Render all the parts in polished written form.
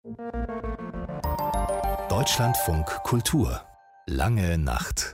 Deutschlandfunk Kultur. Lange Nacht.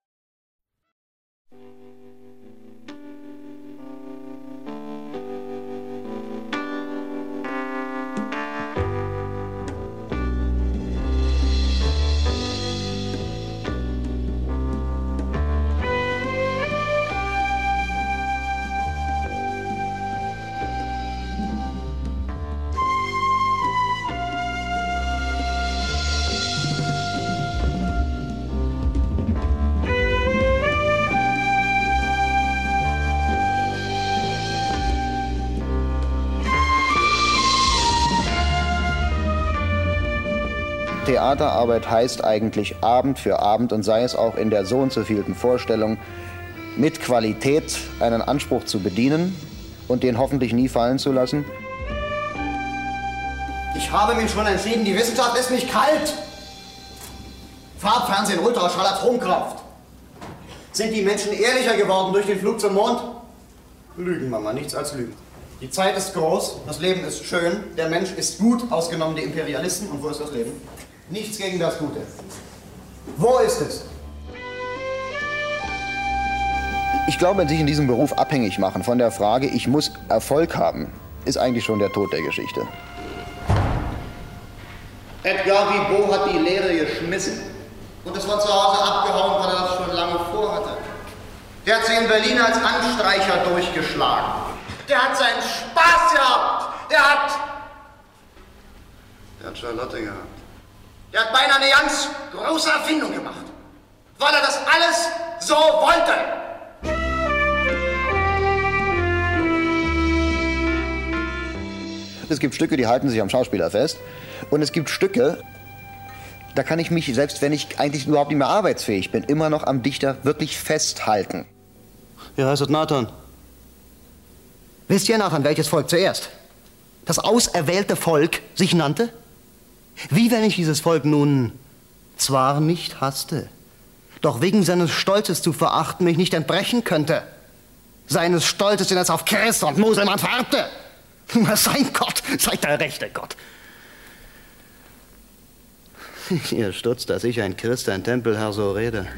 Theaterarbeit heißt eigentlich Abend für Abend und sei es auch in der so und so vielten Vorstellung mit Qualität einen Anspruch zu bedienen und den hoffentlich nie fallen zu lassen. Ich habe mich schon entschieden, die Wissenschaft ist nicht kalt. Farbfernsehen, Ultraschall, Atomkraft. Sind die Menschen ehrlicher geworden durch den Flug zum Mond? Lügen, Mama, nichts als Lügen. Die Zeit ist groß, das Leben ist schön, der Mensch ist gut, ausgenommen die Imperialisten. Und wo ist das Leben? Nichts gegen das Gute. Wo ist es? Ich glaube, sich in diesem Beruf abhängig machen von der Frage, ich muss Erfolg haben, ist eigentlich schon der Tod der Geschichte. Edgar Vibo hat die Lehre geschmissen und ist von zu Hause abgehauen, weil er das schon lange vorhatte. Der hat sie in Berlin als Anstreicher durchgeschlagen. Der hat seinen Spaß gehabt. Der hat Charlotte gehabt. Der hat beinahe eine ganz große Erfindung gemacht, weil er das alles so wollte. Es gibt Stücke, die halten sich am Schauspieler fest. Und es gibt Stücke, da kann ich mich, selbst wenn ich eigentlich überhaupt nicht mehr arbeitsfähig bin, immer noch am Dichter wirklich festhalten. Wie heißt das, Nathan? Wisst ihr, Nathan, welches Volk zuerst das auserwählte Volk sich nannte? Wie wenn ich dieses Volk nun zwar nicht hasste, doch wegen seines Stolzes zu verachten mich nicht entbrechen könnte. Seines Stolzes, den es auf Christ und Muselmann vererbte. Sein Gott, sei der rechte Gott. Ihr stutzt, dass ich, ein Christ, ein Tempelherr, so rede.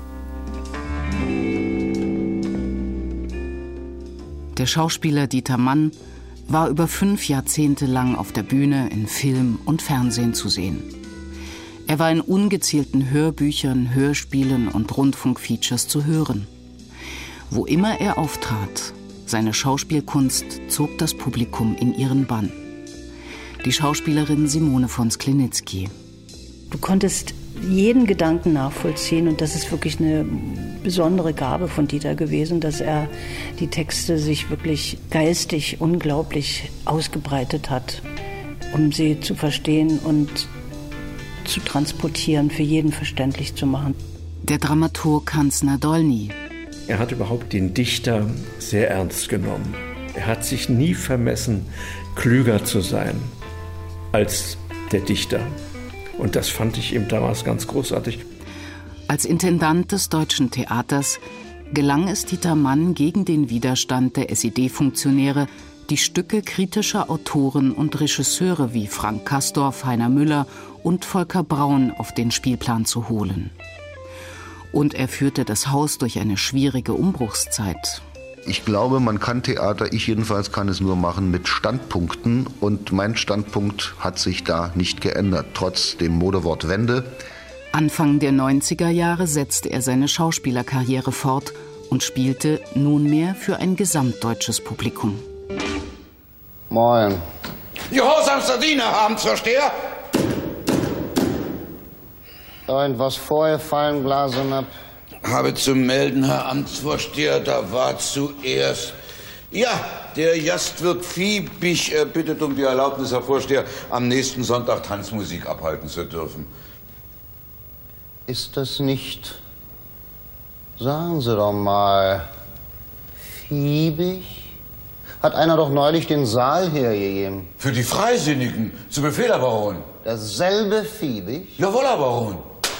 Der Schauspieler Dieter Mann war über 5 Jahrzehnte lang auf der Bühne, in Film und Fernsehen zu sehen. Er war in ungezählten Hörbüchern, Hörspielen und Rundfunkfeatures zu hören. Wo immer er auftrat, seine Schauspielkunst zog das Publikum in ihren Bann. Die Schauspielerin Simone von Sklinitzky. Du konntest jeden Gedanken nachvollziehen und das ist wirklich eine besondere Gabe von Dieter gewesen, dass er die Texte sich wirklich geistig unglaublich ausgebreitet hat, um sie zu verstehen und zu transportieren, für jeden verständlich zu machen. Der Dramaturg Hans Nadolny. Er hat überhaupt den Dichter sehr ernst genommen. Er hat sich nie vermessen, klüger zu sein als der Dichter. Und das fand ich ihm damals ganz großartig. Als Intendant des Deutschen Theaters gelang es Dieter Mann gegen den Widerstand der SED-Funktionäre, die Stücke kritischer Autoren und Regisseure wie Frank Castorf, Heiner Müller und Volker Braun auf den Spielplan zu holen. Und er führte das Haus durch eine schwierige Umbruchszeit. Ich glaube, man kann Theater, ich jedenfalls kann es nur machen mit Standpunkten. Und mein Standpunkt hat sich da nicht geändert, trotz dem Modewort Wende. Anfang der 90er Jahre setzte er seine Schauspielerkarriere fort und spielte nunmehr für ein gesamtdeutsches Publikum. Moin. Gehorsamster Diener, Abendsvorsteher. Irgendwas vorgefallen, Blasen ab. Habe zu melden, Herr Amtsvorsteher, da war zuerst... Ja, der Gastwirt Fiebig bittet um die Erlaubnis, Herr Vorsteher, am nächsten Sonntag Tanzmusik abhalten zu dürfen. Ist das nicht... Sagen Sie doch mal... Fiebig? Hat einer doch neulich den Saal hergegeben. Für die Freisinnigen. Zu Befehl, Herr Baron. Dasselbe Fiebig? Jawohl, Herr Baron.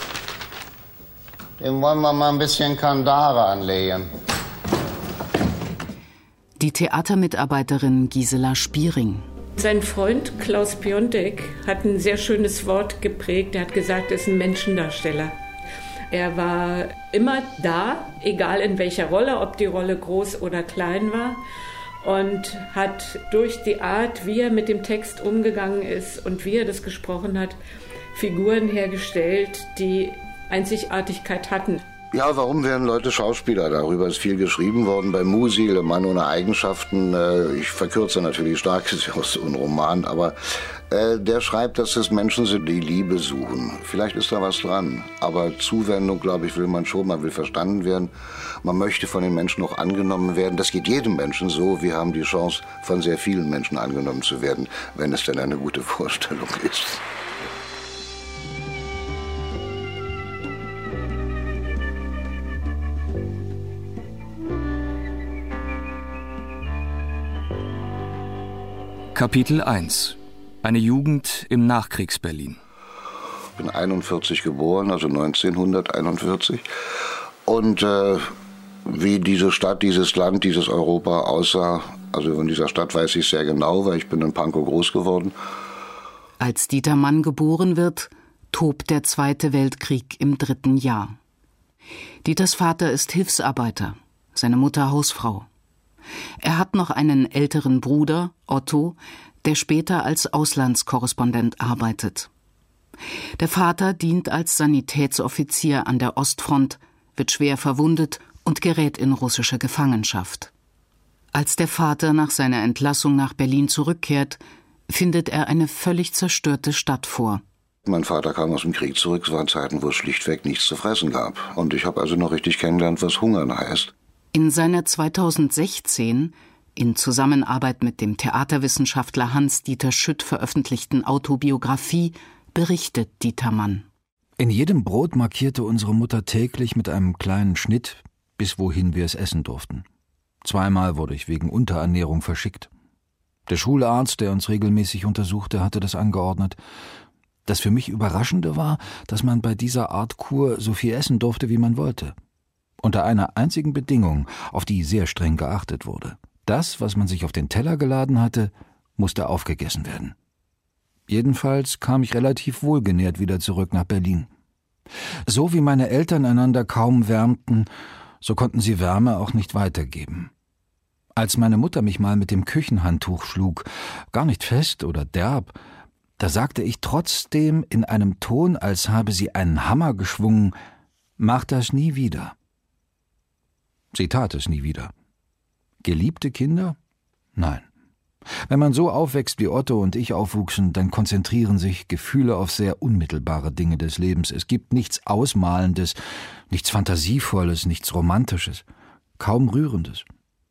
Dem wollen wir mal ein bisschen Kandare anlegen. Die Theatermitarbeiterin Gisela Spiering. Sein Freund Klaus Piontek hat ein sehr schönes Wort geprägt. Er hat gesagt, er ist ein Menschendarsteller. Er war immer da, egal in welcher Rolle, ob die Rolle groß oder klein war. Und hat durch die Art, wie er mit dem Text umgegangen ist und wie er das gesprochen hat, Figuren hergestellt, die Einzigartigkeit hatten. Ja, warum werden Leute Schauspieler? Darüber ist viel geschrieben worden bei Musil, der Mann ohne Eigenschaften. Ich verkürze natürlich stark, ist ja auch so ein Roman, aber der schreibt, dass es Menschen sind, die Liebe suchen. Vielleicht ist da was dran, aber Zuwendung, glaube ich, will man schon. Man will verstanden werden. Man möchte von den Menschen auch angenommen werden. Das geht jedem Menschen so. Wir haben die Chance, von sehr vielen Menschen angenommen zu werden, wenn es denn eine gute Vorstellung ist. Kapitel 1 – Eine Jugend im Nachkriegs-Berlin. Ich bin 41 geboren, also 1941. Und wie diese Stadt, dieses Land, dieses Europa aussah, also von dieser Stadt weiß ich sehr genau, weil ich bin in Pankow groß geworden. Als Dieter Mann geboren wird, tobt der Zweite Weltkrieg im 3. Jahr. Dieters Vater ist Hilfsarbeiter, seine Mutter Hausfrau. Er hat noch einen älteren Bruder, Otto, der später als Auslandskorrespondent arbeitet. Der Vater dient als Sanitätsoffizier an der Ostfront, wird schwer verwundet und gerät in russische Gefangenschaft. Als der Vater nach seiner Entlassung nach Berlin zurückkehrt, findet er eine völlig zerstörte Stadt vor. Mein Vater kam aus dem Krieg zurück, es waren Zeiten, wo es schlichtweg nichts zu fressen gab. Und ich habe also noch richtig kennengelernt, was Hungern heißt. In seiner 2016 in Zusammenarbeit mit dem Theaterwissenschaftler Hans-Dieter Schütt veröffentlichten Autobiografie berichtet Dieter Mann. In jedem Brot markierte unsere Mutter täglich mit einem kleinen Schnitt, bis wohin wir es essen durften. 2-mal wurde ich wegen Unterernährung verschickt. Der Schularzt, der uns regelmäßig untersuchte, hatte das angeordnet. Das für mich Überraschende war, dass man bei dieser Art Kur so viel essen durfte, wie man wollte. Unter einer einzigen Bedingung, auf die sehr streng geachtet wurde. Das, was man sich auf den Teller geladen hatte, musste aufgegessen werden. Jedenfalls kam ich relativ wohlgenährt wieder zurück nach Berlin. So wie meine Eltern einander kaum wärmten, so konnten sie Wärme auch nicht weitergeben. Als meine Mutter mich mal mit dem Küchenhandtuch schlug, gar nicht fest oder derb, da sagte ich trotzdem in einem Ton, als habe sie einen Hammer geschwungen, »Mach das nie wieder«. Sie tat es nie wieder. Geliebte Kinder? Nein. Wenn man so aufwächst, wie Otto und ich aufwuchsen, dann konzentrieren sich Gefühle auf sehr unmittelbare Dinge des Lebens. Es gibt nichts Ausmalendes, nichts Fantasievolles, nichts Romantisches, kaum Rührendes.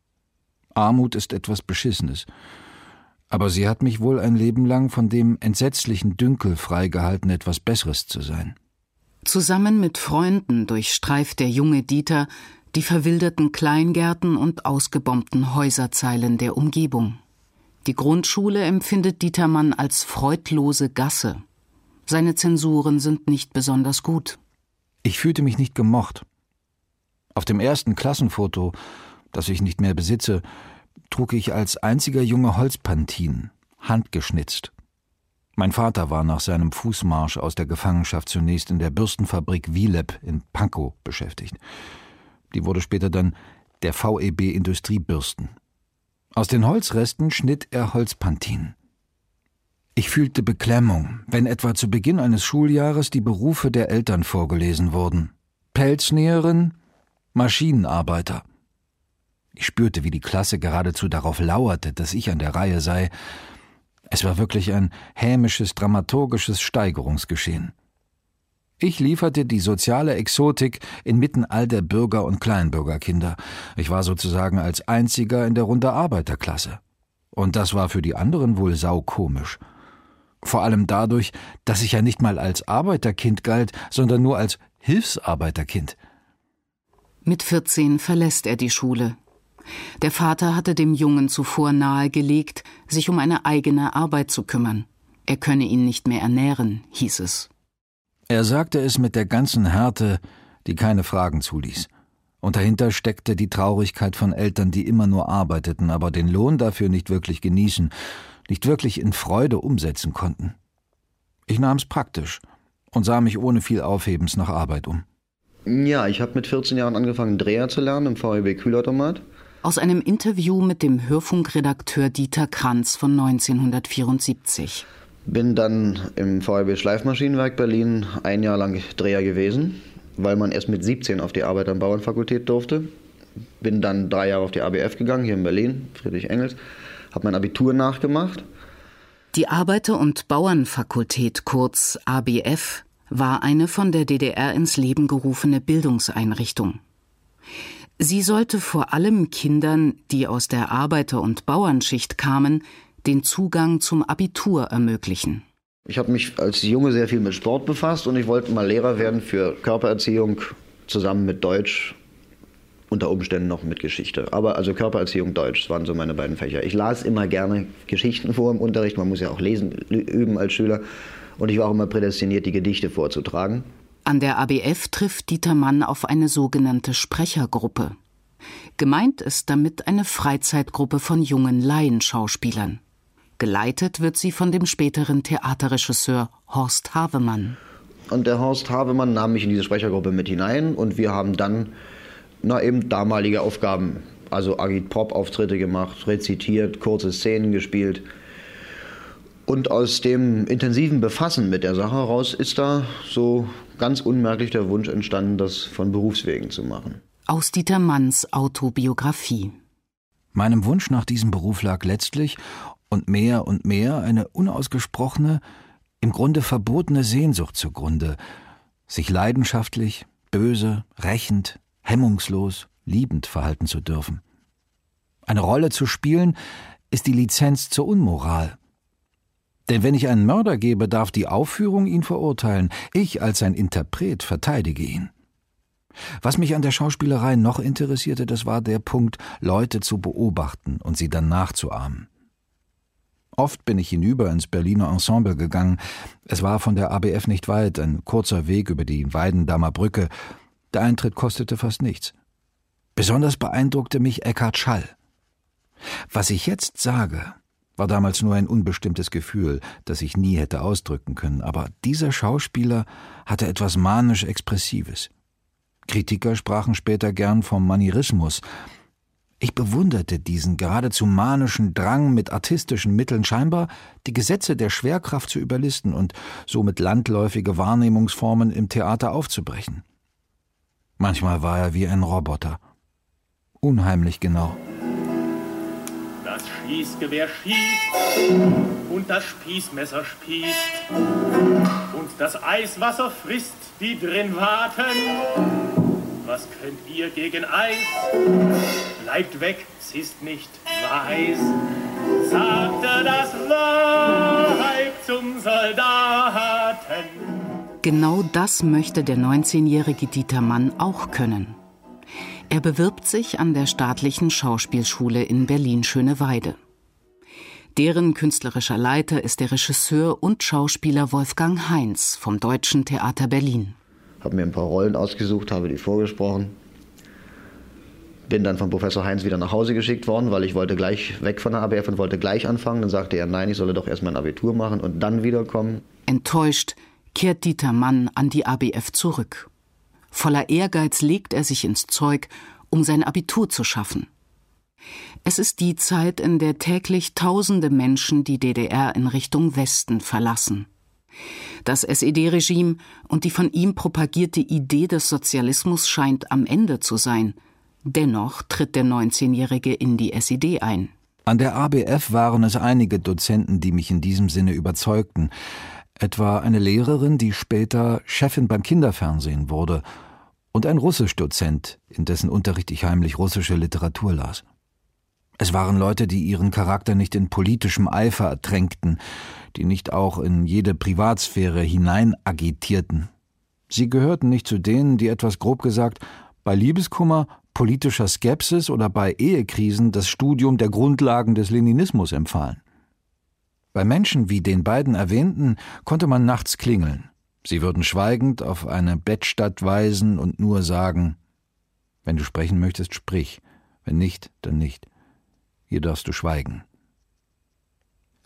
Armut ist etwas Beschissenes. Aber sie hat mich wohl ein Leben lang von dem entsetzlichen Dünkel freigehalten, etwas Besseres zu sein. Zusammen mit Freunden durchstreift der junge Dieter die verwilderten Kleingärten und ausgebombten Häuserzeilen der Umgebung. Die Grundschule empfindet Dieter Mann als freudlose Gasse. Seine Zensuren sind nicht besonders gut. Ich fühlte mich nicht gemocht. Auf dem ersten Klassenfoto, das ich nicht mehr besitze, trug ich als einziger Junge Holzpantinen, handgeschnitzt. Mein Vater war nach seinem Fußmarsch aus der Gefangenschaft zunächst in der Bürstenfabrik Wielep in Pankow beschäftigt. Die wurde später dann der VEB Industriebürsten. Aus den Holzresten schnitt er Holzpantinen. Ich fühlte Beklemmung, wenn etwa zu Beginn eines Schuljahres die Berufe der Eltern vorgelesen wurden. Pelznäherin, Maschinenarbeiter. Ich spürte, wie die Klasse geradezu darauf lauerte, dass ich an der Reihe sei. Es war wirklich ein hämisches, dramaturgisches Steigerungsgeschehen. Ich lieferte die soziale Exotik inmitten all der Bürger- und Kleinbürgerkinder. Ich war sozusagen als einziger in der Runde Arbeiterklasse. Und das war für die anderen wohl saukomisch. Vor allem dadurch, dass ich ja nicht mal als Arbeiterkind galt, sondern nur als Hilfsarbeiterkind. Mit 14 verlässt er die Schule. Der Vater hatte dem Jungen zuvor nahegelegt, sich um eine eigene Arbeit zu kümmern. Er könne ihn nicht mehr ernähren, hieß es. Er sagte es mit der ganzen Härte, die keine Fragen zuließ. Und dahinter steckte die Traurigkeit von Eltern, die immer nur arbeiteten, aber den Lohn dafür nicht wirklich genießen, nicht wirklich in Freude umsetzen konnten. Ich nahm's praktisch und sah mich ohne viel Aufhebens nach Arbeit um. Ja, ich habe mit 14 Jahren angefangen, Dreher zu lernen im VEB Kühlautomat. Aus einem Interview mit dem Hörfunkredakteur Dieter Kranz von 1974. Bin dann im VEB Schleifmaschinenwerk Berlin 1 Jahr lang Dreher gewesen, weil man erst mit 17 auf die Arbeiter- und Bauernfakultät durfte. Bin dann 3 Jahre auf die ABF gegangen, hier in Berlin, Friedrich Engels. Habe mein Abitur nachgemacht. Die Arbeiter- und Bauernfakultät, kurz ABF, war eine von der DDR ins Leben gerufene Bildungseinrichtung. Sie sollte vor allem Kindern, die aus der Arbeiter- und Bauernschicht kamen, den Zugang zum Abitur ermöglichen. Ich habe mich als Junge sehr viel mit Sport befasst und ich wollte mal Lehrer werden für Körpererziehung zusammen mit Deutsch, unter Umständen noch mit Geschichte. Aber also Körpererziehung, Deutsch, das waren so meine beiden Fächer. Ich las immer gerne Geschichten vor im Unterricht, man muss ja auch lesen üben als Schüler. Und ich war auch immer prädestiniert, die Gedichte vorzutragen. An der ABF trifft Dieter Mann auf eine sogenannte Sprechergruppe. Gemeint ist damit eine Freizeitgruppe von jungen Laienschauspielern. Geleitet wird sie von dem späteren Theaterregisseur Horst Havemann. Und der Horst Havemann nahm mich in diese Sprechergruppe mit hinein und wir haben dann eben damalige Aufgaben, also Agit-Prop-Auftritte gemacht, rezitiert, kurze Szenen gespielt. Und aus dem intensiven Befassen mit der Sache heraus ist da so ganz unmerklich der Wunsch entstanden, das von Berufswegen zu machen. Aus Dieter Manns Autobiografie. Meinem Wunsch nach diesem Beruf lag letztlich und mehr eine unausgesprochene, im Grunde verbotene Sehnsucht zugrunde, sich leidenschaftlich, böse, rächend, hemmungslos, liebend verhalten zu dürfen. Eine Rolle zu spielen, ist die Lizenz zur Unmoral. Denn wenn ich einen Mörder gebe, darf die Aufführung ihn verurteilen. Ich als sein Interpret verteidige ihn. Was mich an der Schauspielerei noch interessierte, das war der Punkt, Leute zu beobachten und sie dann nachzuahmen. Oft bin ich hinüber ins Berliner Ensemble gegangen. Es war von der ABF nicht weit, ein kurzer Weg über die Weidendammer Brücke. Der Eintritt kostete fast nichts. Besonders beeindruckte mich Eckhard Schall. Was ich jetzt sage, war damals nur ein unbestimmtes Gefühl, das ich nie hätte ausdrücken können. Aber dieser Schauspieler hatte etwas manisch-Expressives. Kritiker sprachen später gern vom Manierismus. Ich bewunderte diesen geradezu manischen Drang, mit artistischen Mitteln scheinbar die Gesetze der Schwerkraft zu überlisten und somit landläufige Wahrnehmungsformen im Theater aufzubrechen. Manchmal war er wie ein Roboter. Unheimlich genau. Das Schießgewehr schießt und das Spießmesser spießt und das Eiswasser frisst, die drin warten. Was könnt ihr gegen Eis? Bleibt weg, es ist nicht weiß, sagte das Weib zum Soldaten. Genau das möchte der 19-jährige Dieter Mann auch können. Er bewirbt sich an der Staatlichen Schauspielschule in Berlin-Schöneweide. Deren künstlerischer Leiter ist der Regisseur und Schauspieler Wolfgang Heinz vom Deutschen Theater Berlin. Habe mir ein paar Rollen ausgesucht, habe die vorgesprochen. Bin dann von Professor Heinz wieder nach Hause geschickt worden, weil ich wollte gleich weg von der ABF und wollte gleich anfangen. Dann sagte er, nein, ich solle doch erst mein Abitur machen und dann wiederkommen. Enttäuscht kehrt Dieter Mann an die ABF zurück. Voller Ehrgeiz legt er sich ins Zeug, um sein Abitur zu schaffen. Es ist die Zeit, in der täglich tausende Menschen die DDR in Richtung Westen verlassen. Das SED-Regime und die von ihm propagierte Idee des Sozialismus scheint am Ende zu sein. Dennoch tritt der 19-Jährige in die SED ein. An der ABF waren es einige Dozenten, die mich in diesem Sinne überzeugten. Etwa eine Lehrerin, die später Chefin beim Kinderfernsehen wurde, und ein Russisch-Dozent, in dessen Unterricht ich heimlich russische Literatur las. Es waren Leute, die ihren Charakter nicht in politischem Eifer ertränkten, die nicht auch in jede Privatsphäre hinein agitierten. Sie gehörten nicht zu denen, die etwas grob gesagt bei Liebeskummer, politischer Skepsis oder bei Ehekrisen das Studium der Grundlagen des Leninismus empfahlen. Bei Menschen wie den beiden erwähnten konnte man nachts klingeln. Sie würden schweigend auf eine Bettstatt weisen und nur sagen: Wenn du sprechen möchtest, sprich, wenn nicht, dann nicht. Hier darfst du schweigen.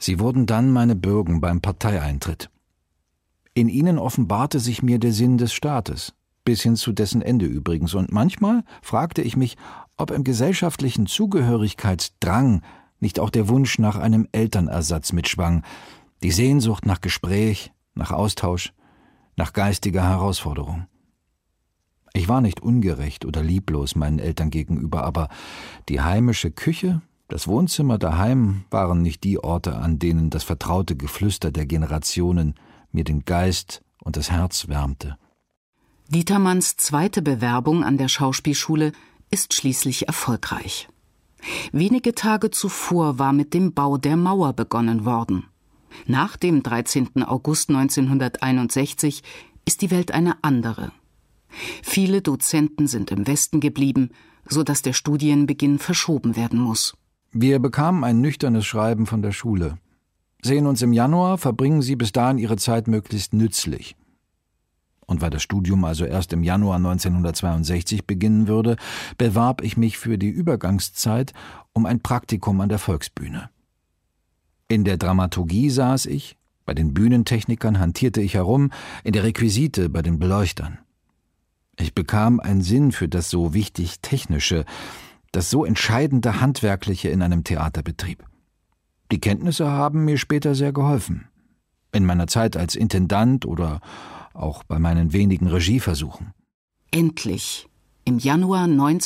Sie wurden dann meine Bürgen beim Parteieintritt. In ihnen offenbarte sich mir der Sinn des Staates, bis hin zu dessen Ende übrigens, und manchmal fragte ich mich, ob im gesellschaftlichen Zugehörigkeitsdrang nicht auch der Wunsch nach einem Elternersatz mitschwang, die Sehnsucht nach Gespräch, nach Austausch, nach geistiger Herausforderung. Ich war nicht ungerecht oder lieblos meinen Eltern gegenüber, aber die heimische Küche, das Wohnzimmer daheim waren nicht die Orte, an denen das vertraute Geflüster der Generationen mir den Geist und das Herz wärmte. Dietermanns zweite Bewerbung an der Schauspielschule ist schließlich erfolgreich. Wenige Tage zuvor war mit dem Bau der Mauer begonnen worden. Nach dem 13. August 1961 ist die Welt eine andere. Viele Dozenten sind im Westen geblieben, sodass der Studienbeginn verschoben werden muss. Wir bekamen ein nüchternes Schreiben von der Schule. Sehen uns im Januar, verbringen Sie bis dahin Ihre Zeit möglichst nützlich. Und weil das Studium also erst im Januar 1962 beginnen würde, bewarb ich mich für die Übergangszeit um ein Praktikum an der Volksbühne. In der Dramaturgie saß ich, bei den Bühnentechnikern hantierte ich herum, in der Requisite bei den Beleuchtern. Ich bekam einen Sinn für das so wichtig Technische, das so entscheidende Handwerkliche in einem Theaterbetrieb. Die Kenntnisse haben mir später sehr geholfen. In meiner Zeit als Intendant oder auch bei meinen wenigen Regieversuchen. Endlich, im Januar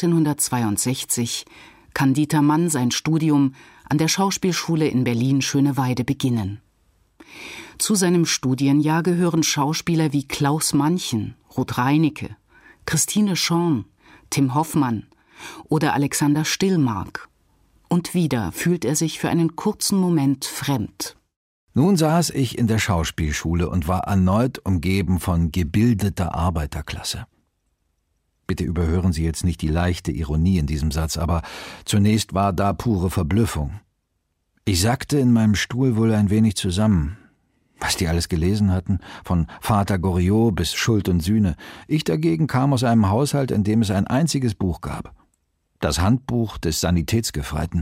1962, kann Dietermann sein Studium an der Schauspielschule in Berlin-Schöneweide beginnen. Zu seinem Studienjahr gehören Schauspieler wie Klaus Manchen, Ruth Reinecke, Christine Schorn, Tim Hoffmann oder Alexander Stillmark. Und wieder fühlt er sich für einen kurzen Moment fremd. Nun saß ich in der Schauspielschule und war erneut umgeben von gebildeter Arbeiterklasse. Bitte überhören Sie jetzt nicht die leichte Ironie in diesem Satz, aber zunächst war da pure Verblüffung. Ich sackte in meinem Stuhl wohl ein wenig zusammen. Was die alles gelesen hatten, von Vater Goriot bis Schuld und Sühne. Ich dagegen kam aus einem Haushalt, in dem es ein einziges Buch gab. Das Handbuch des Sanitätsgefreiten.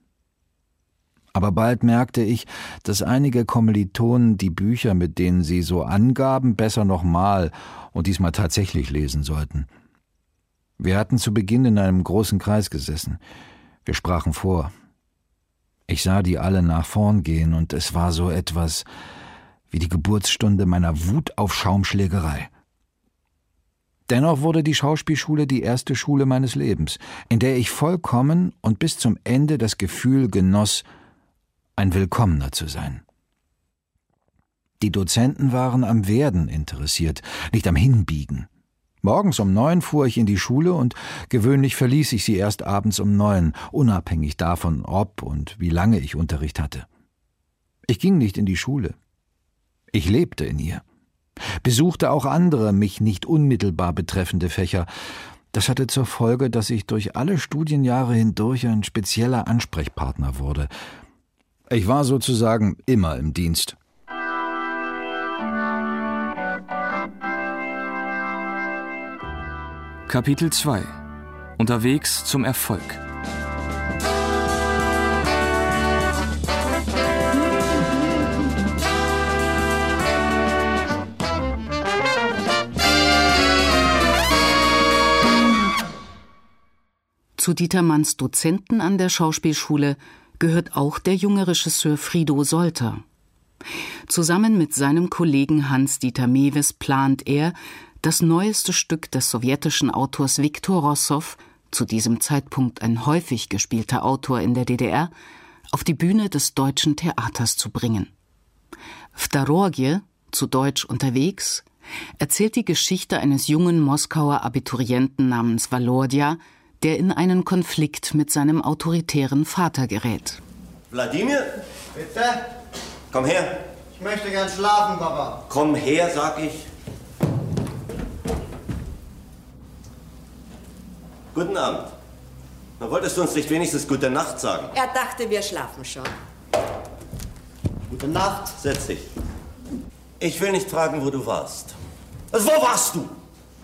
Aber bald merkte ich, dass einige Kommilitonen die Bücher, mit denen sie so angaben, besser nochmal und diesmal tatsächlich lesen sollten. Wir hatten zu Beginn in einem großen Kreis gesessen. Wir sprachen vor. Ich sah die alle nach vorn gehen, und es war so etwas wie die Geburtsstunde meiner Wut auf Schaumschlägerei. Dennoch wurde die Schauspielschule die erste Schule meines Lebens, in der ich vollkommen und bis zum Ende das Gefühl genoss, ein Willkommener zu sein. Die Dozenten waren am Werden interessiert, nicht am Hinbiegen. Morgens um 9 fuhr ich in die Schule und gewöhnlich verließ ich sie erst abends um 9, unabhängig davon, ob und wie lange ich Unterricht hatte. Ich ging nicht in die Schule. Ich lebte in ihr. Besuchte auch andere, mich nicht unmittelbar betreffende Fächer. Das hatte zur Folge, dass ich durch alle Studienjahre hindurch ein spezieller Ansprechpartner wurde. Ich war sozusagen immer im Dienst. Kapitel 2 – Unterwegs zum Erfolg. Zu Dietermanns Dozenten an der Schauspielschule gehört auch der junge Regisseur Frido Solter. Zusammen mit seinem Kollegen Hans-Dieter Mewes plant er, das neueste Stück des sowjetischen Autors Viktor Rossow, zu diesem Zeitpunkt ein häufig gespielter Autor in der DDR, auf die Bühne des Deutschen Theaters zu bringen. В дороге, zu Deutsch unterwegs, erzählt die Geschichte eines jungen Moskauer Abiturienten namens Volodya, der in einen Konflikt mit seinem autoritären Vater gerät. Wladimir? Bitte? Komm her. Ich möchte gern schlafen, Papa. Komm her, sag ich. Guten Abend. Na, wolltest du uns nicht wenigstens gute Nacht sagen? Er dachte, wir schlafen schon. Gute Nacht. Setz dich. Ich will nicht fragen, wo du warst. Also, wo warst du?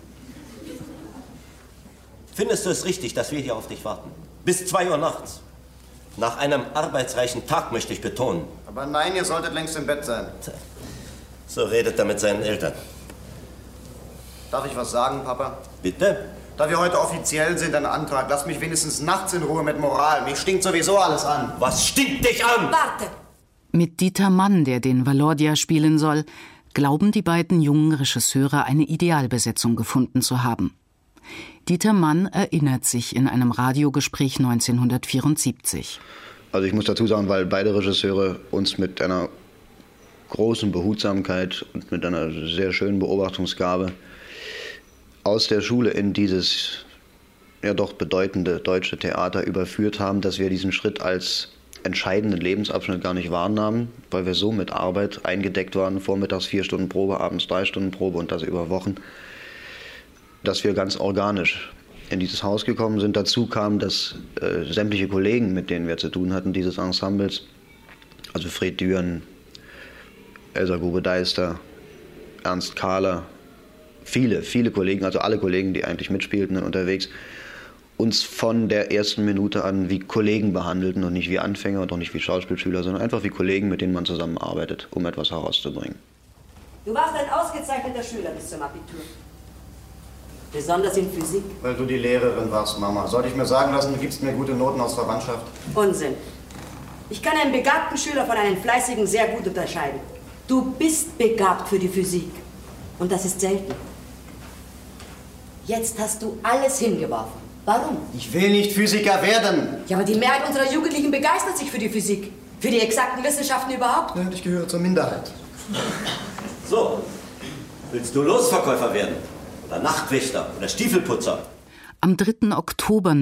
Findest du es richtig, dass wir hier auf dich warten? Bis 2 Uhr nachts. Nach einem arbeitsreichen Tag, möchte ich betonen. Aber nein, ihr solltet längst im Bett sein. So redet er mit seinen Eltern. Darf ich was sagen, Papa? Bitte? Da wir heute offiziell sind, ein Antrag. Lass mich wenigstens nachts in Ruhe mit Moral. Mich stinkt sowieso alles an. Was stinkt dich an? Warte! Mit Dieter Mann, der den Valordia spielen soll, glauben die beiden jungen Regisseure eine Idealbesetzung gefunden zu haben. Dieter Mann erinnert sich in einem Radiogespräch 1974. Also ich muss dazu sagen, weil beide Regisseure uns mit einer großen Behutsamkeit und mit einer sehr schönen Beobachtungsgabe aus der Schule in dieses ja doch bedeutende deutsche Theater überführt haben, dass wir diesen Schritt als entscheidenden Lebensabschnitt gar nicht wahrnahmen, weil wir so mit Arbeit eingedeckt waren, vormittags 4 Stunden Probe, abends 3 Stunden Probe und das über Wochen, dass wir ganz organisch in dieses Haus gekommen sind. Dazu kam, dass sämtliche Kollegen, mit denen wir zu tun hatten, dieses Ensembles, also Fred Düren, Elsa Grube-Deister, Ernst Kahler, viele Kollegen, also alle Kollegen, die eigentlich mitspielten und unterwegs, uns von der ersten Minute an wie Kollegen behandelten und nicht wie Anfänger und auch nicht wie Schauspielschüler, sondern einfach wie Kollegen, mit denen man zusammenarbeitet, um etwas herauszubringen. Du warst ein ausgezeichneter Schüler bis zum Abitur. Besonders in Physik. Weil du die Lehrerin warst, Mama. Sollte ich mir sagen lassen, du gibst mir gute Noten aus Verwandtschaft? Unsinn. Ich kann einen begabten Schüler von einem fleißigen sehr gut unterscheiden. Du bist begabt für die Physik. Und das ist selten. Jetzt hast du alles hingeworfen. Warum? Ich will nicht Physiker werden. Ja, aber die Mehrheit unserer Jugendlichen begeistert sich für die Physik. Für die exakten Wissenschaften überhaupt. Ja, ich gehöre zur Minderheit. So, willst du Losverkäufer werden? Oder Nachtwächter oder Stiefelputzer? Am 3. Oktober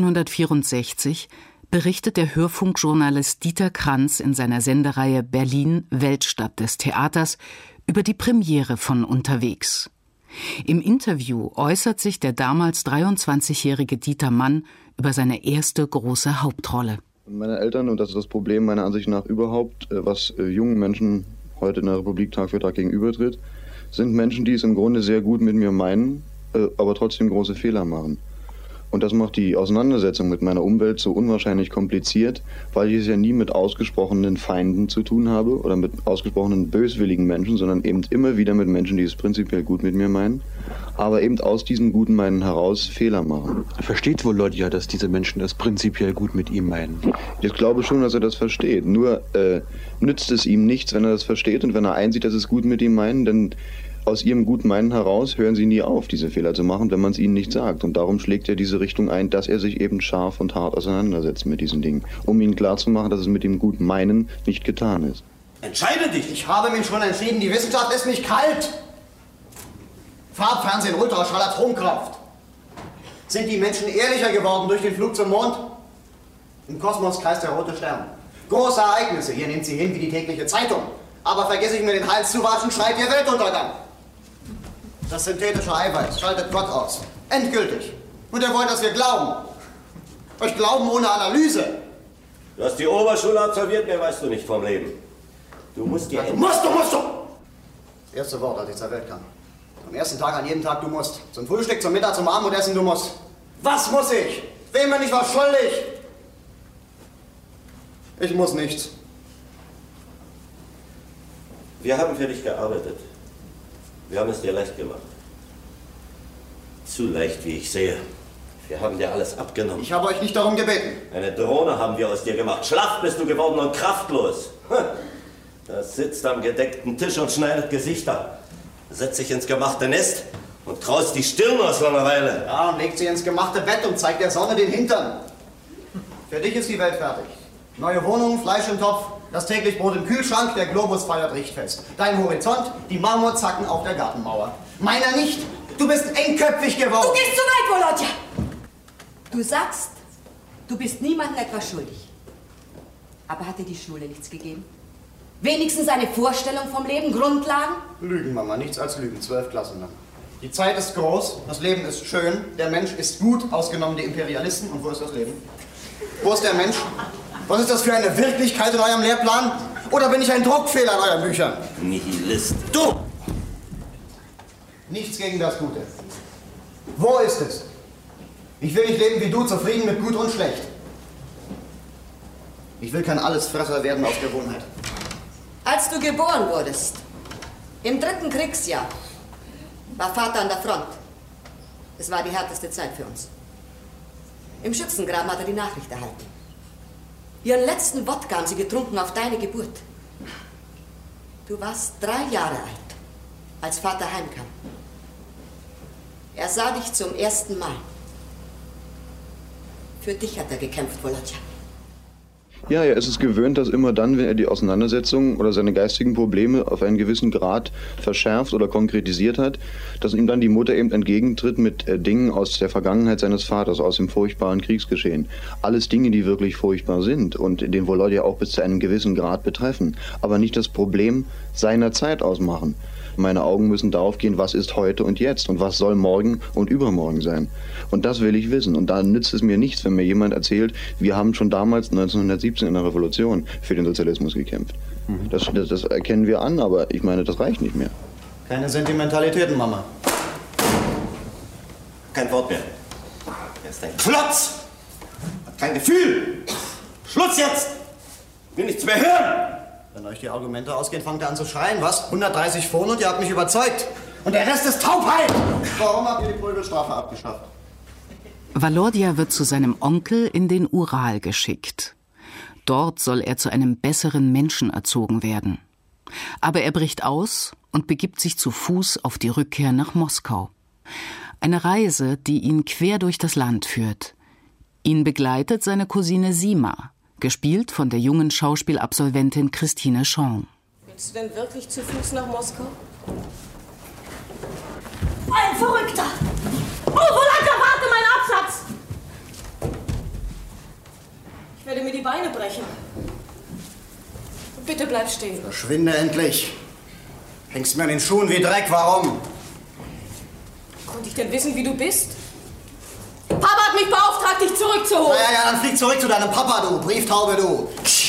1964 berichtet der Hörfunkjournalist Dieter Kranz in seiner Sendereihe Berlin, Weltstadt des Theaters, über die Premiere von Unterwegs. Im Interview äußert sich der damals 23-jährige Dieter Mann über seine erste große Hauptrolle. Meine Eltern, und das ist das Problem meiner Ansicht nach überhaupt, was jungen Menschen heute in der Republik Tag für Tag gegenübertritt, sind Menschen, die es im Grunde sehr gut mit mir meinen, aber trotzdem große Fehler machen. Und das macht die Auseinandersetzung mit meiner Umwelt so unwahrscheinlich kompliziert, weil ich es ja nie mit ausgesprochenen Feinden zu tun habe oder mit ausgesprochenen böswilligen Menschen, sondern eben immer wieder mit Menschen, die es prinzipiell gut mit mir meinen, aber eben aus diesem guten Meinen heraus Fehler machen. Versteht wohl Volodya, dass diese Menschen das prinzipiell gut mit ihm meinen? Ich glaube schon, dass er das versteht. Nur nützt es ihm nichts, wenn er das versteht und wenn er einsieht, dass es gut mit ihm meinen, denn aus ihrem guten Meinen heraus hören sie nie auf, diese Fehler zu machen, wenn man es ihnen nicht sagt. Und darum schlägt er diese Richtung ein, dass er sich eben scharf und hart auseinandersetzt mit diesen Dingen, um ihnen klarzumachen, dass es mit dem guten Meinen nicht getan ist. Entscheide dich! Ich habe mich schon entschieden, die Wissenschaft ist nicht kalt. Farbfernsehen, Ultraschall, Atomkraft. Sind die Menschen ehrlicher geworden durch den Flug zum Mond? Im Kosmos kreist der rote Stern. Große Ereignisse, hier nimmt sie hin wie die tägliche Zeitung. Aber vergesse ich mir den Hals zu waschen, schreit ihr Weltuntergang. Das synthetische Eiweiß schaltet Gott aus. Endgültig. Und ihr wollt, dass wir glauben. Euch glauben ohne Analyse. Du hast die Oberschule absolviert, mehr weißt du nicht vom Leben. Du musst dir... Du musst! Das erste Wort, als ich zur Welt kam. Am ersten Tag, an jedem Tag, du musst. Zum Frühstück, zum Mittag, zum Abendessen, du musst. Was muss ich? Wem bin ich was schuldig? Ich muss nichts. Wir haben für dich gearbeitet. Wir haben es dir leicht gemacht. Zu leicht, wie ich sehe. Wir haben dir alles abgenommen. Ich habe euch nicht darum gebeten. Eine Drohne haben wir aus dir gemacht. Schlaff bist du geworden und kraftlos. Das sitzt am gedeckten Tisch und schneidet Gesichter. Setzt sich ins gemachte Nest und kraust die Stirn aus Langeweile. Ja, und legt sie ins gemachte Bett und zeigt der Sonne den Hintern. Für dich ist die Welt fertig. Neue Wohnung, Fleisch im Topf, das täglich Brot im Kühlschrank, der Globus feiert Richtfest. Dein Horizont, die Marmorzacken auf der Gartenmauer. Meiner nicht. Du bist engköpfig geworden. Du gehst zu weit, Volodya. Du sagst, du bist niemandem etwas schuldig. Aber hat dir die Schule nichts gegeben? Wenigstens eine Vorstellung vom Leben, Grundlagen? Lügen, Mama, nichts als Lügen. 12 Klassen lang. Die Zeit ist groß, das Leben ist schön, der Mensch ist gut, ausgenommen die Imperialisten. Und wo ist das Leben? Wo ist der Mensch? Was ist das für eine Wirklichkeit in eurem Lehrplan? Oder bin ich ein Druckfehler in euren Büchern? Nihilist. Du! Nichts gegen das Gute. Wo ist es? Ich will nicht leben wie du, zufrieden mit gut und schlecht. Ich will kein Allesfresser werden aus Gewohnheit. Als du geboren wurdest, im 3. Kriegsjahr, war Vater an der Front. Es war die härteste Zeit für uns. Im Schützengraben hat er die Nachricht erhalten. Ihren letzten Wodka haben sie getrunken auf deine Geburt. Du warst 3 Jahre alt, als Vater heimkam. Er sah dich zum ersten Mal. Für dich hat er gekämpft, Volodya. Ja, er ist es gewöhnt, dass immer dann, wenn er die Auseinandersetzung oder seine geistigen Probleme auf einen gewissen Grad verschärft oder konkretisiert hat, dass ihm dann die Mutter eben entgegentritt mit Dingen aus der Vergangenheit seines Vaters, aus dem furchtbaren Kriegsgeschehen. Alles Dinge, die wirklich furchtbar sind und den Volodya auch bis zu einem gewissen Grad betreffen, aber nicht das Problem seiner Zeit ausmachen. Meine Augen müssen darauf gehen, was ist heute und jetzt und was soll morgen und übermorgen sein. Und das will ich wissen. Und da nützt es mir nichts, wenn mir jemand erzählt, wir haben schon damals 1917 in der Revolution für den Sozialismus gekämpft. Das erkennen wir an, aber ich meine, das reicht nicht mehr. Keine Sentimentalitäten, Mama. Kein Wort mehr. Er ist ein Klotz. Hat kein Gefühl. Schluss jetzt. Will nichts mehr hören. Wenn euch die Argumente ausgehen, fangt ihr an zu schreien, was? 130 Pfund und ihr habt mich überzeugt. Und der Rest ist Taubheit! Warum habt ihr die Prügelstrafe abgeschafft? Volodya wird zu seinem Onkel in den Ural geschickt. Dort soll er zu einem besseren Menschen erzogen werden. Aber er bricht aus und begibt sich zu Fuß auf die Rückkehr nach Moskau. Eine Reise, die ihn quer durch das Land führt. Ihn begleitet seine Cousine Sima, gespielt von der jungen Schauspielabsolventin Christine Chong. Willst du denn wirklich zu Fuß nach Moskau? Ein Verrückter! Oh, Volodya, warte, mein Absatz! Ich werde mir die Beine brechen. Bitte bleib stehen. Verschwinde endlich. Hängst mir an den Schuhen wie Dreck, warum? Konnte ich denn wissen, wie du bist? Papa hat mich beauftragt, dich zurückzuholen. Ja, dann flieg zurück zu deinem Papa, du Brieftaube, du.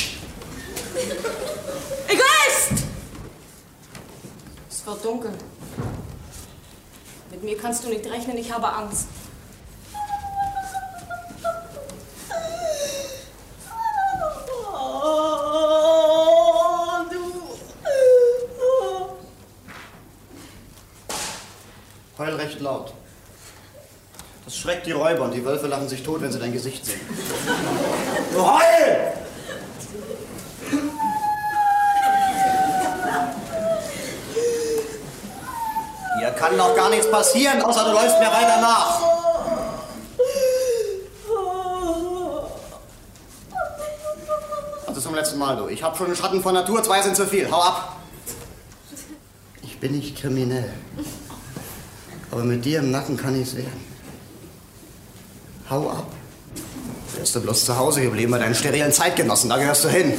Egoist! Es wird dunkel. Mit mir kannst du nicht rechnen, ich habe Angst. Heul recht laut. Das schreckt die Räuber und die Wölfe lachen sich tot, wenn sie dein Gesicht sehen. Du heul! Hier kann doch gar nichts passieren, außer du läufst mir weiter nach. Das ist zum letzten Mal, du. Ich hab schon einen Schatten von Natur, 2 sind zu viel. Hau ab! Ich bin nicht kriminell. Aber mit dir im Nacken kann ich's werden. Hau ab. Wärst du bloß zu Hause geblieben bei deinen sterilen Zeitgenossen, da gehörst du hin.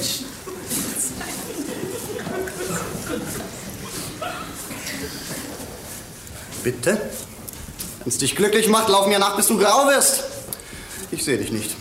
Bitte? Wenn's dich glücklich macht, lauf mir nach, bis du grau wirst. Ich sehe dich nicht.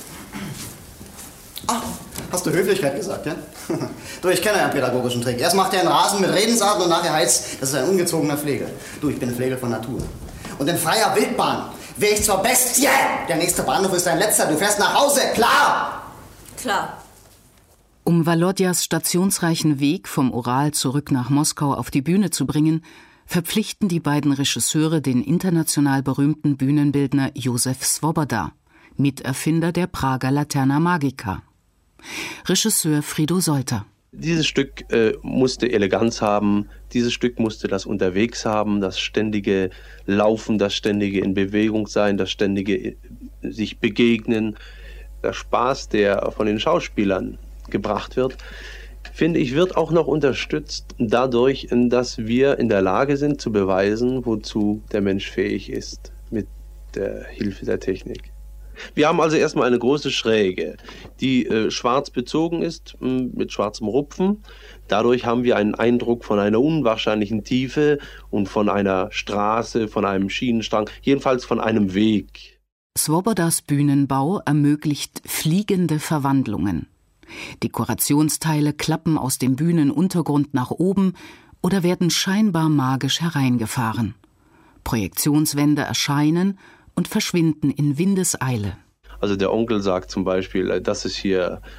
Ah, hast du Höflichkeit gesagt, ja? Du, ich kenne einen pädagogischen Trick. Erst macht er einen Rasen mit Redensarten und nachher heißt, das ist ein ungezogener Flegel. Du, ich bin Flegel von Natur. Und in freier Wildbahn wäre ich zur Bestie. Der nächste Bahnhof ist dein letzter. Du fährst nach Hause, klar? Klar. Um Volodjas stationsreichen Weg vom Ural zurück nach Moskau auf die Bühne zu bringen, verpflichten die beiden Regisseure den international berühmten Bühnenbildner Josef Svoboda, Miterfinder der Prager Laterna Magica. Regisseur Frido Solter. Dieses Stück musste Eleganz haben, dieses Stück musste das Unterwegs haben, das ständige Laufen, das ständige in Bewegung sein, das ständige sich begegnen. Der Spaß, der von den Schauspielern gebracht wird, finde ich, wird auch noch unterstützt dadurch, dass wir in der Lage sind zu beweisen, wozu der Mensch fähig ist mit der Hilfe der Technik. Wir haben also erstmal eine große Schräge, die schwarz bezogen ist, mit schwarzem Rupfen. Dadurch haben wir einen Eindruck von einer unwahrscheinlichen Tiefe und von einer Straße, von einem Schienenstrang, jedenfalls von einem Weg. Svobodas Bühnenbau ermöglicht fliegende Verwandlungen. Dekorationsteile klappen aus dem Bühnenuntergrund nach oben oder werden scheinbar magisch hereingefahren. Projektionswände erscheinen und verschwinden in Windeseile. Also der Onkel sagt zum Beispiel, das ist hier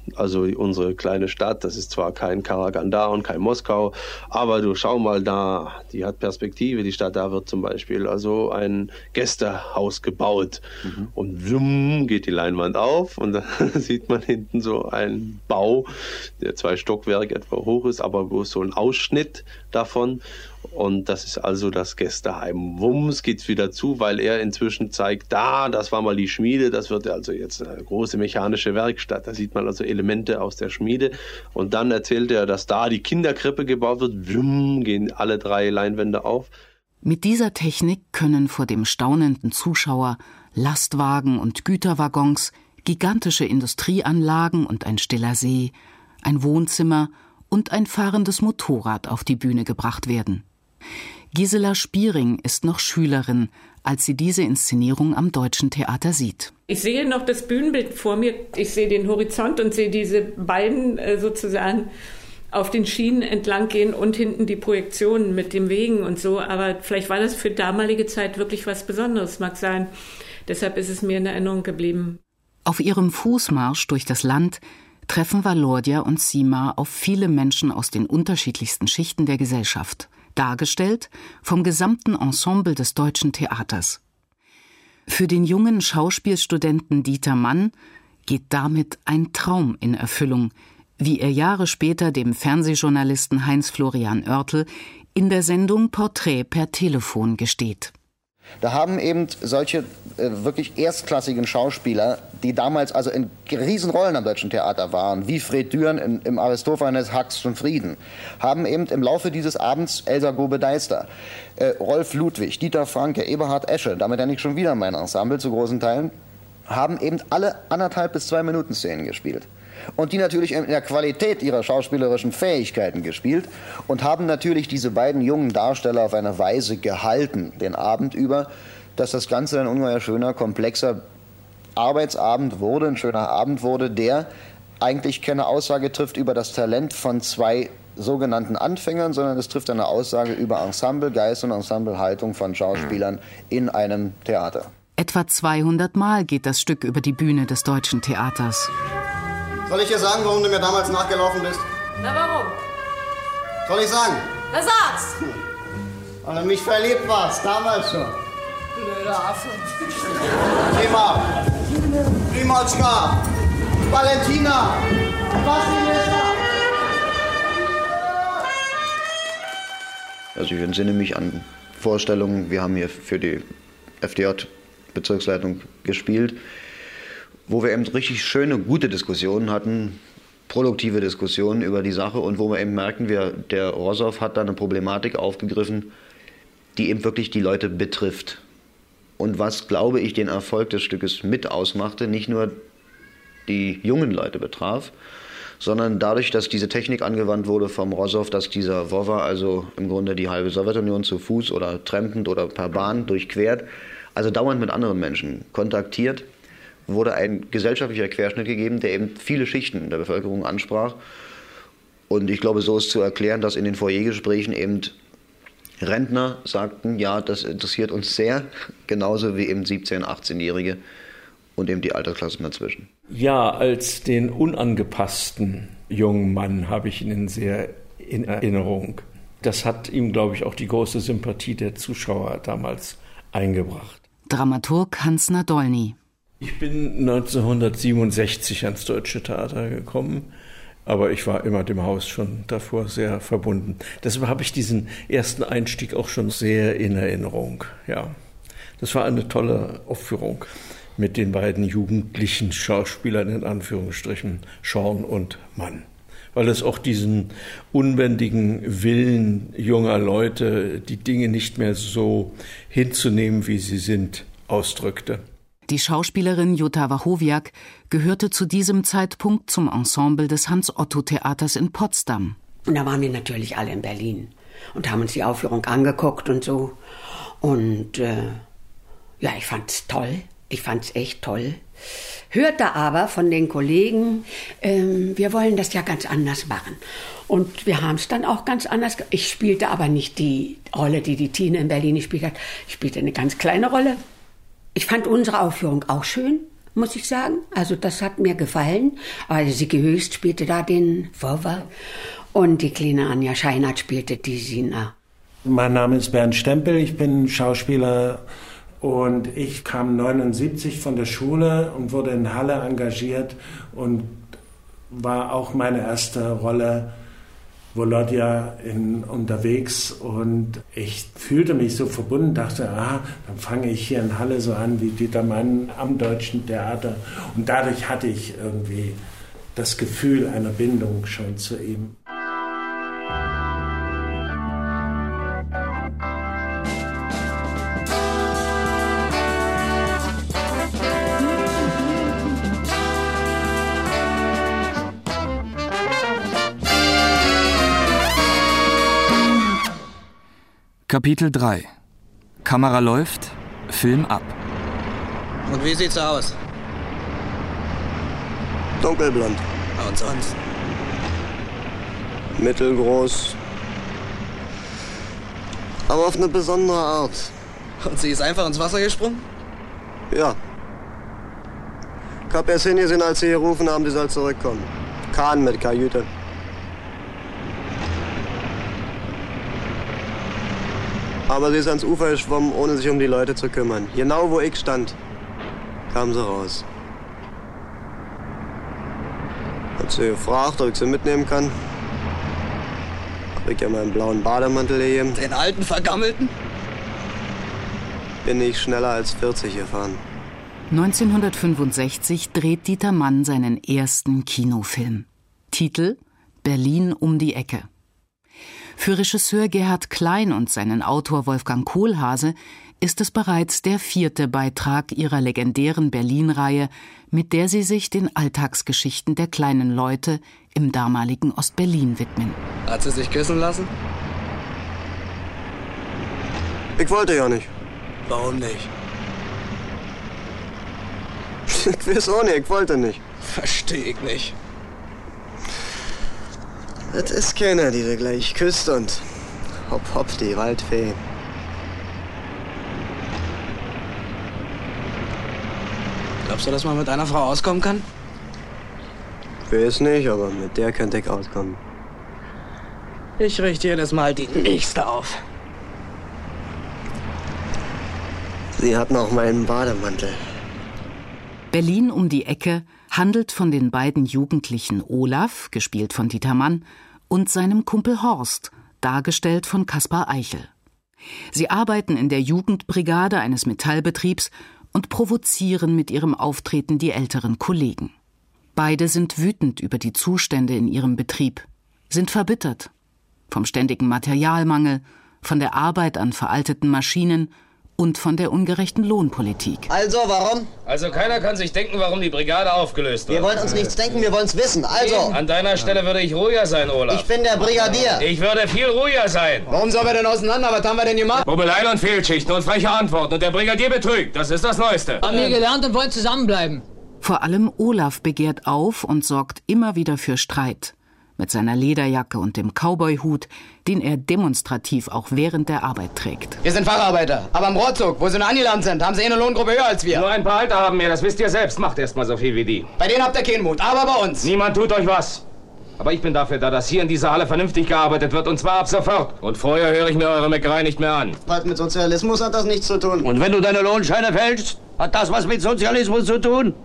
Also unsere kleine Stadt, das ist zwar kein Karaganda und kein Moskau, aber du schau mal da, die hat Perspektive, die Stadt, da wird zum Beispiel also ein Gästehaus gebaut. Und zoom geht die Leinwand auf und dann sieht man hinten so einen Bau, der 2 Stockwerke etwa hoch ist, aber bloß so ein Ausschnitt davon. Und das ist also das Gästeheim. Wumms geht's wieder zu, weil er inzwischen zeigt, das war mal die Schmiede, das wird also jetzt eine große mechanische Werkstatt. Da sieht man also Elemente aus der Schmiede. Und dann erzählt er, dass da die Kinderkrippe gebaut wird. Wumm, gehen alle 3 Leinwände auf. Mit dieser Technik können vor dem staunenden Zuschauer Lastwagen und Güterwaggons, gigantische Industrieanlagen und ein stiller See, ein Wohnzimmer und ein fahrendes Motorrad auf die Bühne gebracht werden. Gisela Spiering ist noch Schülerin, als sie diese Inszenierung am Deutschen Theater sieht. Ich sehe noch das Bühnenbild vor mir. Ich sehe den Horizont und sehe diese beiden sozusagen auf den Schienen entlang gehen und hinten die Projektionen mit dem Wegen und so. Aber vielleicht war das für damalige Zeit wirklich was Besonderes, mag sein. Deshalb ist es mir in Erinnerung geblieben. Auf ihrem Fußmarsch durch das Land treffen Walordia und Sima auf viele Menschen aus den unterschiedlichsten Schichten der Gesellschaft, dargestellt vom gesamten Ensemble des Deutschen Theaters. Für den jungen Schauspielstudenten Dieter Mann geht damit ein Traum in Erfüllung, wie er Jahre später dem Fernsehjournalisten Heinz-Florian Oertel in der Sendung Porträt per Telefon gesteht. Da haben eben solche wirklich erstklassigen Schauspieler, die damals also in Riesenrollen am Deutschen Theater waren, wie Fred Düren im Aristophanes Hax und Frieden, haben eben im Laufe dieses Abends Elsa Grube-Deister, Rolf Ludwig, Dieter Franke, Eberhard Esche, damit ja nicht schon wieder mein Ensemble zu großen Teilen, haben eben alle 1,5 bis 2 Minuten Szenen gespielt. Und die natürlich in der Qualität ihrer schauspielerischen Fähigkeiten gespielt und haben natürlich diese beiden jungen Darsteller auf eine Weise gehalten, den Abend über, dass das Ganze ein ungeheuer schöner, komplexer Arbeitsabend wurde, ein schöner Abend wurde, der eigentlich keine Aussage trifft über das Talent von 2 sogenannten Anfängern, sondern es trifft eine Aussage über Ensemblegeist und Ensemblehaltung von Schauspielern in einem Theater. Etwa 200 Mal geht das Stück über die Bühne des Deutschen Theaters. Soll ich dir sagen, warum du mir damals nachgelaufen bist? Na, warum? Soll ich sagen? Na, sag's! Weil du mich verliebt warst, damals schon. Blöder Affe. Thema. Primolska. Valentina. Vasilisa. Also ich entsinne mich an Vorstellungen, wir haben hier für die FDJ-Bezirksleitung gespielt, wo wir eben richtig schöne, gute Diskussionen hatten, produktive Diskussionen über die Sache und wo wir eben merken, der Rossow hat da eine Problematik aufgegriffen, die eben wirklich die Leute betrifft. Und was, glaube ich, den Erfolg des Stückes mit ausmachte, nicht nur die jungen Leute betraf, sondern dadurch, dass diese Technik angewandt wurde vom Rossow, dass dieser Wowa also im Grunde die halbe Sowjetunion zu Fuß oder trampend oder per Bahn durchquert, also dauernd mit anderen Menschen kontaktiert, wurde ein gesellschaftlicher Querschnitt gegeben, der eben viele Schichten der Bevölkerung ansprach. Und ich glaube, so ist zu erklären, dass in den Foyergesprächen eben Rentner sagten, ja, das interessiert uns sehr, genauso wie eben 17-, 18-Jährige und eben die Altersklassen dazwischen. Ja, als den unangepassten jungen Mann habe ich ihn sehr in Erinnerung. Das hat ihm, glaube ich, auch die große Sympathie der Zuschauer damals eingebracht. Dramaturg Hans Nadolny. Ich bin 1967 ans Deutsche Theater gekommen, aber ich war immer dem Haus schon davor sehr verbunden. Deshalb habe ich diesen ersten Einstieg auch schon sehr in Erinnerung. Ja, das war eine tolle Aufführung mit den beiden jugendlichen Schauspielern in Anführungsstrichen, Schorn und Mann. Weil es auch diesen unbändigen Willen junger Leute, die Dinge nicht mehr so hinzunehmen, wie sie sind, ausdrückte. Die Schauspielerin Jutta Wachowiak gehörte zu diesem Zeitpunkt zum Ensemble des Hans-Otto-Theaters in Potsdam. Und da waren wir natürlich alle in Berlin und haben uns die Aufführung angeguckt und so. Und ja, ich fand's toll. Ich fand's echt toll. Hörte aber von den Kollegen, wir wollen das ja ganz anders machen. Und wir haben es dann auch ganz anders. Ich spielte aber nicht die Rolle, die Tine in Berlin gespielt hat. Ich spielte eine ganz kleine Rolle. Ich fand unsere Aufführung auch schön, muss ich sagen. Also das hat mir gefallen. Also Sigi Höchst spielte da den Vorwart und die kleine Anja Scheinert spielte die Sina. Mein Name ist Bernd Stempel, ich bin Schauspieler und ich kam 1979 von der Schule und wurde in Halle engagiert und war auch meine erste Rolle Volodya unterwegs und ich fühlte mich so verbunden, dachte, dann fange ich hier in Halle so an wie Dieter Mann am Deutschen Theater und dadurch hatte ich irgendwie das Gefühl einer Bindung schon zu ihm. Kapitel 3. Kamera läuft, Film ab. Und wie sieht's aus? Dunkelblond. Und sonst? Mittelgroß. Aber auf eine besondere Art. Und sie ist einfach ins Wasser gesprungen? Ja. Ich hab erst hingesehen, als sie gerufen haben, sie soll zurückkommen. Kahn mit Kajüte. Aber sie ist ans Ufer geschwommen, ohne sich um die Leute zu kümmern. Genau wo ich stand, kam sie raus. Hat sie gefragt, ob ich sie mitnehmen kann. Hab ich ja meinen blauen Bademantel gegeben. Den alten Vergammelten? Bin ich schneller als 40 gefahren. 1965 dreht Dieter Mann seinen ersten Kinofilm. Titel: Berlin um die Ecke. Für Regisseur Gerhard Klein und seinen Autor Wolfgang Kohlhase ist es bereits der 4. Beitrag ihrer legendären Berlin-Reihe, mit der sie sich den Alltagsgeschichten der kleinen Leute im damaligen Ostberlin widmen. Hat sie sich küssen lassen? Ich wollte ja nicht. Warum nicht? Ich weiß auch nicht, ich wollte nicht. Verstehe ich nicht. Das ist keiner, die du gleich küsst und hopp hopp, die Waldfee. Glaubst du, dass man mit einer Frau auskommen kann? Ich weiß nicht, aber mit der könnte ich auskommen. Ich richte jedes Mal die nächste auf. Sie hat noch meinen Bademantel. Berlin um die Ecke handelt von den beiden Jugendlichen Olaf, gespielt von Dieter Mann, und seinem Kumpel Horst, dargestellt von Kaspar Eichel. Sie arbeiten in der Jugendbrigade eines Metallbetriebs und provozieren mit ihrem Auftreten die älteren Kollegen. Beide sind wütend über die Zustände in ihrem Betrieb, sind verbittert. Vom ständigen Materialmangel, von der Arbeit an veralteten Maschinen und von der ungerechten Lohnpolitik. Also, warum? Also keiner kann sich denken, warum die Brigade aufgelöst wird. Wir wollen uns nichts denken, wir wollen es wissen. Also. An deiner Stelle würde ich ruhiger sein, Olaf. Ich bin der Brigadier. Ich würde viel ruhiger sein. Warum sollen wir denn auseinander? Was haben wir denn gemacht? Probeleien und Fehlschichten und freche Antworten. Und der Brigadier betrügt. Das ist das Neueste. Haben wir gelernt und wollen zusammenbleiben. Vor allem Olaf begehrt auf und sorgt immer wieder für Streit. Mit seiner Lederjacke und dem Cowboyhut, den er demonstrativ auch während der Arbeit trägt. Wir sind Facharbeiter, aber im Rohrzug, wo sie nur angelandet sind, haben sie eine Lohngruppe höher als wir. Nur ein paar Alter haben mehr, das wisst ihr selbst. Macht erst mal so viel wie die. Bei denen habt ihr keinen Mut, aber bei uns. Niemand tut euch was. Aber ich bin dafür da, dass hier in dieser Halle vernünftig gearbeitet wird, und zwar ab sofort. Und vorher höre ich mir eure Meckerei nicht mehr an. Was mit Sozialismus hat das nichts zu tun. Und wenn du deine Lohnscheine fälschst, hat das was mit Sozialismus zu tun?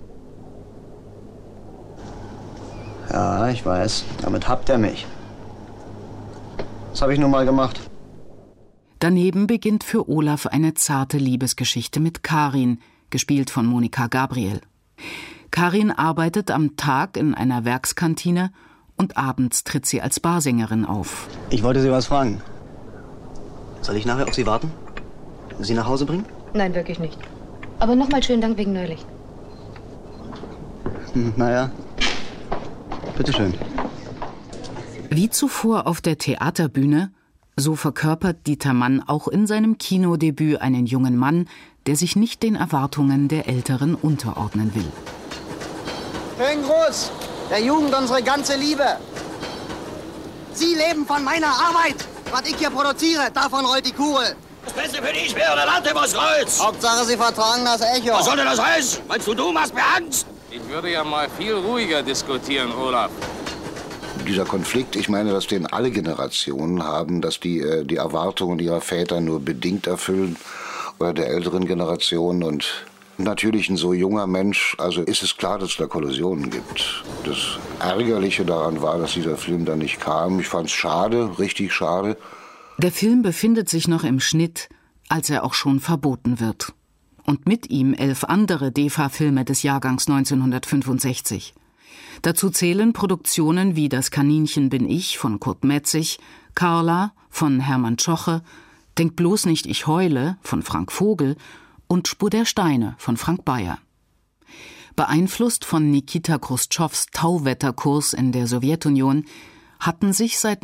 Ja, ich weiß. Damit habt ihr mich. Das habe ich nun mal gemacht. Daneben beginnt für Olaf eine zarte Liebesgeschichte mit Karin, gespielt von Monika Gabriel. Karin arbeitet am Tag in einer Werkskantine und abends tritt sie als Barsängerin auf. Ich wollte Sie was fragen. Soll ich nachher auf Sie warten? Sie nach Hause bringen? Nein, wirklich nicht. Aber nochmal schönen Dank wegen neulich. Naja. Bitteschön. Wie zuvor auf der Theaterbühne, so verkörpert Dieter Mann auch in seinem Kinodebüt einen jungen Mann, der sich nicht den Erwartungen der Älteren unterordnen will. Schön groß, der Jugend unsere ganze Liebe. Sie leben von meiner Arbeit. Was ich hier produziere, davon rollt die Kugel. Das Beste für dich wäre der Land übers Kreuz. Hauptsache, Sie vertragen das Echo. Was soll denn das heißen? Meinst du machst mir Angst? Ich würde ja mal viel ruhiger diskutieren, Olaf. Dieser Konflikt, ich meine, dass den alle Generationen haben, dass die Erwartungen ihrer Väter nur bedingt erfüllen oder der älteren Generation. Und natürlich ein so junger Mensch, also ist es klar, dass es da Kollisionen gibt. Das Ärgerliche daran war, dass dieser Film dann nicht kam. Ich fand es schade, richtig schade. Der Film befindet sich noch im Schnitt, als er auch schon verboten wird. Und mit ihm 11 andere DEFA-Filme des Jahrgangs 1965. Dazu zählen Produktionen wie Das Kaninchen bin ich von Kurt Metzig, Carla von Hermann Tschoche, Denk bloß nicht, ich heule von Frank Vogel und Spur der Steine von Frank Bayer. Beeinflusst von Nikita Chruschtschows Tauwetterkurs in der Sowjetunion hatten sich seit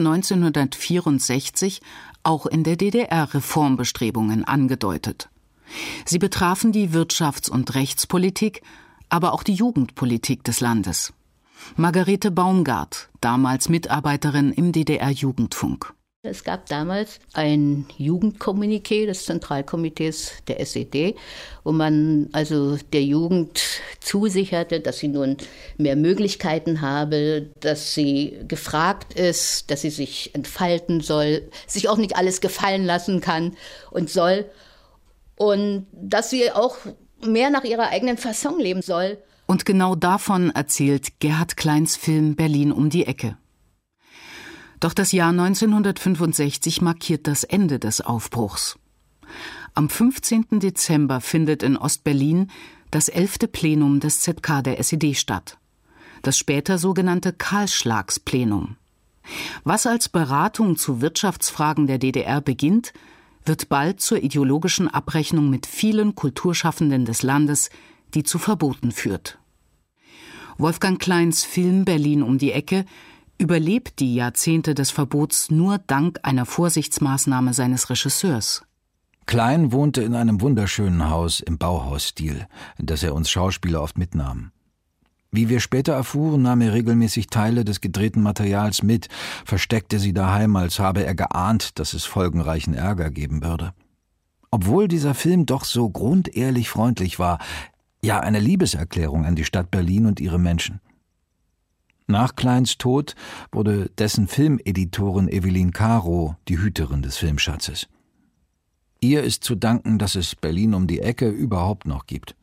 1964 auch in der DDR Reformbestrebungen angedeutet. Sie betrafen die Wirtschafts- und Rechtspolitik, aber auch die Jugendpolitik des Landes. Margarete Baumgart, damals Mitarbeiterin im DDR-Jugendfunk. Es gab damals ein Jugendkommuniqué des Zentralkomitees der SED, wo man also der Jugend zusicherte, dass sie nun mehr Möglichkeiten habe, dass sie gefragt ist, dass sie sich entfalten soll, sich auch nicht alles gefallen lassen kann und soll und dass sie auch mehr nach ihrer eigenen Fasson leben soll. Und genau davon erzählt Gerhard Kleins Film Berlin um die Ecke. Doch das Jahr 1965 markiert das Ende des Aufbruchs. Am 15. Dezember findet in Ostberlin das 11. Plenum des ZK der SED statt. Das später sogenannte Kahlschlagsplenum. Was als Beratung zu Wirtschaftsfragen der DDR beginnt, wird bald zur ideologischen Abrechnung mit vielen Kulturschaffenden des Landes, die zu Verboten führt. Wolfgang Kleins Film Berlin um die Ecke überlebt die Jahrzehnte des Verbots nur dank einer Vorsichtsmaßnahme seines Regisseurs. Klein wohnte in einem wunderschönen Haus im Bauhausstil, in das er uns Schauspieler oft mitnahm. Wie wir später erfuhren, nahm er regelmäßig Teile des gedrehten Materials mit, versteckte sie daheim, als habe er geahnt, dass es folgenreichen Ärger geben würde. Obwohl dieser Film doch so grundehrlich freundlich war, ja eine Liebeserklärung an die Stadt Berlin und ihre Menschen. Nach Kleins Tod wurde dessen Filmeditorin Evelyn Caro die Hüterin des Filmschatzes. Ihr ist zu danken, dass es Berlin um die Ecke überhaupt noch gibt.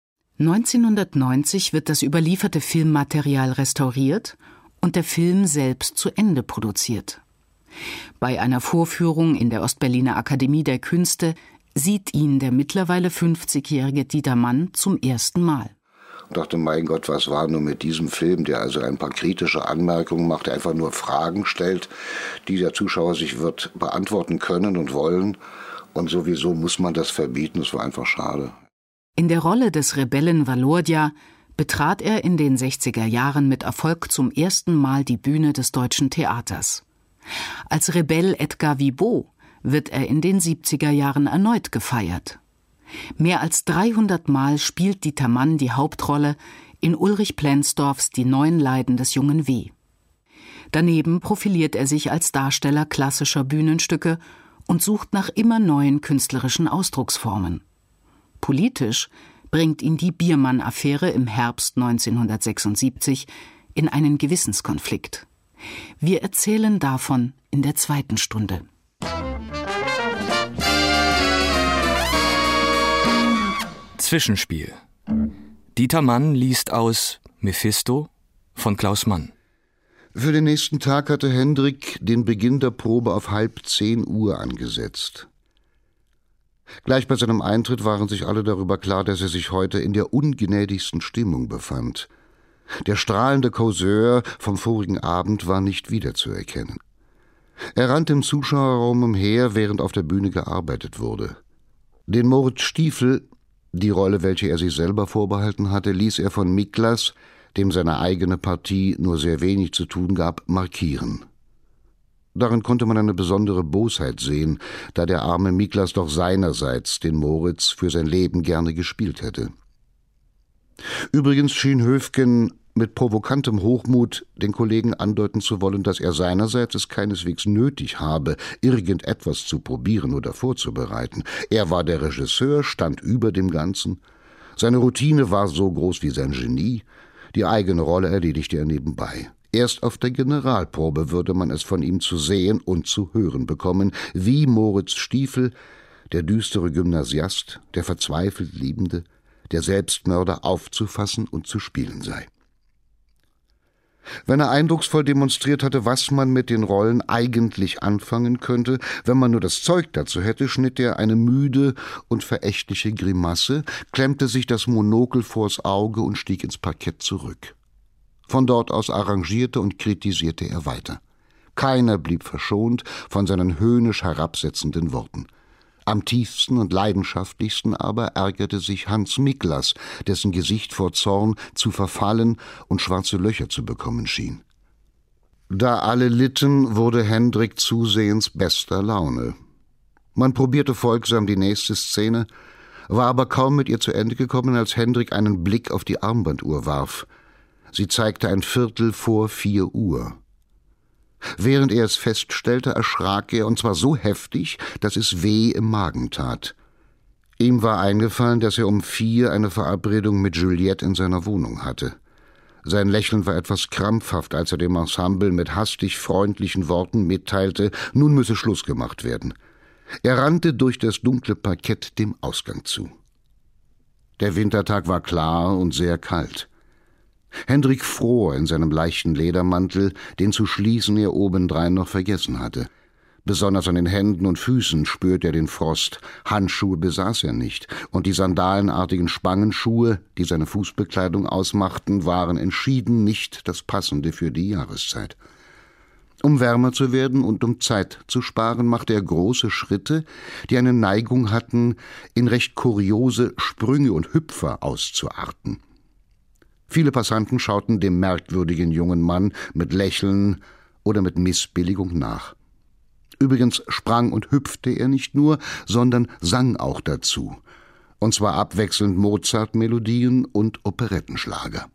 1990 wird das überlieferte Filmmaterial restauriert und der Film selbst zu Ende produziert. Bei einer Vorführung in der Ostberliner Akademie der Künste sieht ihn der mittlerweile 50-jährige Dieter Mann zum ersten Mal. Und dachte, mein Gott, was war nur mit diesem Film, der also ein paar kritische Anmerkungen macht, der einfach nur Fragen stellt, die der Zuschauer sich wird beantworten können und wollen. Und sowieso muss man das verbieten, das war einfach schade. In der Rolle des Rebellen Walurdia betrat er in den 60er Jahren mit Erfolg zum ersten Mal die Bühne des Deutschen Theaters. Als Rebell Edgar Wibeau wird er in den 70er Jahren erneut gefeiert. Mehr als 300 Mal spielt Dieter Mann die Hauptrolle in Ulrich Plenzdorfs Die 9 Leiden des jungen W. Daneben profiliert er sich als Darsteller klassischer Bühnenstücke und sucht nach immer neuen künstlerischen Ausdrucksformen. Politisch bringt ihn die Biermann-Affäre im Herbst 1976 in einen Gewissenskonflikt. Wir erzählen davon in der zweiten Stunde. Zwischenspiel. Dieter Mann liest aus Mephisto von Klaus Mann. Für den nächsten Tag hatte Hendrik den Beginn der Probe auf 9:30 Uhr angesetzt. Gleich bei seinem Eintritt waren sich alle darüber klar, dass er sich heute in der ungnädigsten Stimmung befand. Der strahlende Causeur vom vorigen Abend war nicht wiederzuerkennen. Er rannte im Zuschauerraum umher, während auf der Bühne gearbeitet wurde. Den Moritz Stiefel, die Rolle, welche er sich selber vorbehalten hatte, ließ er von Miklas, dem seine eigene Partie nur sehr wenig zu tun gab, markieren. Darin konnte man eine besondere Bosheit sehen, da der arme Miklas doch seinerseits den Moritz für sein Leben gerne gespielt hätte. Übrigens schien Höfgen mit provokantem Hochmut den Kollegen andeuten zu wollen, dass er seinerseits es keineswegs nötig habe, irgendetwas zu probieren oder vorzubereiten. Er war der Regisseur, stand über dem Ganzen. Seine Routine war so groß wie sein Genie. Die eigene Rolle erledigte er nebenbei. Erst auf der Generalprobe würde man es von ihm zu sehen und zu hören bekommen, wie Moritz Stiefel, der düstere Gymnasiast, der verzweifelt Liebende, der Selbstmörder aufzufassen und zu spielen sei. Wenn er eindrucksvoll demonstriert hatte, was man mit den Rollen eigentlich anfangen könnte, wenn man nur das Zeug dazu hätte, schnitt er eine müde und verächtliche Grimasse, klemmte sich das Monokel vors Auge und stieg ins Parkett zurück. Von dort aus arrangierte und kritisierte er weiter. Keiner blieb verschont von seinen höhnisch herabsetzenden Worten. Am tiefsten und leidenschaftlichsten aber ärgerte sich Hans Miklas, dessen Gesicht vor Zorn zu verfallen und schwarze Löcher zu bekommen schien. Da alle litten, wurde Hendrik zusehends bester Laune. Man probierte folgsam die nächste Szene, war aber kaum mit ihr zu Ende gekommen, als Hendrik einen Blick auf die Armbanduhr warf. Sie zeigte 3:45 Uhr. Während er es feststellte, erschrak er, und zwar so heftig, dass es weh im Magen tat. Ihm war eingefallen, dass er um 4 eine Verabredung mit Juliette in seiner Wohnung hatte. Sein Lächeln war etwas krampfhaft, als er dem Ensemble mit hastig freundlichen Worten mitteilte, nun müsse Schluss gemacht werden. Er rannte durch das dunkle Parkett dem Ausgang zu. Der Wintertag war klar und sehr kalt. Hendrik fror in seinem leichten Ledermantel, den zu schließen er obendrein noch vergessen hatte. Besonders an den Händen und Füßen spürte er den Frost. Handschuhe besaß er nicht, und die sandalenartigen Spangenschuhe, die seine Fußbekleidung ausmachten, waren entschieden nicht das Passende für die Jahreszeit. Um wärmer zu werden und um Zeit zu sparen, machte er große Schritte, die eine Neigung hatten, in recht kuriose Sprünge und Hüpfer auszuarten. Viele Passanten schauten dem merkwürdigen jungen Mann mit Lächeln oder mit Missbilligung nach. Übrigens sprang und hüpfte er nicht nur, sondern sang auch dazu, und zwar abwechselnd Mozart-Melodien und Operettenschlager.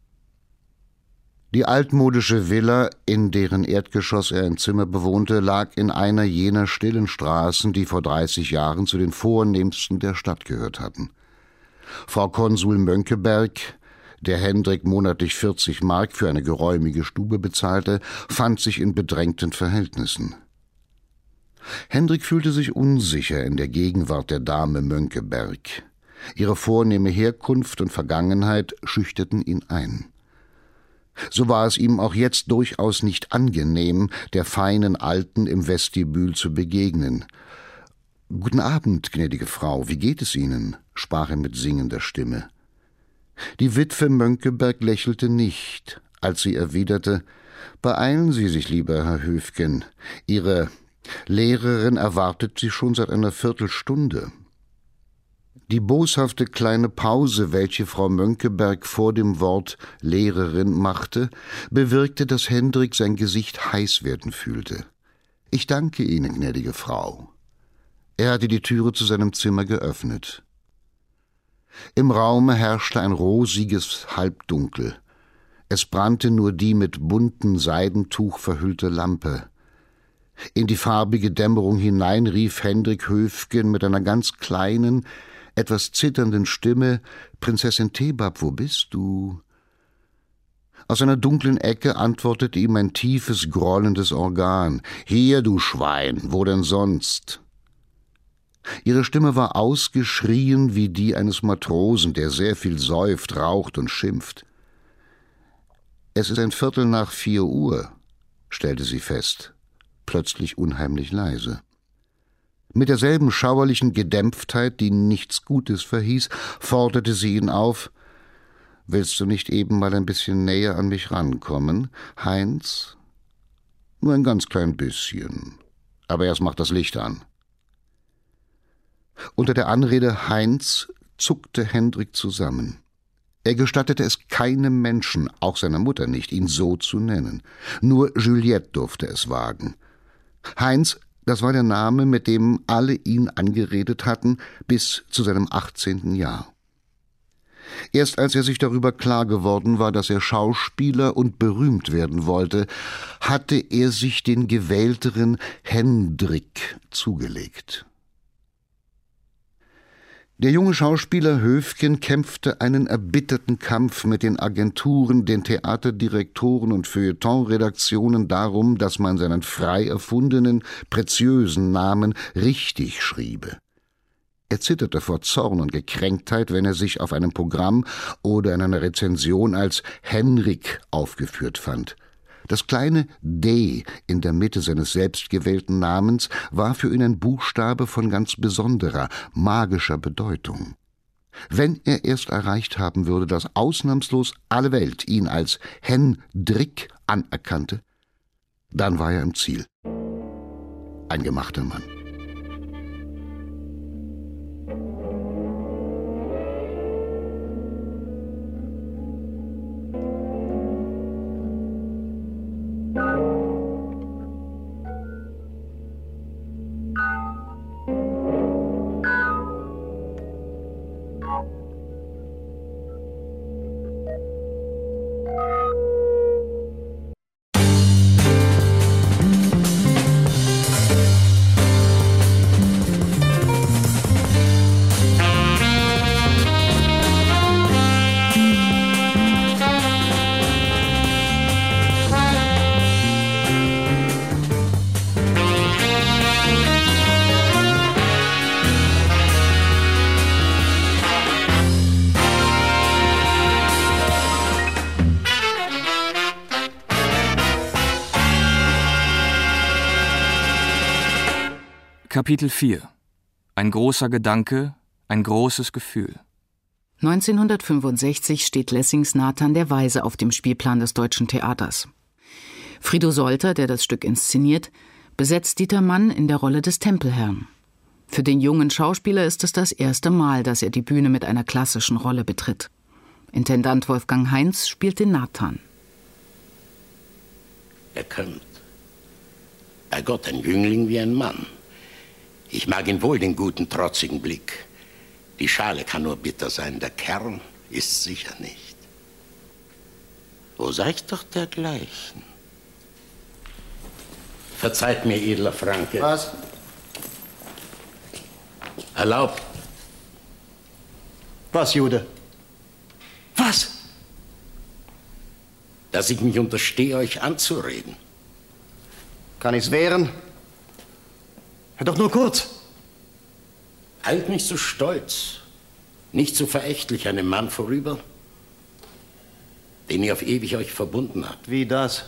Die altmodische Villa, in deren Erdgeschoss er ein Zimmer bewohnte, lag in einer jener stillen Straßen, die vor 30 Jahren zu den vornehmsten der Stadt gehört hatten. Frau Konsul Mönckeberg, der Hendrik monatlich 40 Mark für eine geräumige Stube bezahlte, fand sich in bedrängten Verhältnissen. Hendrik fühlte sich unsicher in der Gegenwart der Dame Mönckeberg. Ihre vornehme Herkunft und Vergangenheit schüchterten ihn ein. So war es ihm auch jetzt durchaus nicht angenehm, der feinen Alten im Vestibül zu begegnen. »Guten Abend, gnädige Frau, wie geht es Ihnen?« sprach er mit singender Stimme. Die Witwe Mönckeberg lächelte nicht, als sie erwiderte, »Beeilen Sie sich, lieber Herr Höfgen. Ihre Lehrerin erwartet Sie schon seit einer Viertelstunde.« Die boshafte kleine Pause, welche Frau Mönckeberg vor dem Wort Lehrerin machte, bewirkte, dass Hendrik sein Gesicht heiß werden fühlte. »Ich danke Ihnen, gnädige Frau.« Er hatte die Türe zu seinem Zimmer geöffnet. Im Raume herrschte ein rosiges Halbdunkel. Es brannte nur die mit bunten Seidentuch verhüllte Lampe. In die farbige Dämmerung hinein rief Hendrik Höfgen mit einer ganz kleinen, etwas zitternden Stimme, »Prinzessin Thebab, wo bist du?« Aus einer dunklen Ecke antwortete ihm ein tiefes, grollendes Organ. »Hier, du Schwein, wo denn sonst?« Ihre Stimme war ausgeschrien wie die eines Matrosen, der sehr viel säuft, raucht und schimpft. »Es ist 3:15 Uhr«, stellte sie fest, plötzlich unheimlich leise. Mit derselben schauerlichen Gedämpftheit, die nichts Gutes verhieß, forderte sie ihn auf, »Willst du nicht eben mal ein bisschen näher an mich rankommen, Heinz?« »Nur ein ganz klein bisschen. Aber erst mach das Licht an.« Unter der Anrede Heinz zuckte Hendrik zusammen. Er gestattete es keinem Menschen, auch seiner Mutter nicht, ihn so zu nennen. Nur Juliette durfte es wagen. Heinz, das war der Name, mit dem alle ihn angeredet hatten, bis zu seinem 18. Jahr. Erst als er sich darüber klar geworden war, dass er Schauspieler und berühmt werden wollte, hatte er sich den gewählteren Hendrik zugelegt. Der junge Schauspieler Höfgen kämpfte einen erbitterten Kampf mit den Agenturen, den Theaterdirektoren und Feuilletonredaktionen darum, dass man seinen frei erfundenen, preziösen Namen richtig schriebe. Er zitterte vor Zorn und Gekränktheit, wenn er sich auf einem Programm oder in einer Rezension als Henrik aufgeführt fand. Das kleine D in der Mitte seines selbstgewählten Namens war für ihn ein Buchstabe von ganz besonderer, magischer Bedeutung. Wenn er erst erreicht haben würde, dass ausnahmslos alle Welt ihn als Hendrik anerkannte, dann war er im Ziel. Ein gemachter Mann. Kapitel 4 – Ein großer Gedanke, ein großes Gefühl. 1965 steht Lessings Nathan der Weise auf dem Spielplan des Deutschen Theaters. Frido Solter, der das Stück inszeniert, besetzt Dieter Mann in der Rolle des Tempelherrn. Für den jungen Schauspieler ist es das erste Mal, dass er die Bühne mit einer klassischen Rolle betritt. Intendant Wolfgang Heinz spielt den Nathan. Er kommt. Bei Gott, ein Jüngling wie ein Mann. Ich mag ihn wohl, den guten, trotzigen Blick. Die Schale kann nur bitter sein, der Kern ist sicher nicht. Wo seid doch dergleichen? Verzeiht mir, edler Franke. Was? Erlaubt. Was, Jude? Was? Dass ich mich unterstehe, euch anzureden. Kann ich's wehren? Doch nur kurz. Eilt nicht so stolz, nicht so verächtlich einem Mann vorüber, den ihr auf ewig euch verbunden habt. Wie das?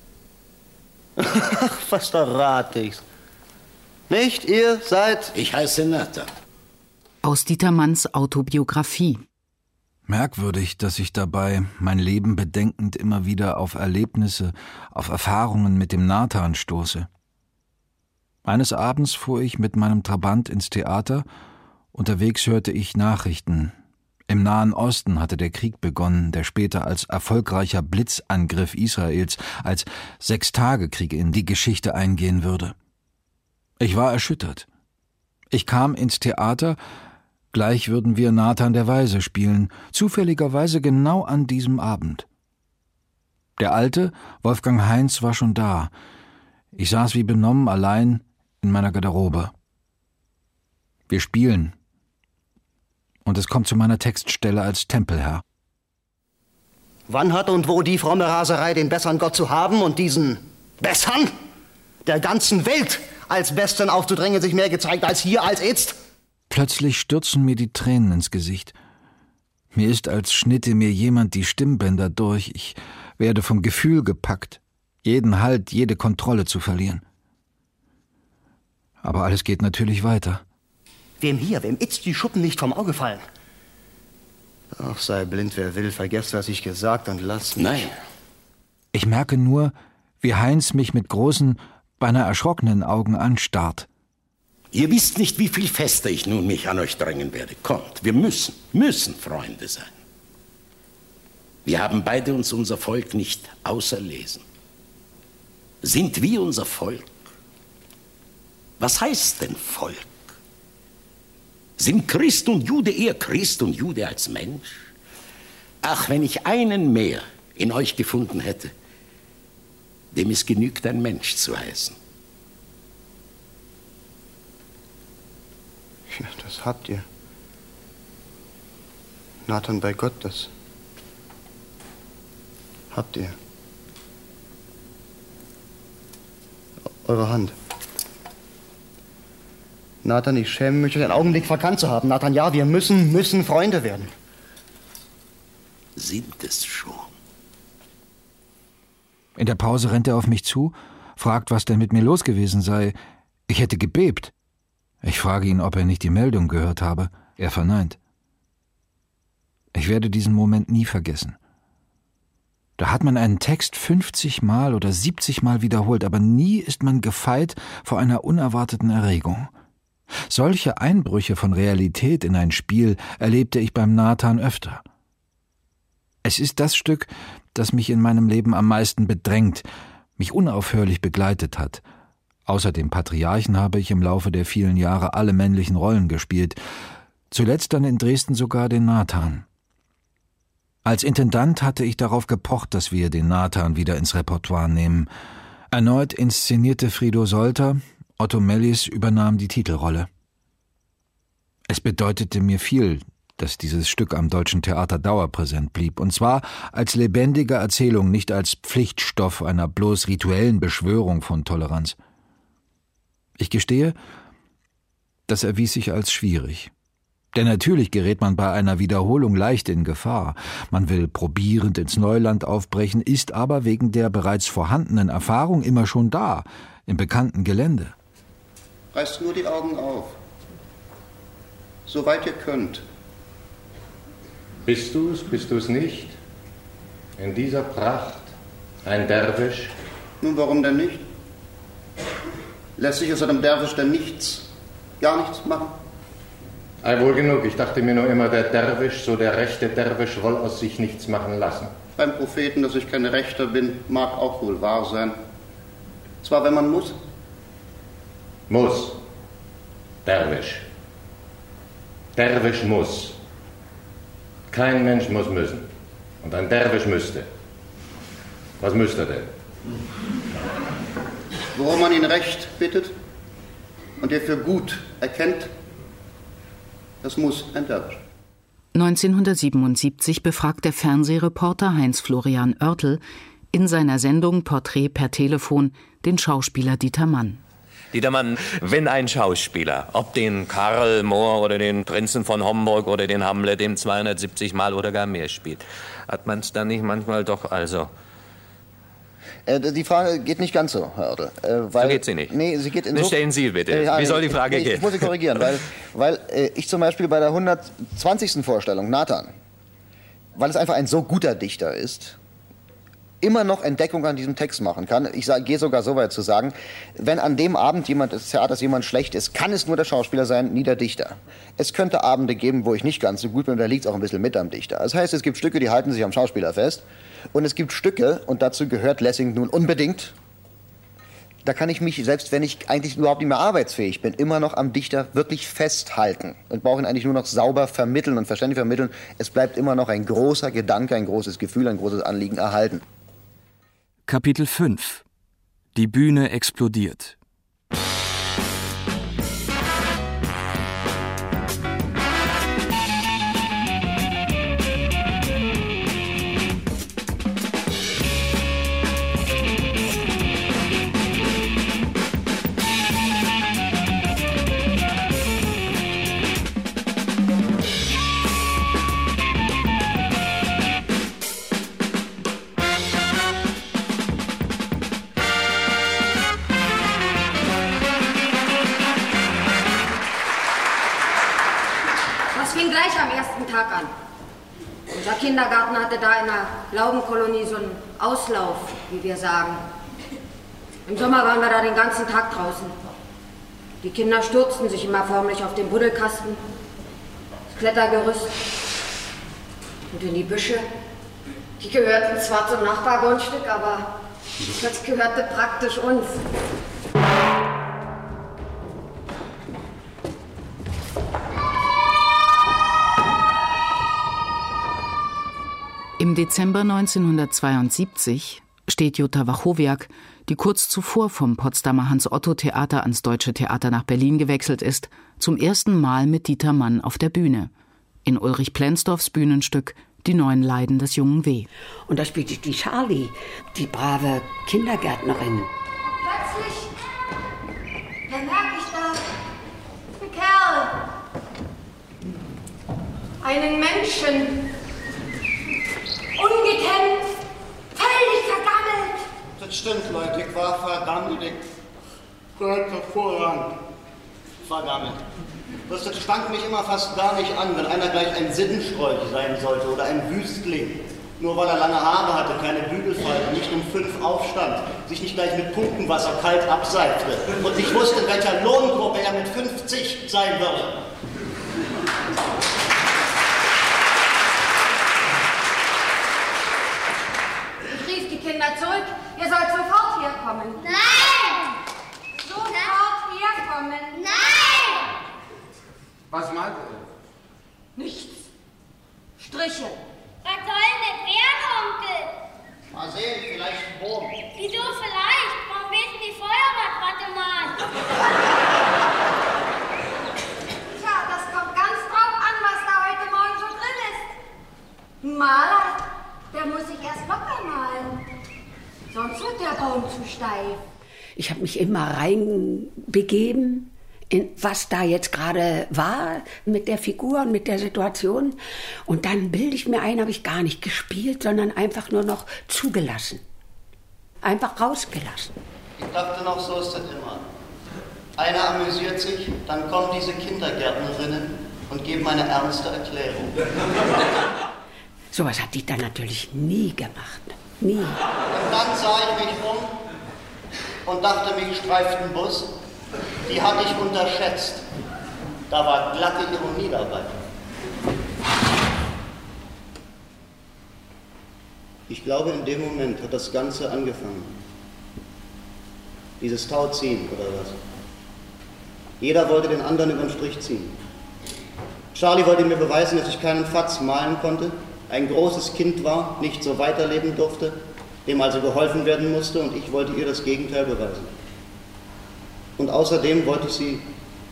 Ach, was verrate ich's. Nicht? Ihr seid... Ich heiße Nathan. Aus Dieter Manns Autobiografie. Merkwürdig, dass ich dabei, mein Leben bedenkend, immer wieder auf Erlebnisse, auf Erfahrungen mit dem Nathan stoße. Eines Abends fuhr ich mit meinem Trabant ins Theater. Unterwegs hörte ich Nachrichten. Im Nahen Osten hatte der Krieg begonnen, der später als erfolgreicher Blitzangriff Israels, als Sechstagekrieg in die Geschichte eingehen würde. Ich war erschüttert. Ich kam ins Theater, gleich würden wir Nathan der Weise spielen, zufälligerweise genau an diesem Abend. Der alte, Wolfgang Heinz, war schon da. Ich saß wie benommen allein in meiner Garderobe. Wir spielen. Und es kommt zu meiner Textstelle als Tempelherr. Wann hat und wo die fromme Raserei, den besseren Gott zu haben und diesen Bessern der ganzen Welt als Besten aufzudrängen, sich mehr gezeigt als hier, als jetzt? Plötzlich stürzen mir die Tränen ins Gesicht. Mir ist, als schnitte mir jemand die Stimmbänder durch. Ich werde vom Gefühl gepackt, jeden Halt, jede Kontrolle zu verlieren. Aber alles geht natürlich weiter. Wem jetzt die Schuppen nicht vom Auge fallen? Ach, sei blind, wer will, vergesst, was ich gesagt und lasst mich. Nein. Ich merke nur, wie Heinz mich mit großen, beinahe erschrockenen Augen anstarrt. Ihr wisst nicht, wie viel fester ich nun mich an euch drängen werde. Kommt, wir müssen Freunde sein. Wir haben beide uns unser Volk nicht auserlesen. Sind wir unser Volk? Was heißt denn Volk? Sind Christ und Jude eher Christ und Jude als Mensch? Ach, wenn ich einen mehr in euch gefunden hätte, dem es genügt, ein Mensch zu heißen. Ja, das habt ihr. Nathan, bei Gott, das habt ihr. Eure Hand. Nathan, ich schäme mich, einen Augenblick verkannt zu haben. Nathan, ja, wir müssen Freunde werden. Sind es schon. In der Pause rennt er auf mich zu, fragt, was denn mit mir los gewesen sei. Ich hätte gebebt. Ich frage ihn, ob er nicht die Meldung gehört habe. Er verneint. Ich werde diesen Moment nie vergessen. Da hat man einen Text 50 Mal oder 70 Mal wiederholt, aber nie ist man gefeit vor einer unerwarteten Erregung. Solche Einbrüche von Realität in ein Spiel erlebte ich beim Nathan öfter. Es ist das Stück, das mich in meinem Leben am meisten bedrängt, mich unaufhörlich begleitet hat. Außer dem Patriarchen habe ich im Laufe der vielen Jahre alle männlichen Rollen gespielt, zuletzt dann in Dresden sogar den Nathan. Als Intendant hatte ich darauf gepocht, dass wir den Nathan wieder ins Repertoire nehmen. Erneut inszenierte Frido Solter, Otto Mellis übernahm die Titelrolle. Es bedeutete mir viel, dass dieses Stück am Deutschen Theater dauerpräsent blieb, und zwar als lebendige Erzählung, nicht als Pflichtstoff einer bloß rituellen Beschwörung von Toleranz. Ich gestehe, das erwies sich als schwierig. Denn natürlich gerät man bei einer Wiederholung leicht in Gefahr. Man will probierend ins Neuland aufbrechen, ist aber wegen der bereits vorhandenen Erfahrung immer schon da, im bekannten Gelände. Reißt nur die Augen auf. Soweit ihr könnt. Bist du's nicht? In dieser Pracht ein Derwisch? Nun, warum denn nicht? Lässt sich aus einem Derwisch denn gar nichts machen? Ei, wohl genug. Ich dachte mir nur immer, der Derwisch, so der rechte Derwisch, woll aus sich nichts machen lassen. Beim Propheten, dass ich kein Rechter bin, mag auch wohl wahr sein. Zwar, wenn man muss. Muss. Derwisch. Derwisch muss. Kein Mensch muss müssen. Und ein Derwisch müsste. Was müsste er denn? Worum man ihn Recht bittet und er für gut erkennt, das muss ein Derwisch. 1977 befragt der Fernsehreporter Heinz-Florian Oertel in seiner Sendung Porträt per Telefon den Schauspieler Dieter Mann. Dieter Mann, wenn ein Schauspieler, ob den Karl Mohr oder den Prinzen von Homburg oder den Hamlet im 270 Mal oder gar mehr spielt, hat man es dann nicht manchmal doch also... Die Frage geht nicht ganz so, Herr Oertel. So geht sie nicht. Nee, sie geht insofern... Stellen Sie bitte. Wie soll die Frage gehen? Ich muss Sie korrigieren, weil ich zum Beispiel bei der 120. Vorstellung, Nathan, weil es einfach ein so guter Dichter ist, immer noch Entdeckung an diesem Text machen kann. Ich gehe sogar so weit zu sagen, wenn an dem Abend des Theaters jemand schlecht ist, kann es nur der Schauspieler sein, nie der Dichter. Es könnte Abende geben, wo ich nicht ganz so gut bin, und da liegt es auch ein bisschen mit am Dichter. Das heißt, es gibt Stücke, die halten sich am Schauspieler fest, und es gibt Stücke, und dazu gehört Lessing nun unbedingt, da kann ich mich, selbst wenn ich eigentlich überhaupt nicht mehr arbeitsfähig bin, immer noch am Dichter wirklich festhalten und brauche ihn eigentlich nur noch sauber vermitteln und verständlich vermitteln. Es bleibt immer noch ein großer Gedanke, ein großes Gefühl, ein großes Anliegen erhalten. Kapitel 5 – Die Bühne explodiert. An. Unser Kindergarten hatte da in einer Laubenkolonie so einen Auslauf, wie wir sagen. Im Sommer waren wir da den ganzen Tag draußen. Die Kinder stürzten sich immer förmlich auf den Buddelkasten, das Klettergerüst und in die Büsche. Die gehörten zwar zum Nachbargrundstück, aber das gehörte praktisch uns. Im Dezember 1972 steht Jutta Wachowiak, die kurz zuvor vom Potsdamer Hans-Otto-Theater ans Deutsche Theater nach Berlin gewechselt ist, zum ersten Mal mit Dieter Mann auf der Bühne. In Ulrich Plenzdorfs Bühnenstück Die 9 Leiden des jungen W. Und da spielte die Charlie, die brave Kindergärtnerin. Plötzlich bemerke ich da einen Kerl, einen Menschen, ungekämmt, völlig vergammelt. Das stimmt, Leute, ich war vergammelt, ich gehört hervorragend vergammelt. Das stank mich immer fast gar nicht an, wenn einer gleich ein Siddenstrolch sein sollte oder ein Wüstling. Nur weil er lange Haare hatte, keine Bügelfalten, nicht um 5 aufstand, sich nicht gleich mit Pumpenwasser kalt abseifte und nicht wusste, in welcher Lohngruppe er mit 50 sein würde. Ich rief die Kinder zurück, ihr sollt sofort herkommen. Nein! Sofort herkommen. Nein! Was meint ihr? Nichts. Striche. Was soll denn werden, Onkel? Mal sehen, vielleicht ein Bogen. Wieso vielleicht? Warum wissen die Feuerwehrwarte mal? Tja, das kommt ganz drauf an, was da heute Morgen so drin ist. Ein Maler, der muss sich erst locker malen. Sonst wird der Baum zu steif. Ich habe mich immer reinbegeben, in was da jetzt gerade war mit der Figur und mit der Situation. Und dann bilde ich mir ein, habe ich gar nicht gespielt, sondern einfach nur noch zugelassen. Einfach rausgelassen. Ich dachte noch, so ist das immer. Einer amüsiert sich, dann kommen diese Kindergärtnerinnen und geben eine ernste Erklärung. Sowas hat Dieter natürlich nie gemacht. Nie. Und dann sah ich mich um und dachte, mich streift ein Bus. Die hatte ich unterschätzt. Da war glatte Ironie dabei. Ich glaube, in dem Moment hat das Ganze angefangen. Dieses Tauziehen oder was. Jeder wollte den anderen über den Strich ziehen. Charlie wollte mir beweisen, dass ich keinen Fatz malen konnte, ein großes Kind war, nicht so weiterleben durfte, dem also geholfen werden musste, und ich wollte ihr das Gegenteil beweisen. Und außerdem wollte ich sie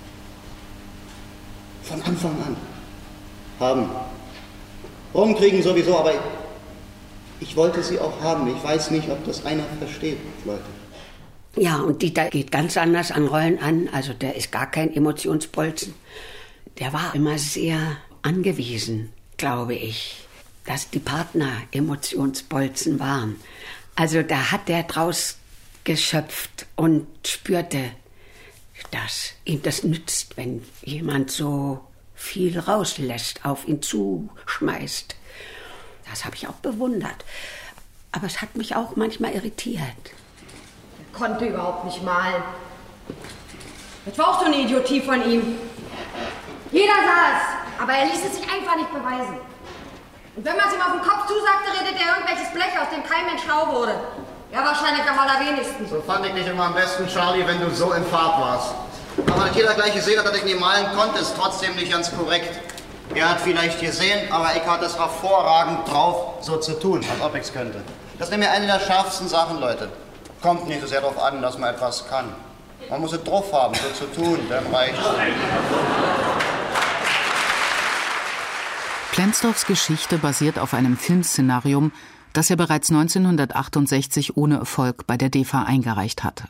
von Anfang an haben. Rumkriegen sowieso, aber ich wollte sie auch haben. Ich weiß nicht, ob das einer versteht, Leute. Ja, und Dieter geht ganz anders an Rollen an. Also der ist gar kein Emotionsbolzen. Der war immer sehr angewiesen, glaube ich, dass die Partner Emotionsbolzen waren. Also da hat der draus geschöpft und spürte, dass ihm das nützt, wenn jemand so viel rauslässt, auf ihn zuschmeißt. Das habe ich auch bewundert. Aber es hat mich auch manchmal irritiert. Er konnte überhaupt nicht malen. Das war auch so eine Idiotie von ihm. Jeder sah es, aber er ließ es sich einfach nicht beweisen. Und wenn man es ihm auf den Kopf zusagte, redete er irgendwelches Blech, aus dem kein Mensch schlau wurde. Ja, wahrscheinlich am allerwenigsten. So fand ich dich immer am besten, Charlie, wenn du so in Fahrt warst. Aber nicht jeder gleich gesehen hat, dass ich nie malen konnte, ist trotzdem nicht ganz korrekt. Er hat vielleicht gesehen, aber ich hatte es hervorragend drauf, so zu tun, als ob ich es könnte. Das ist nämlich eine der schärfsten Sachen, Leute. Kommt nicht so sehr darauf an, dass man etwas kann. Man muss es drauf haben, so zu tun, dann reicht's. Plenzdorfs Geschichte basiert auf einem Filmszenarium, das er bereits 1968 ohne Erfolg bei der DEFA eingereicht hatte.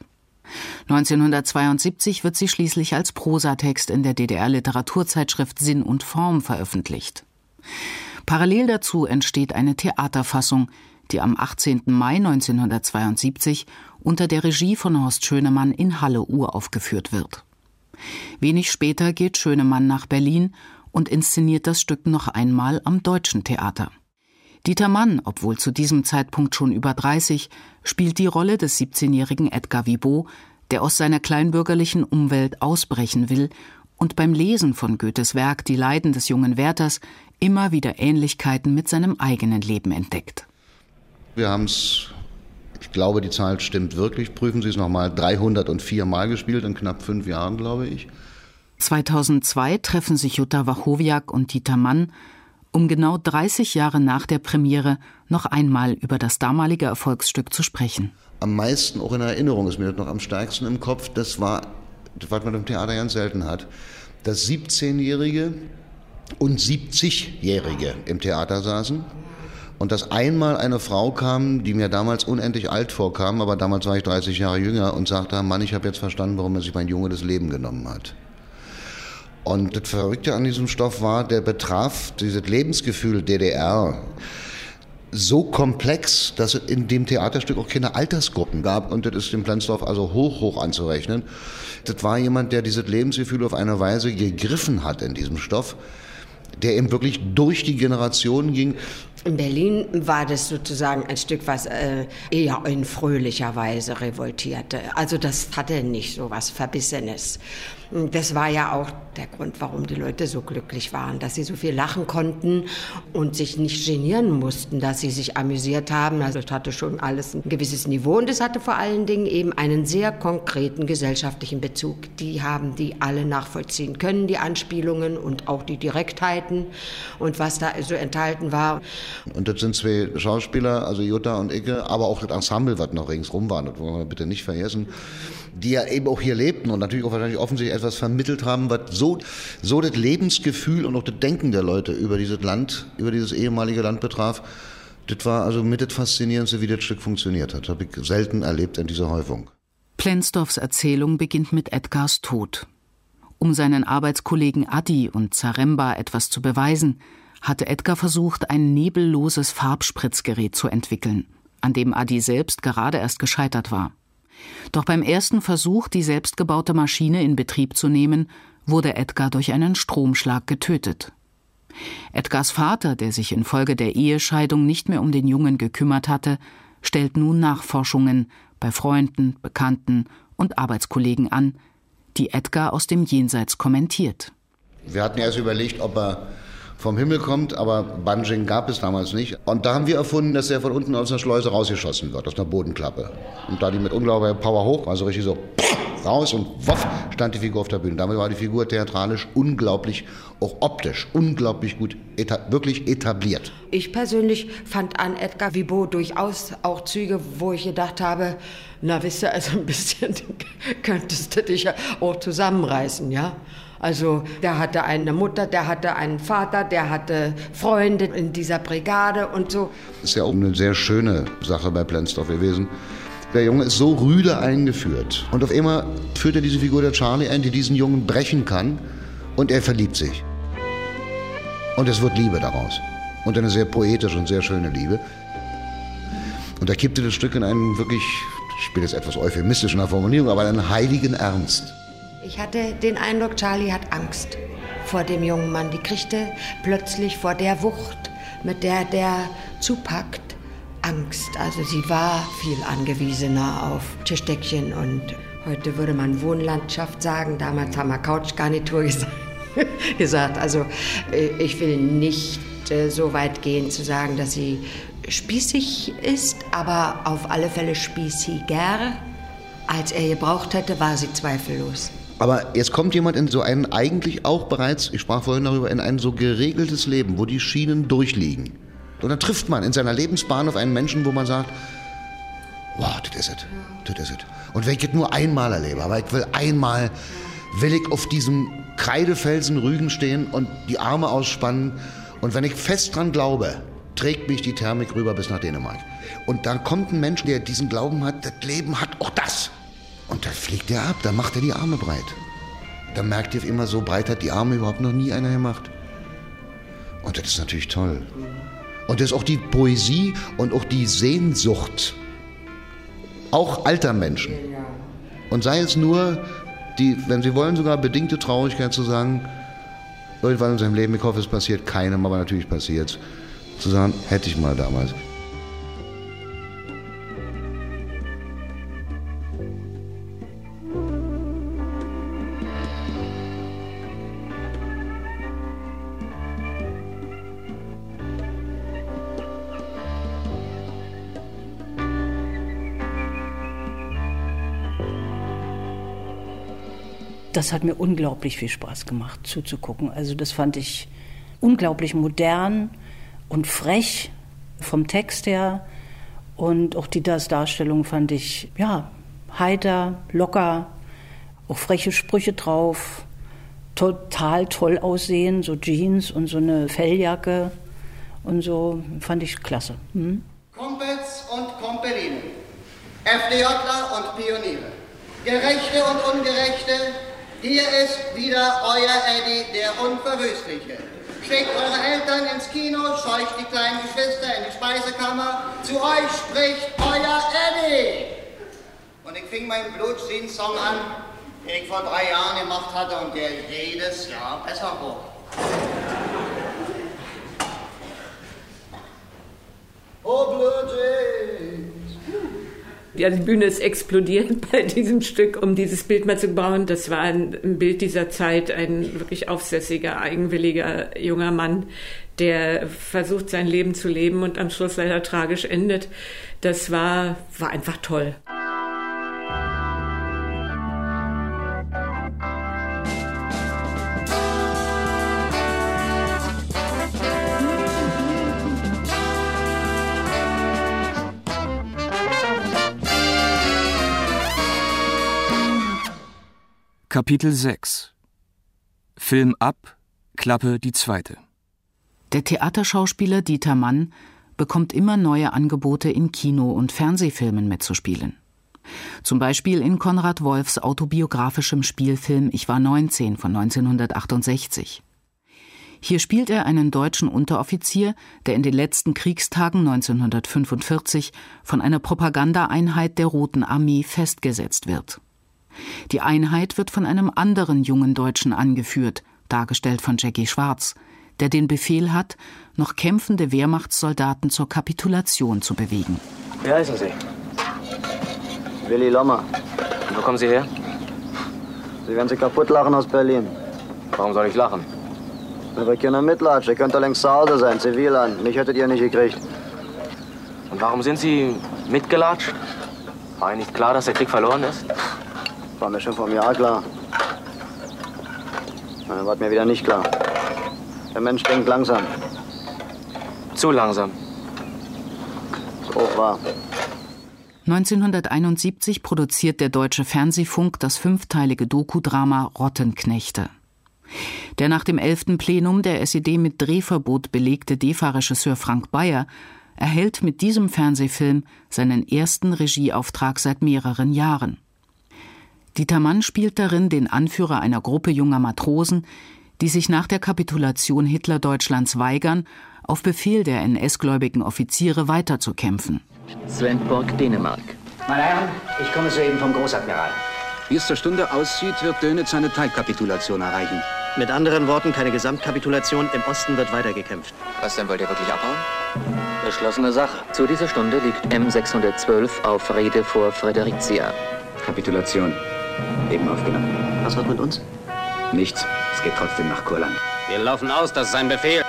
1972 wird sie schließlich als Prosatext in der DDR-Literaturzeitschrift Sinn und Form veröffentlicht. Parallel dazu entsteht eine Theaterfassung, die am 18. Mai 1972 unter der Regie von Horst Schönemann in Halle uraufgeführt wird. Wenig später geht Schönemann nach Berlin und inszeniert das Stück noch einmal am Deutschen Theater. Dieter Mann, obwohl zu diesem Zeitpunkt schon über 30, spielt die Rolle des 17-jährigen Edgar Wibeau, der aus seiner kleinbürgerlichen Umwelt ausbrechen will und beim Lesen von Goethes Werk Die Leiden des jungen Werthers immer wieder Ähnlichkeiten mit seinem eigenen Leben entdeckt. Wir haben es, ich glaube, die Zahl stimmt wirklich, prüfen Sie es nochmal, 304 Mal gespielt in knapp 5 Jahren, glaube ich. 2002 treffen sich Jutta Wachowiak und Dieter Mann, um genau 30 Jahre nach der Premiere noch einmal über das damalige Erfolgsstück zu sprechen. Am meisten auch in Erinnerung ist mir das noch am stärksten im Kopf, das war, was man im Theater ganz selten hat, dass 17-Jährige und 70-Jährige im Theater saßen und dass einmal eine Frau kam, die mir damals unendlich alt vorkam, aber damals war ich 30 Jahre jünger und sagte, Mann, ich habe jetzt verstanden, warum sich mein Junge das Leben genommen hat. Und das Verrückte an diesem Stoff war, der betraf dieses Lebensgefühl DDR so komplex, dass es in dem Theaterstück auch keine Altersgruppen gab und das ist dem Plenzdorf also hoch anzurechnen. Das war jemand, der dieses Lebensgefühl auf eine Weise gegriffen hat in diesem Stoff, der eben wirklich durch die Generationen ging. In Berlin war das sozusagen ein Stück, was eher in fröhlicher Weise revoltierte. Also das hatte nicht so was Verbissenes. Das war ja auch der Grund, warum die Leute so glücklich waren, dass sie so viel lachen konnten und sich nicht genieren mussten, dass sie sich amüsiert haben. Also es hatte schon alles ein gewisses Niveau und es hatte vor allen Dingen eben einen sehr konkreten gesellschaftlichen Bezug. Die haben die alle nachvollziehen können, die Anspielungen und auch die Direktheiten und was da so enthalten war. Und das sind zwei Schauspieler, also Jutta und Icke, aber auch das Ensemble, was noch ringsrum war, das wollen wir bitte nicht vergessen, die ja eben auch hier lebten und natürlich auch wahrscheinlich offensichtlich etwas vermittelt haben, was so das Lebensgefühl und auch das Denken der Leute über dieses Land, über dieses ehemalige Land betraf. Das war also mit das Faszinierendste, wie das Stück funktioniert hat. Das habe ich selten erlebt in dieser Häufung. Plenzdorfs Erzählung beginnt mit Edgars Tod. Um seinen Arbeitskollegen Adi und Zaremba etwas zu beweisen, hatte Edgar versucht, ein nebelloses Farbspritzgerät zu entwickeln, an dem Adi selbst gerade erst gescheitert war. Doch beim ersten Versuch, die selbstgebaute Maschine in Betrieb zu nehmen, wurde Edgar durch einen Stromschlag getötet. Edgars Vater, der sich infolge der Ehescheidung nicht mehr um den Jungen gekümmert hatte, stellt nun Nachforschungen bei Freunden, Bekannten und Arbeitskollegen an, die Edgar aus dem Jenseits kommentiert. Wir hatten erst überlegt, ob er vom Himmel kommt, aber Bunging gab es damals nicht. Und da haben wir erfunden, dass er von unten aus einer Schleuse rausgeschossen wird, aus einer Bodenklappe. Und da die mit unglaublicher Power hoch, also richtig so raus und wuff, stand die Figur auf der Bühne. Damit war die Figur theatralisch unglaublich, auch optisch, unglaublich gut, wirklich etabliert. Ich persönlich fand an Edgar Vibeau durchaus auch Züge, wo ich gedacht habe, na wisst ihr, also ein bisschen könntest du dich ja auch zusammenreißen, ja. Also der hatte eine Mutter, der hatte einen Vater, der hatte Freunde in dieser Brigade und so. Das ist ja auch eine sehr schöne Sache bei Plenzdorf gewesen. Der Junge ist so rüde eingeführt und auf einmal führt er diese Figur der Charlie ein, die diesen Jungen brechen kann und er verliebt sich. Und es wird Liebe daraus. Und eine sehr poetische und sehr schöne Liebe. Und da kippte das Stück in einen wirklich, ich bin jetzt etwas euphemistisch in der Formulierung, aber einen heiligen Ernst. Ich hatte den Eindruck, Charlie hat Angst vor dem jungen Mann. Die kriegte plötzlich vor der Wucht, mit der zupackt, Angst. Also sie war viel angewiesener auf Tischdeckchen und heute würde man Wohnlandschaft sagen. Damals haben wir Couchgarnitur gesagt. Also ich will nicht so weit gehen zu sagen, dass sie spießig ist, aber auf alle Fälle spießiger. Als er gebraucht hätte, war sie zweifellos. Aber jetzt kommt jemand in so ein eigentlich auch bereits, ich sprach vorhin darüber, in ein so geregeltes Leben, wo die Schienen durchliegen. Und dann trifft man in seiner Lebensbahn auf einen Menschen, wo man sagt, wow, das ist es. Und wenn ich das nur einmal erlebe, aber ich will auf diesem Kreidefelsen Rügen stehen und die Arme ausspannen und wenn ich fest dran glaube, trägt mich die Thermik rüber bis nach Dänemark. Und dann kommt ein Mensch, der diesen Glauben hat, das Leben hat auch das. Und dann fliegt er ab, dann macht er die Arme breit. Dann merkt ihr immer, so breit hat die Arme überhaupt noch nie einer gemacht. Und das ist natürlich toll. Und das ist auch die Poesie und auch die Sehnsucht, auch alter Menschen. Und sei es nur die, wenn sie wollen, sogar bedingte Traurigkeit zu sagen, irgendwann in seinem Leben, ich hoffe, es passiert keinem, aber natürlich passiert es, zu sagen, hätte ich mal damals. Das hat mir unglaublich viel Spaß gemacht, zuzugucken. Also das fand ich unglaublich modern und frech vom Text her. Und auch Dieters Darstellung fand ich, ja, heiter, locker, auch freche Sprüche drauf, total toll aussehen, so Jeans und so eine Felljacke und so, fand ich klasse. Kumpels und Kumpelinen, FDJler und Pioniere, Gerechte und Ungerechte, hier ist wieder euer Eddie, der Unverwüstliche. Schickt eure Eltern ins Kino, scheucht die kleinen Geschwister in die Speisekammer. Zu euch spricht euer Eddie. Und ich fing meinen Blutjeans-Song an, den ich vor 3 Jahren gemacht hatte und der jedes Jahr besser wurde. Oh, Blutjeans. Ja, die Bühne ist explodiert bei diesem Stück, um dieses Bild mal zu bauen. Das war ein Bild dieser Zeit, ein wirklich aufsässiger, eigenwilliger junger Mann, der versucht, sein Leben zu leben und am Schluss leider tragisch endet. Das war einfach toll. Kapitel 6 Film ab, Klappe die zweite. Der Theaterschauspieler Dieter Mann bekommt immer neue Angebote in Kino- und Fernsehfilmen mitzuspielen. Zum Beispiel in Konrad Wolfs autobiografischem Spielfilm Ich war 19 von 1968. Hier spielt er einen deutschen Unteroffizier, der in den letzten Kriegstagen 1945 von einer Propagandaeinheit der Roten Armee festgesetzt wird. Die Einheit wird von einem anderen jungen Deutschen angeführt, dargestellt von Jackie Schwarz, der den Befehl hat, noch kämpfende Wehrmachtssoldaten zur Kapitulation zu bewegen. Wie heißen Sie? Willi Lommer. Und wo kommen Sie her? Sie werden sich kaputt lachen aus Berlin. Warum soll ich lachen? Aber ich kann mitlatschen. Ihr könnt doch längst zu Hause sein, Ziviland. Mich hättet ihr nicht gekriegt. Und warum sind Sie mitgelatscht? War Ihnen nicht klar, dass der Krieg verloren ist? War mir schon vor einem Jahr klar. Dann war mir wieder nicht klar. Der Mensch denkt langsam. Zu langsam. Ist auch wahr. 1971 produziert der Deutsche Fernsehfunk das 5-teilige Dokudrama Rottenknechte. Der nach dem 11. Plenum der SED mit Drehverbot belegte DEFA-Regisseur Frank Bayer erhält mit diesem Fernsehfilm seinen ersten Regieauftrag seit mehreren Jahren. Dieter Mann spielt darin den Anführer einer Gruppe junger Matrosen, die sich nach der Kapitulation Hitlerdeutschlands weigern, auf Befehl der NS-gläubigen Offiziere weiterzukämpfen. Svendborg, Dänemark. Meine Herren, ich komme soeben vom Großadmiral. Wie es zur Stunde aussieht, wird Dönitz eine Teilkapitulation erreichen. Mit anderen Worten, keine Gesamtkapitulation. Im Osten wird weitergekämpft. Was denn, wollt ihr wirklich abhauen? Beschlossene Sache. Zu dieser Stunde liegt M612 auf Rede vor Fredericia. Kapitulation. Eben aufgenommen. Was wird mit uns? Nichts. Es geht trotzdem nach Kurland. Wir laufen aus, das ist ein Befehl.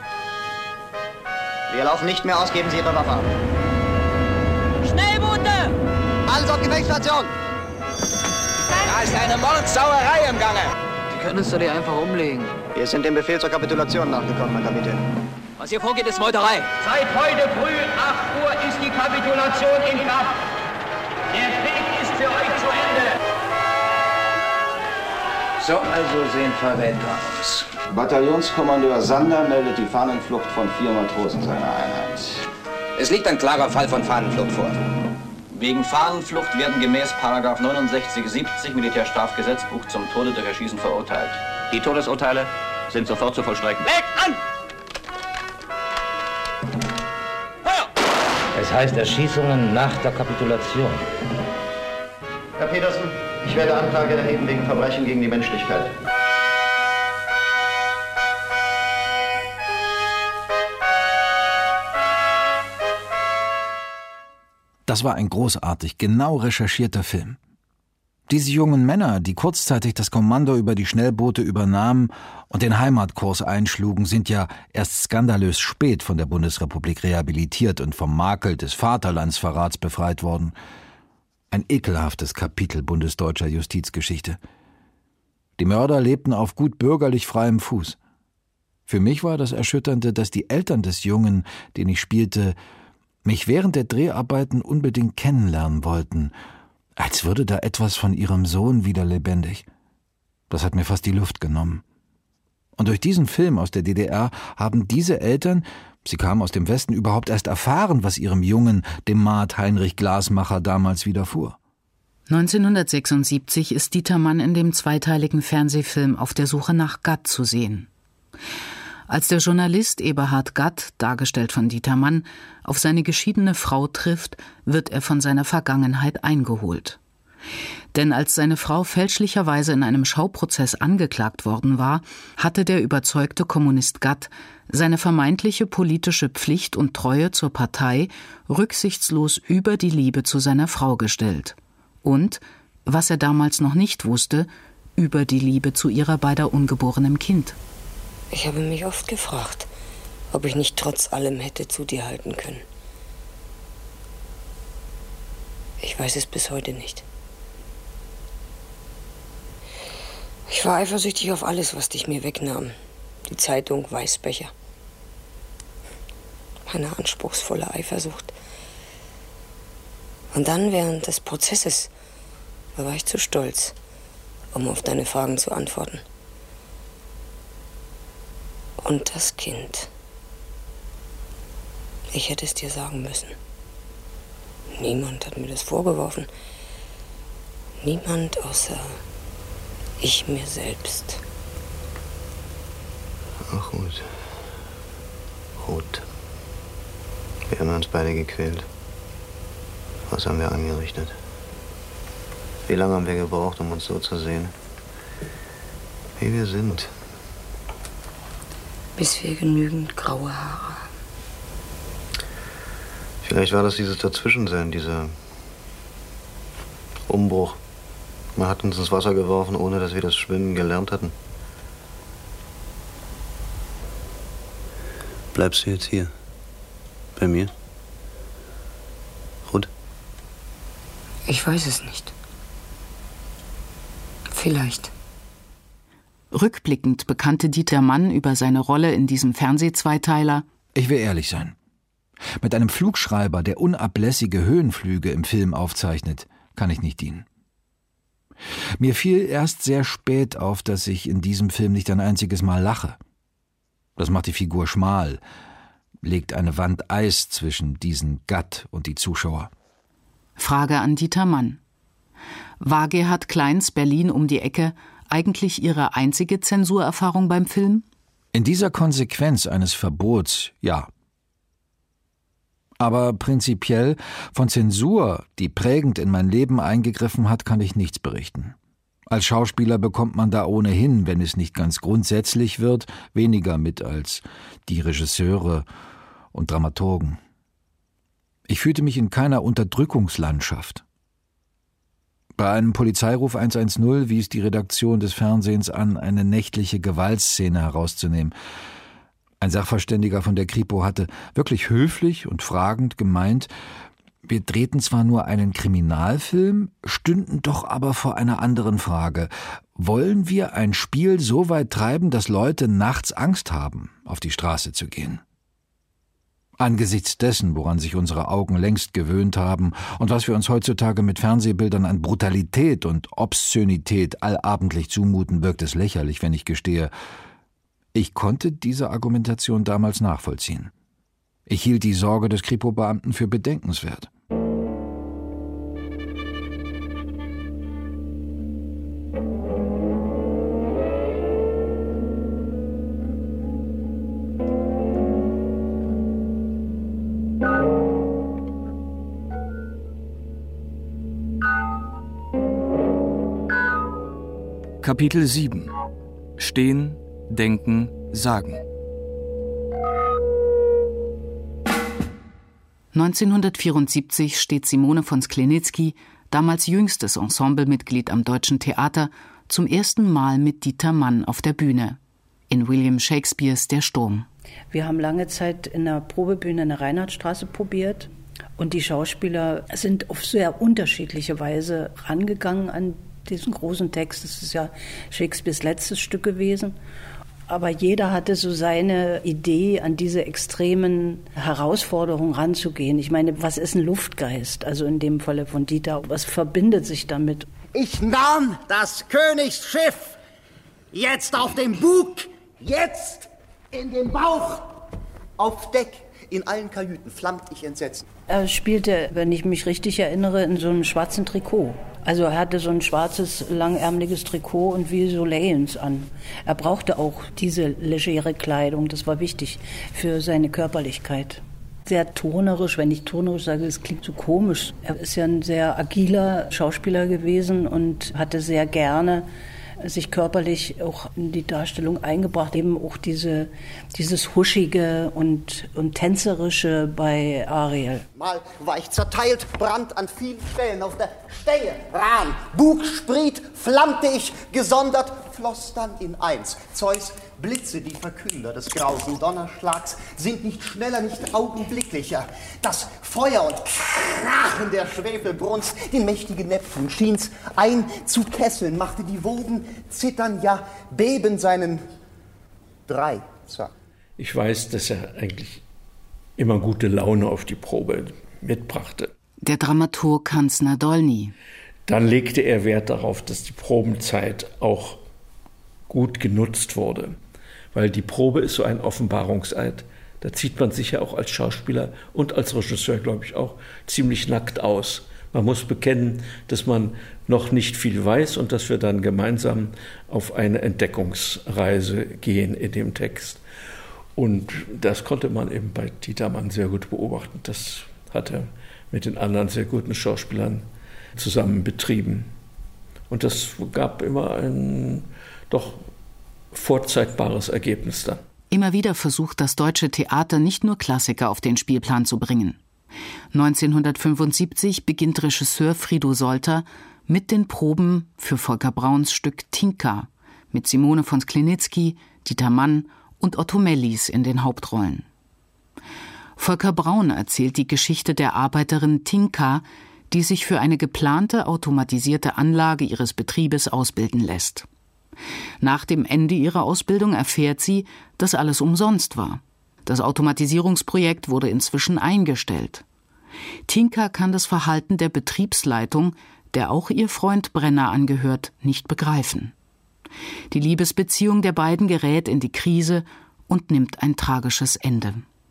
Wir laufen nicht mehr aus, geben Sie Ihre Waffe ab. Schnellboote! Alles auf Gefechtsstation! Da ist eine Mordsauerei im Gange! Sie können es doch nicht einfach umlegen. Wir sind dem Befehl zur Kapitulation nachgekommen, mein Kapitän. Was hier vorgeht, ist Meuterei. Seit heute früh 8 Uhr ist die Kapitulation in Kraft. Der Krieg ist für euch zu Ende. So also sehen Verräter aus. Bataillonskommandeur Sander meldet die Fahnenflucht von 4 Matrosen seiner Einheit. Es liegt ein klarer Fall von Fahnenflucht vor. Wegen Fahnenflucht werden gemäß § 69-70 Militärstrafgesetzbuch zum Tode durch Erschießen verurteilt. Die Todesurteile sind sofort zu vollstrecken. Legt an! Es heißt Erschießungen nach der Kapitulation. Herr Petersen, ich werde Anklage erheben wegen Verbrechen gegen die Menschlichkeit. Das war ein großartig, genau recherchierter Film. Diese jungen Männer, die kurzzeitig das Kommando über die Schnellboote übernahmen und den Heimatkurs einschlugen, sind ja erst skandalös spät von der Bundesrepublik rehabilitiert und vom Makel des Vaterlandsverrats befreit worden. Ein ekelhaftes Kapitel bundesdeutscher Justizgeschichte. Die Mörder lebten auf gut bürgerlich freiem Fuß. Für mich war das Erschütternde, dass die Eltern des Jungen, den ich spielte, mich während der Dreharbeiten unbedingt kennenlernen wollten, als würde da etwas von ihrem Sohn wieder lebendig. Das hat mir fast die Luft genommen. Und durch diesen Film aus der DDR haben diese Eltern, sie kamen aus dem Westen, überhaupt erst erfahren, was ihrem Jungen, dem Maat Heinrich Glasmacher, damals widerfuhr. 1976 ist Dieter Mann in dem zweiteiligen Fernsehfilm Auf der Suche nach Gatt zu sehen. Als der Journalist Eberhard Gatt, dargestellt von Dieter Mann, auf seine geschiedene Frau trifft, wird er von seiner Vergangenheit eingeholt. Denn als seine Frau fälschlicherweise in einem Schauprozess angeklagt worden war, hatte der überzeugte Kommunist Gatt seine vermeintliche politische Pflicht und Treue zur Partei rücksichtslos über die Liebe zu seiner Frau gestellt. Und, was er damals noch nicht wusste, über die Liebe zu ihrer beider ungeborenen Kind. Ich habe mich oft gefragt, ob ich nicht trotz allem hätte zu dir halten können. Ich weiß es bis heute nicht. Ich war eifersüchtig auf alles, was dich mir wegnahm. Die Zeitung, Weißbecher. Meine anspruchsvolle Eifersucht. Und dann während des Prozesses, da war ich zu stolz, um auf deine Fragen zu antworten. Und das Kind. Ich hätte es dir sagen müssen. Niemand hat mir das vorgeworfen. Niemand außer ich mir selbst. Ach, Ruth. Ruth. Wir haben uns beide gequält. Was haben wir angerichtet? Wie lange haben wir gebraucht, um uns so zu sehen? Wie wir sind. Bis wir genügend graue Haare haben. Vielleicht war das dieses Dazwischensein, dieser Umbruch. Man hat uns ins Wasser geworfen, ohne dass wir das Schwimmen gelernt hatten. Bleibst du jetzt hier? Bei mir? Ruth? Ich weiß es nicht. Vielleicht. Rückblickend bekannte Dieter Mann über seine Rolle in diesem Fernsehzweiteiler: Ich will ehrlich sein. Mit einem Flugschreiber, der unablässige Höhenflüge im Film aufzeichnet, kann ich nicht dienen. Mir fiel erst sehr spät auf, dass ich in diesem Film nicht ein einziges Mal lache. Das macht die Figur schmal, legt eine Wand Eis zwischen diesen Gatt und die Zuschauer. Frage an Dieter Mann: War Gerhard Kleins Berlin um die Ecke eigentlich Ihre einzige Zensurerfahrung beim Film? In dieser Konsequenz eines Verbots, ja. Aber prinzipiell von Zensur, die prägend in mein Leben eingegriffen hat, kann ich nichts berichten. Als Schauspieler bekommt man da ohnehin, wenn es nicht ganz grundsätzlich wird, weniger mit als die Regisseure und Dramaturgen. Ich fühlte mich in keiner Unterdrückungslandschaft. Bei einem Polizeiruf 110 wies die Redaktion des Fernsehens an, eine nächtliche Gewaltszene herauszunehmen. Ein Sachverständiger von der Kripo hatte wirklich höflich und fragend gemeint, wir drehten zwar nur einen Kriminalfilm, stünden doch aber vor einer anderen Frage. Wollen wir ein Spiel so weit treiben, dass Leute nachts Angst haben, auf die Straße zu gehen? Angesichts dessen, woran sich unsere Augen längst gewöhnt haben und was wir uns heutzutage mit Fernsehbildern an Brutalität und Obszönität allabendlich zumuten, wirkt es lächerlich, wenn ich gestehe, ich konnte diese Argumentation damals nachvollziehen. Ich hielt die Sorge des Kripo-Beamten für bedenkenswert. Kapitel 7: Stehen, Denken, Sagen. 1974 steht Simone von Sklenicki, damals jüngstes Ensemblemitglied am Deutschen Theater, zum ersten Mal mit Dieter Mann auf der Bühne in William Shakespeares Der Sturm. Wir haben lange Zeit in der Probebühne in der Reinhardtstraße probiert und die Schauspieler sind auf sehr unterschiedliche Weise rangegangen an diesen großen Text. Das ist ja Shakespeares letztes Stück gewesen. Aber jeder hatte so seine Idee, an diese extremen Herausforderungen ranzugehen. Ich meine, was ist ein Luftgeist? Also in dem Falle von Dieter, was verbindet sich damit? Ich nahm das Königsschiff, jetzt auf dem Bug, jetzt in den Bauch, auf Deck. In allen Kajüten flammt ich entsetzt. Er spielte, wenn ich mich richtig erinnere, in so einem schwarzen Trikot. Also er hatte so ein schwarzes, langärmeliges Trikot und wie so Leggings an. Er brauchte auch diese legere Kleidung, das war wichtig für seine Körperlichkeit. Sehr tonerisch, wenn ich tonerisch sage, das klingt so komisch. Er ist ja ein sehr agiler Schauspieler gewesen und hatte sehr gerne sich körperlich auch in die Darstellung eingebracht, eben auch dieses Huschige und Tänzerische bei Ariel. Mal war ich zerteilt, Brand an vielen Stellen, auf der Stänge, Rahn, Bugspriet, flammte ich, gesondert, floss dann in eins. Zeus, Blitze, die Verkünder des grausen Donnerschlags, sind nicht schneller, nicht augenblicklicher. Das Feuer und Krachen der Schwefelbrunst, den mächtigen Neptun schien's einzukesseln, machte die Wogen zittern, ja beben seinen Dreizack. Ich weiß, dass er eigentlich immer gute Laune auf die Probe mitbrachte. Der Dramaturg Hans Nadolny. Dann legte er Wert darauf, dass die Probenzeit auch gut genutzt wurde. Weil die Probe ist so ein Offenbarungseid. Da zieht man sich ja auch als Schauspieler und als Regisseur, glaube ich, auch ziemlich nackt aus. Man muss bekennen, dass man noch nicht viel weiß und dass wir dann gemeinsam auf eine Entdeckungsreise gehen in dem Text. Und das konnte man eben bei Dieter Mann sehr gut beobachten. Das hat er mit den anderen sehr guten Schauspielern zusammen betrieben. Und das gab immer ein doch vorzeigbares Ergebnis dann. Immer wieder versucht das deutsche Theater nicht nur Klassiker auf den Spielplan zu bringen. 1975 beginnt Regisseur Frido Solter mit den Proben für Volker Brauns Stück Tinka mit Simone von Sklinitsky, Dieter Mann und Otto Mellies in den Hauptrollen. Volker Braun erzählt die Geschichte der Arbeiterin Tinka, die sich für eine geplante automatisierte Anlage ihres Betriebes ausbilden lässt. Nach dem Ende ihrer Ausbildung erfährt sie, dass alles umsonst war. Das Automatisierungsprojekt wurde inzwischen eingestellt. Tinka kann das Verhalten der Betriebsleitung, der auch ihr Freund Brenner angehört, nicht begreifen. Die Liebesbeziehung der beiden gerät in die Krise und nimmt ein tragisches Ende.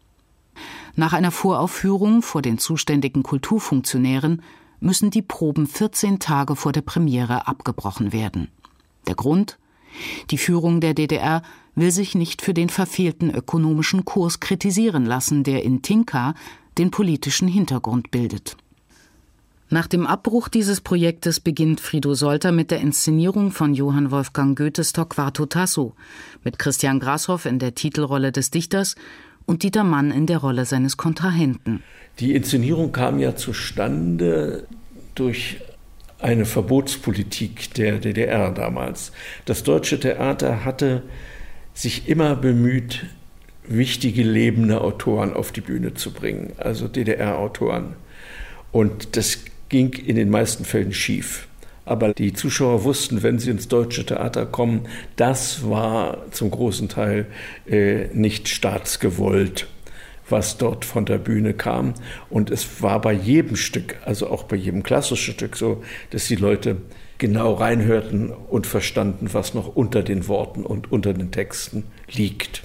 Nach einer Voraufführung vor den zuständigen Kulturfunktionären müssen die Proben 14 Tage vor der Premiere abgebrochen werden. Der Grund? Die Führung der DDR will sich nicht für den verfehlten ökonomischen Kurs kritisieren lassen, der in Tinka den politischen Hintergrund bildet. Nach dem Abbruch dieses Projektes beginnt Frido Solter mit der Inszenierung von Johann Wolfgang Goethes Torquato Tasso, mit Christian Grashoff in der Titelrolle des Dichters und Dieter Mann in der Rolle seines Kontrahenten. Die Inszenierung kam ja zustande durch eine Verbotspolitik der DDR damals. Das Deutsche Theater hatte sich immer bemüht, wichtige lebende Autoren auf die Bühne zu bringen, also DDR-Autoren. Und das ging in den meisten Fällen schief. Aber die Zuschauer wussten, wenn sie ins Deutsche Theater kommen, das war zum großen Teil nicht staatsgewollt, was dort von der Bühne kam. Und es war bei jedem Stück, also auch bei jedem klassischen Stück so, dass die Leute genau reinhörten und verstanden, was noch unter den Worten und unter den Texten liegt.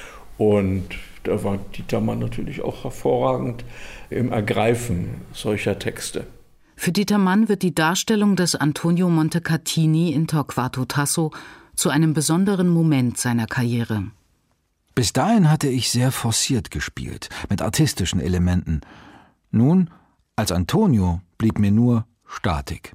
Und da war Dieter Mann natürlich auch hervorragend im Ergreifen solcher Texte. Für Dieter Mann wird die Darstellung des Antonio Montecatini in Torquato Tasso zu einem besonderen Moment seiner Karriere. Bis dahin hatte ich sehr forciert gespielt, mit artistischen Elementen. Nun, als Antonio, blieb mir nur Statik.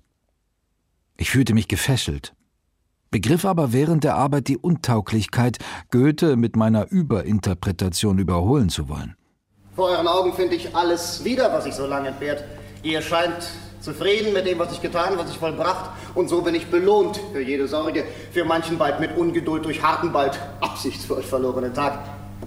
Ich fühlte mich gefesselt, begriff aber während der Arbeit die Untauglichkeit, Goethe mit meiner Überinterpretation überholen zu wollen. Vor euren Augen finde ich alles wieder, was ich so lange entbehrt. Ihr scheint zufrieden mit dem, was ich getan, was ich vollbracht. Und so bin ich belohnt für jede Sorge, für manchen bald mit Ungeduld durch harten, bald absichtsvoll verlorenen Tag.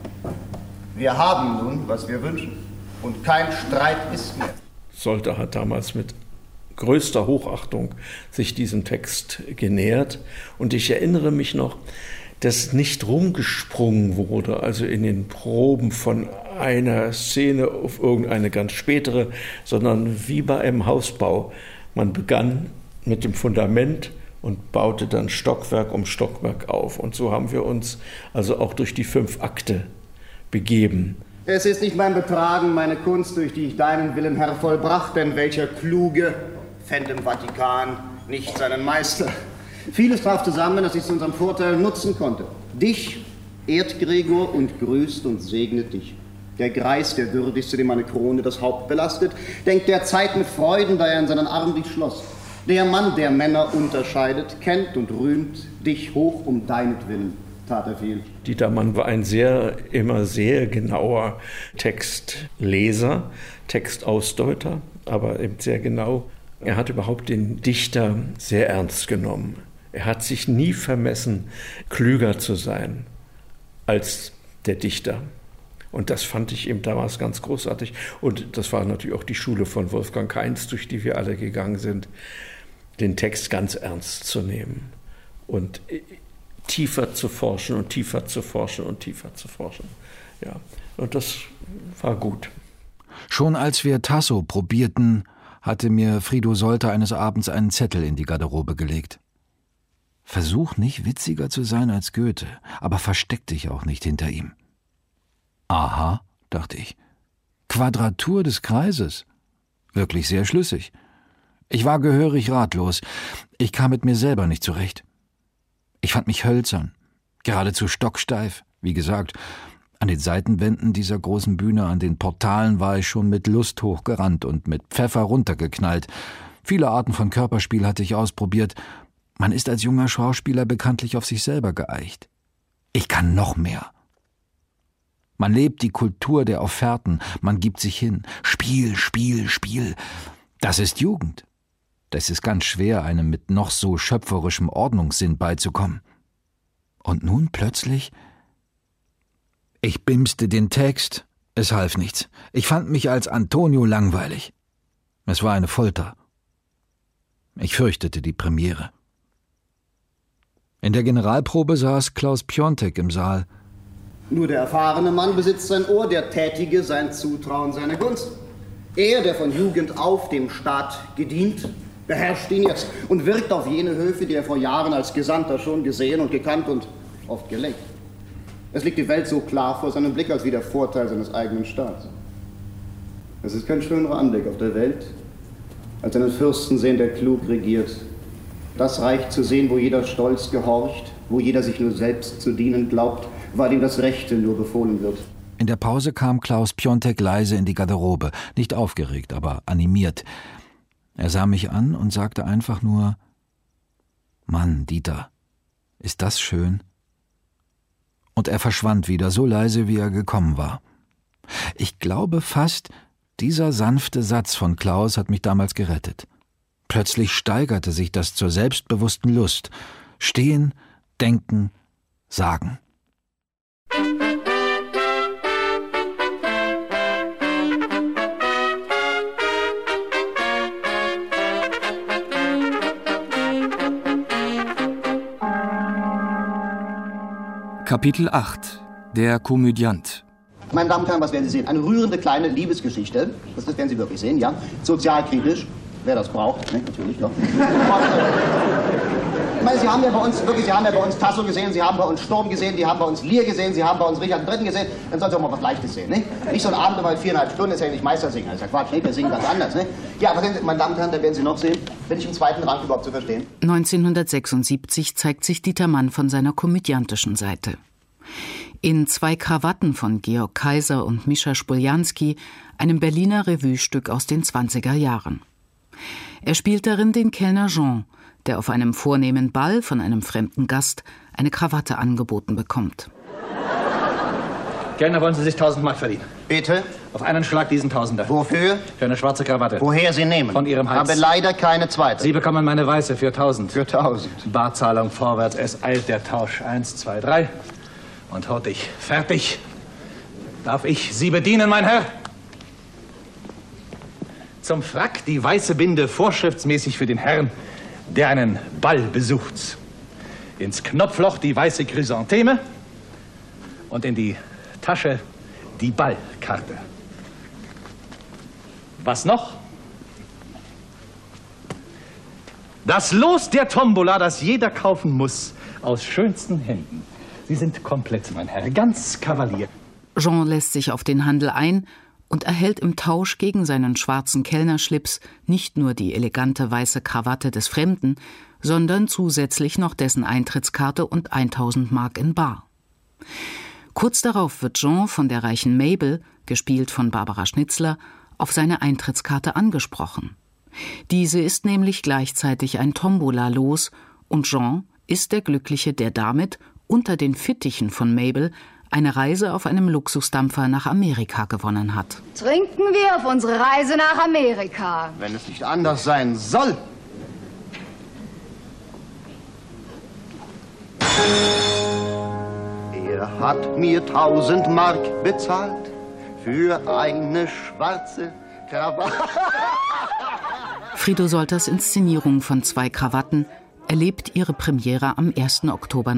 Wir haben nun, was wir wünschen. Und kein Streit ist mehr. Solter hat damals mit größter Hochachtung sich diesem Text genähert. Und ich erinnere mich noch, dass nicht rumgesprungen wurde, also in den Proben von einer Szene auf irgendeine ganz spätere, sondern wie bei einem Hausbau. Man begann mit dem Fundament und baute dann Stockwerk um Stockwerk auf. Und so haben wir uns also auch durch die 5 Akte begeben. Es ist nicht mein Betragen, meine Kunst, durch die ich deinen Willen, Herr, vollbracht, denn welcher Kluge fände im Vatikan nicht seinen Meister. Vieles traf zusammen, das ich zu unserem Vorteil nutzen konnte. Dich ehrt Gregor und grüßt und segnet dich. Der Greis, der würdigste, dem eine Krone das Haupt belastet, denkt der Zeit mit Freuden, da er in seinen Arm dich schloss. Der Mann, der Männer unterscheidet, kennt und rühmt dich hoch um deinetwillen, tat er viel. Dieter Mann war ein immer sehr genauer Textleser, Textausdeuter, aber eben sehr genau. Er hat überhaupt den Dichter sehr ernst genommen. Er hat sich nie vermessen, klüger zu sein als der Dichter. Und das fand ich eben damals ganz großartig. Und das war natürlich auch die Schule von Wolfgang Kainz, durch die wir alle gegangen sind, den Text ganz ernst zu nehmen und tiefer zu forschen und tiefer zu forschen und tiefer zu forschen. Ja, und das war gut. Schon als wir Tasso probierten, hatte mir Frido Solter eines Abends einen Zettel in die Garderobe gelegt. Versuch nicht witziger zu sein als Goethe, aber versteck dich auch nicht hinter ihm. Aha, dachte ich. Quadratur des Kreises. Wirklich sehr schlüssig. Ich war gehörig ratlos. Ich kam mit mir selber nicht zurecht. Ich fand mich hölzern, geradezu stocksteif. Wie gesagt, an den Seitenwänden dieser großen Bühne, an den Portalen war ich schon mit Lust hochgerannt und mit Pfeffer runtergeknallt. Viele Arten von Körperspiel hatte ich ausprobiert. Man ist als junger Schauspieler bekanntlich auf sich selber geeicht. Ich kann noch mehr. Man lebt die Kultur der Offerten, man gibt sich hin. Spiel, Spiel, Spiel. Das ist Jugend. Das ist ganz schwer, einem mit noch so schöpferischem Ordnungssinn beizukommen. Und nun plötzlich... Ich bimste den Text, es half nichts. Ich fand mich als Antonio langweilig. Es war eine Folter. Ich fürchtete die Premiere. In der Generalprobe saß Klaus Piontek im Saal. Nur der erfahrene Mann besitzt sein Ohr, der Tätige sein Zutrauen, seine Gunst. Er, der von Jugend auf dem Staat gedient, beherrscht ihn jetzt und wirkt auf jene Höfe, die er vor Jahren als Gesandter schon gesehen und gekannt und oft gelenkt. Es liegt die Welt so klar vor seinem Blick als wie der Vorteil seines eigenen Staats. Es ist kein schönerer Anblick auf der Welt, als einen Fürsten sehen, der klug regiert. Das Reich zu sehen, wo jeder stolz gehorcht, wo jeder sich nur selbst zu dienen glaubt, weil ihm das Rechte nur befohlen wird. In der Pause kam Klaus Piontek leise in die Garderobe, nicht aufgeregt, aber animiert. Er sah mich an und sagte einfach nur: »Mann, Dieter, ist das schön?« Und er verschwand wieder, so leise, wie er gekommen war. Ich glaube fast, dieser sanfte Satz von Klaus hat mich damals gerettet. Plötzlich steigerte sich das zur selbstbewussten Lust. Stehen, denken, sagen. Kapitel 8 – Der Komödiant. Meine Damen und Herren, was werden Sie sehen? Eine rührende kleine Liebesgeschichte. Das werden Sie wirklich sehen, ja? Sozialkritisch. Wer das braucht, ne? Natürlich, ja. Ich meine, Sie haben ja bei uns Tasso gesehen, Sie haben bei uns Sturm gesehen, die haben bei uns Lear gesehen, Sie haben bei uns Richard III. Gesehen. Dann sollen Sie auch mal was Leichtes sehen, ne? Nicht so ein Abend, weil 4,5 Stunden ist ja nicht Meistersingen. Das ist ja Quatsch, ne? Wir singen ganz anders, ne? Ja, aber meine Damen und Herren, da werden Sie noch sehen, bin ich im zweiten Rang überhaupt zu verstehen. 1976 zeigt sich Dieter Mann von seiner komödiantischen Seite. In 2 Krawatten von Georg Kaiser und Mischa Spoljanski, einem Berliner Revuestück aus den 20er Jahren. Er spielt darin den Kellner Jean, der auf einem vornehmen Ball von einem fremden Gast eine Krawatte angeboten bekommt. Kellner, wollen Sie sich 1000 Mark verdienen? Bitte? Auf einen Schlag diesen Tausender. Wofür? Für eine schwarze Krawatte. Woher Sie nehmen? Von Ihrem Hals. Habe leider keine zweite. Sie bekommen meine weiße für 1000. Für 1000. Barzahlung vorwärts, es eilt der Tausch. 1, 2, 3. Und hurtig. Fertig. Darf ich Sie bedienen, mein Herr? Zum Frack die weiße Binde, vorschriftsmäßig für den Herrn, der einen Ball besucht. ins Knopfloch die weiße Chrysantheme und in die Tasche die Ballkarte. Was noch? Das Los der Tombola, das jeder kaufen muss, aus schönsten Händen. Sie sind komplett, mein Herr, ganz Kavalier. Jean lässt sich auf den Handel ein und erhält im Tausch gegen seinen schwarzen Kellnerschlips nicht nur die elegante weiße Krawatte des Fremden, sondern zusätzlich noch dessen Eintrittskarte und 1000 Mark in bar. Kurz darauf wird Jean von der reichen Mabel, gespielt von Barbara Schnitzler, auf seine Eintrittskarte angesprochen. Diese ist nämlich gleichzeitig ein Tombola-Los und Jean ist der Glückliche, der damit unter den Fittichen von Mabel eine Reise auf einem Luxusdampfer nach Amerika gewonnen hat. Trinken wir auf unsere Reise nach Amerika. Wenn es nicht anders sein soll. Er hat mir 1000 Mark bezahlt für eine schwarze Krawatte. Frido Solters Inszenierung von 2 Krawatten erlebt ihre Premiere am 1. Oktober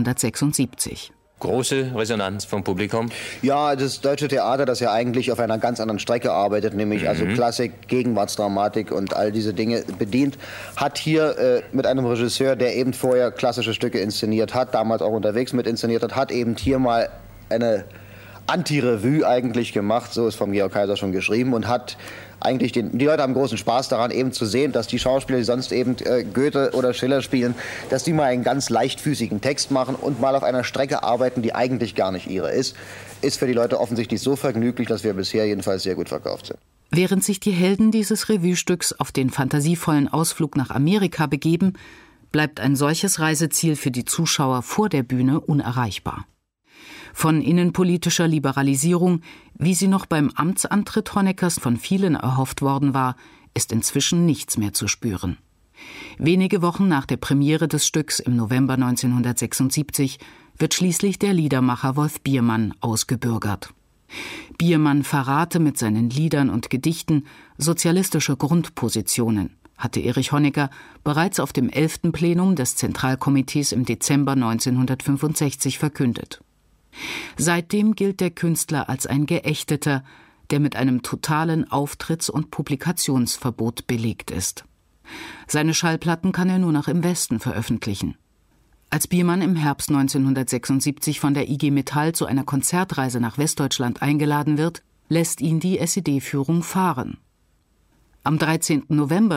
1976. Große Resonanz vom Publikum? Ja, das Deutsche Theater, das ja eigentlich auf einer ganz anderen Strecke arbeitet, nämlich also Klassik, Gegenwartsdramatik und all diese Dinge bedient, hat hier mit einem Regisseur, der eben vorher klassische Stücke inszeniert hat, damals auch unterwegs mit inszeniert hat eben hier mal eine Anti-Revue eigentlich gemacht, so ist vom Georg Kaiser schon geschrieben, und hat eigentlich die Leute haben großen Spaß daran, eben zu sehen, dass die Schauspieler, die sonst eben Goethe oder Schiller spielen, dass die mal einen ganz leichtfüßigen Text machen und mal auf einer Strecke arbeiten, die eigentlich gar nicht ihre ist. Ist für die Leute offensichtlich so vergnüglich, dass wir bisher jedenfalls sehr gut verkauft sind. Während sich die Helden dieses Revuestücks auf den fantasievollen Ausflug nach Amerika begeben, bleibt ein solches Reiseziel für die Zuschauer vor der Bühne unerreichbar. Von innenpolitischer Liberalisierung, wie sie noch beim Amtsantritt Honeckers von vielen erhofft worden war, ist inzwischen nichts mehr zu spüren. Wenige Wochen nach der Premiere des Stücks im November 1976 wird schließlich der Liedermacher Wolf Biermann ausgebürgert. Biermann verrate mit seinen Liedern und Gedichten sozialistische Grundpositionen, hatte Erich Honecker bereits auf dem 11. Plenum des Zentralkomitees im Dezember 1965 verkündet. Seitdem gilt der Künstler als ein Geächteter, der mit einem totalen Auftritts- und Publikationsverbot belegt ist. Seine Schallplatten kann er nur noch im Westen veröffentlichen. Als Biermann im Herbst 1976 von der IG Metall zu einer Konzertreise nach Westdeutschland eingeladen wird, lässt ihn die SED-Führung fahren. Am 13. November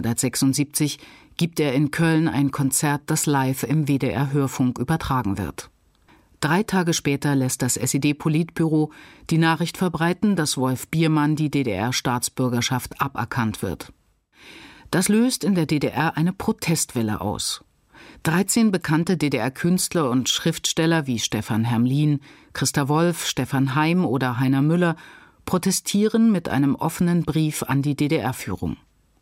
1976 gibt er in Köln ein Konzert, das live im WDR-Hörfunk übertragen wird. 3 Tage später lässt das SED-Politbüro die Nachricht verbreiten, dass Wolf Biermann die DDR-Staatsbürgerschaft aberkannt wird. Das löst in der DDR eine Protestwelle aus. 13 bekannte DDR-Künstler und Schriftsteller wie Stefan Hermlin, Christa Wolf, Stefan Heim oder Heiner Müller protestieren mit einem offenen Brief an die DDR-Führung.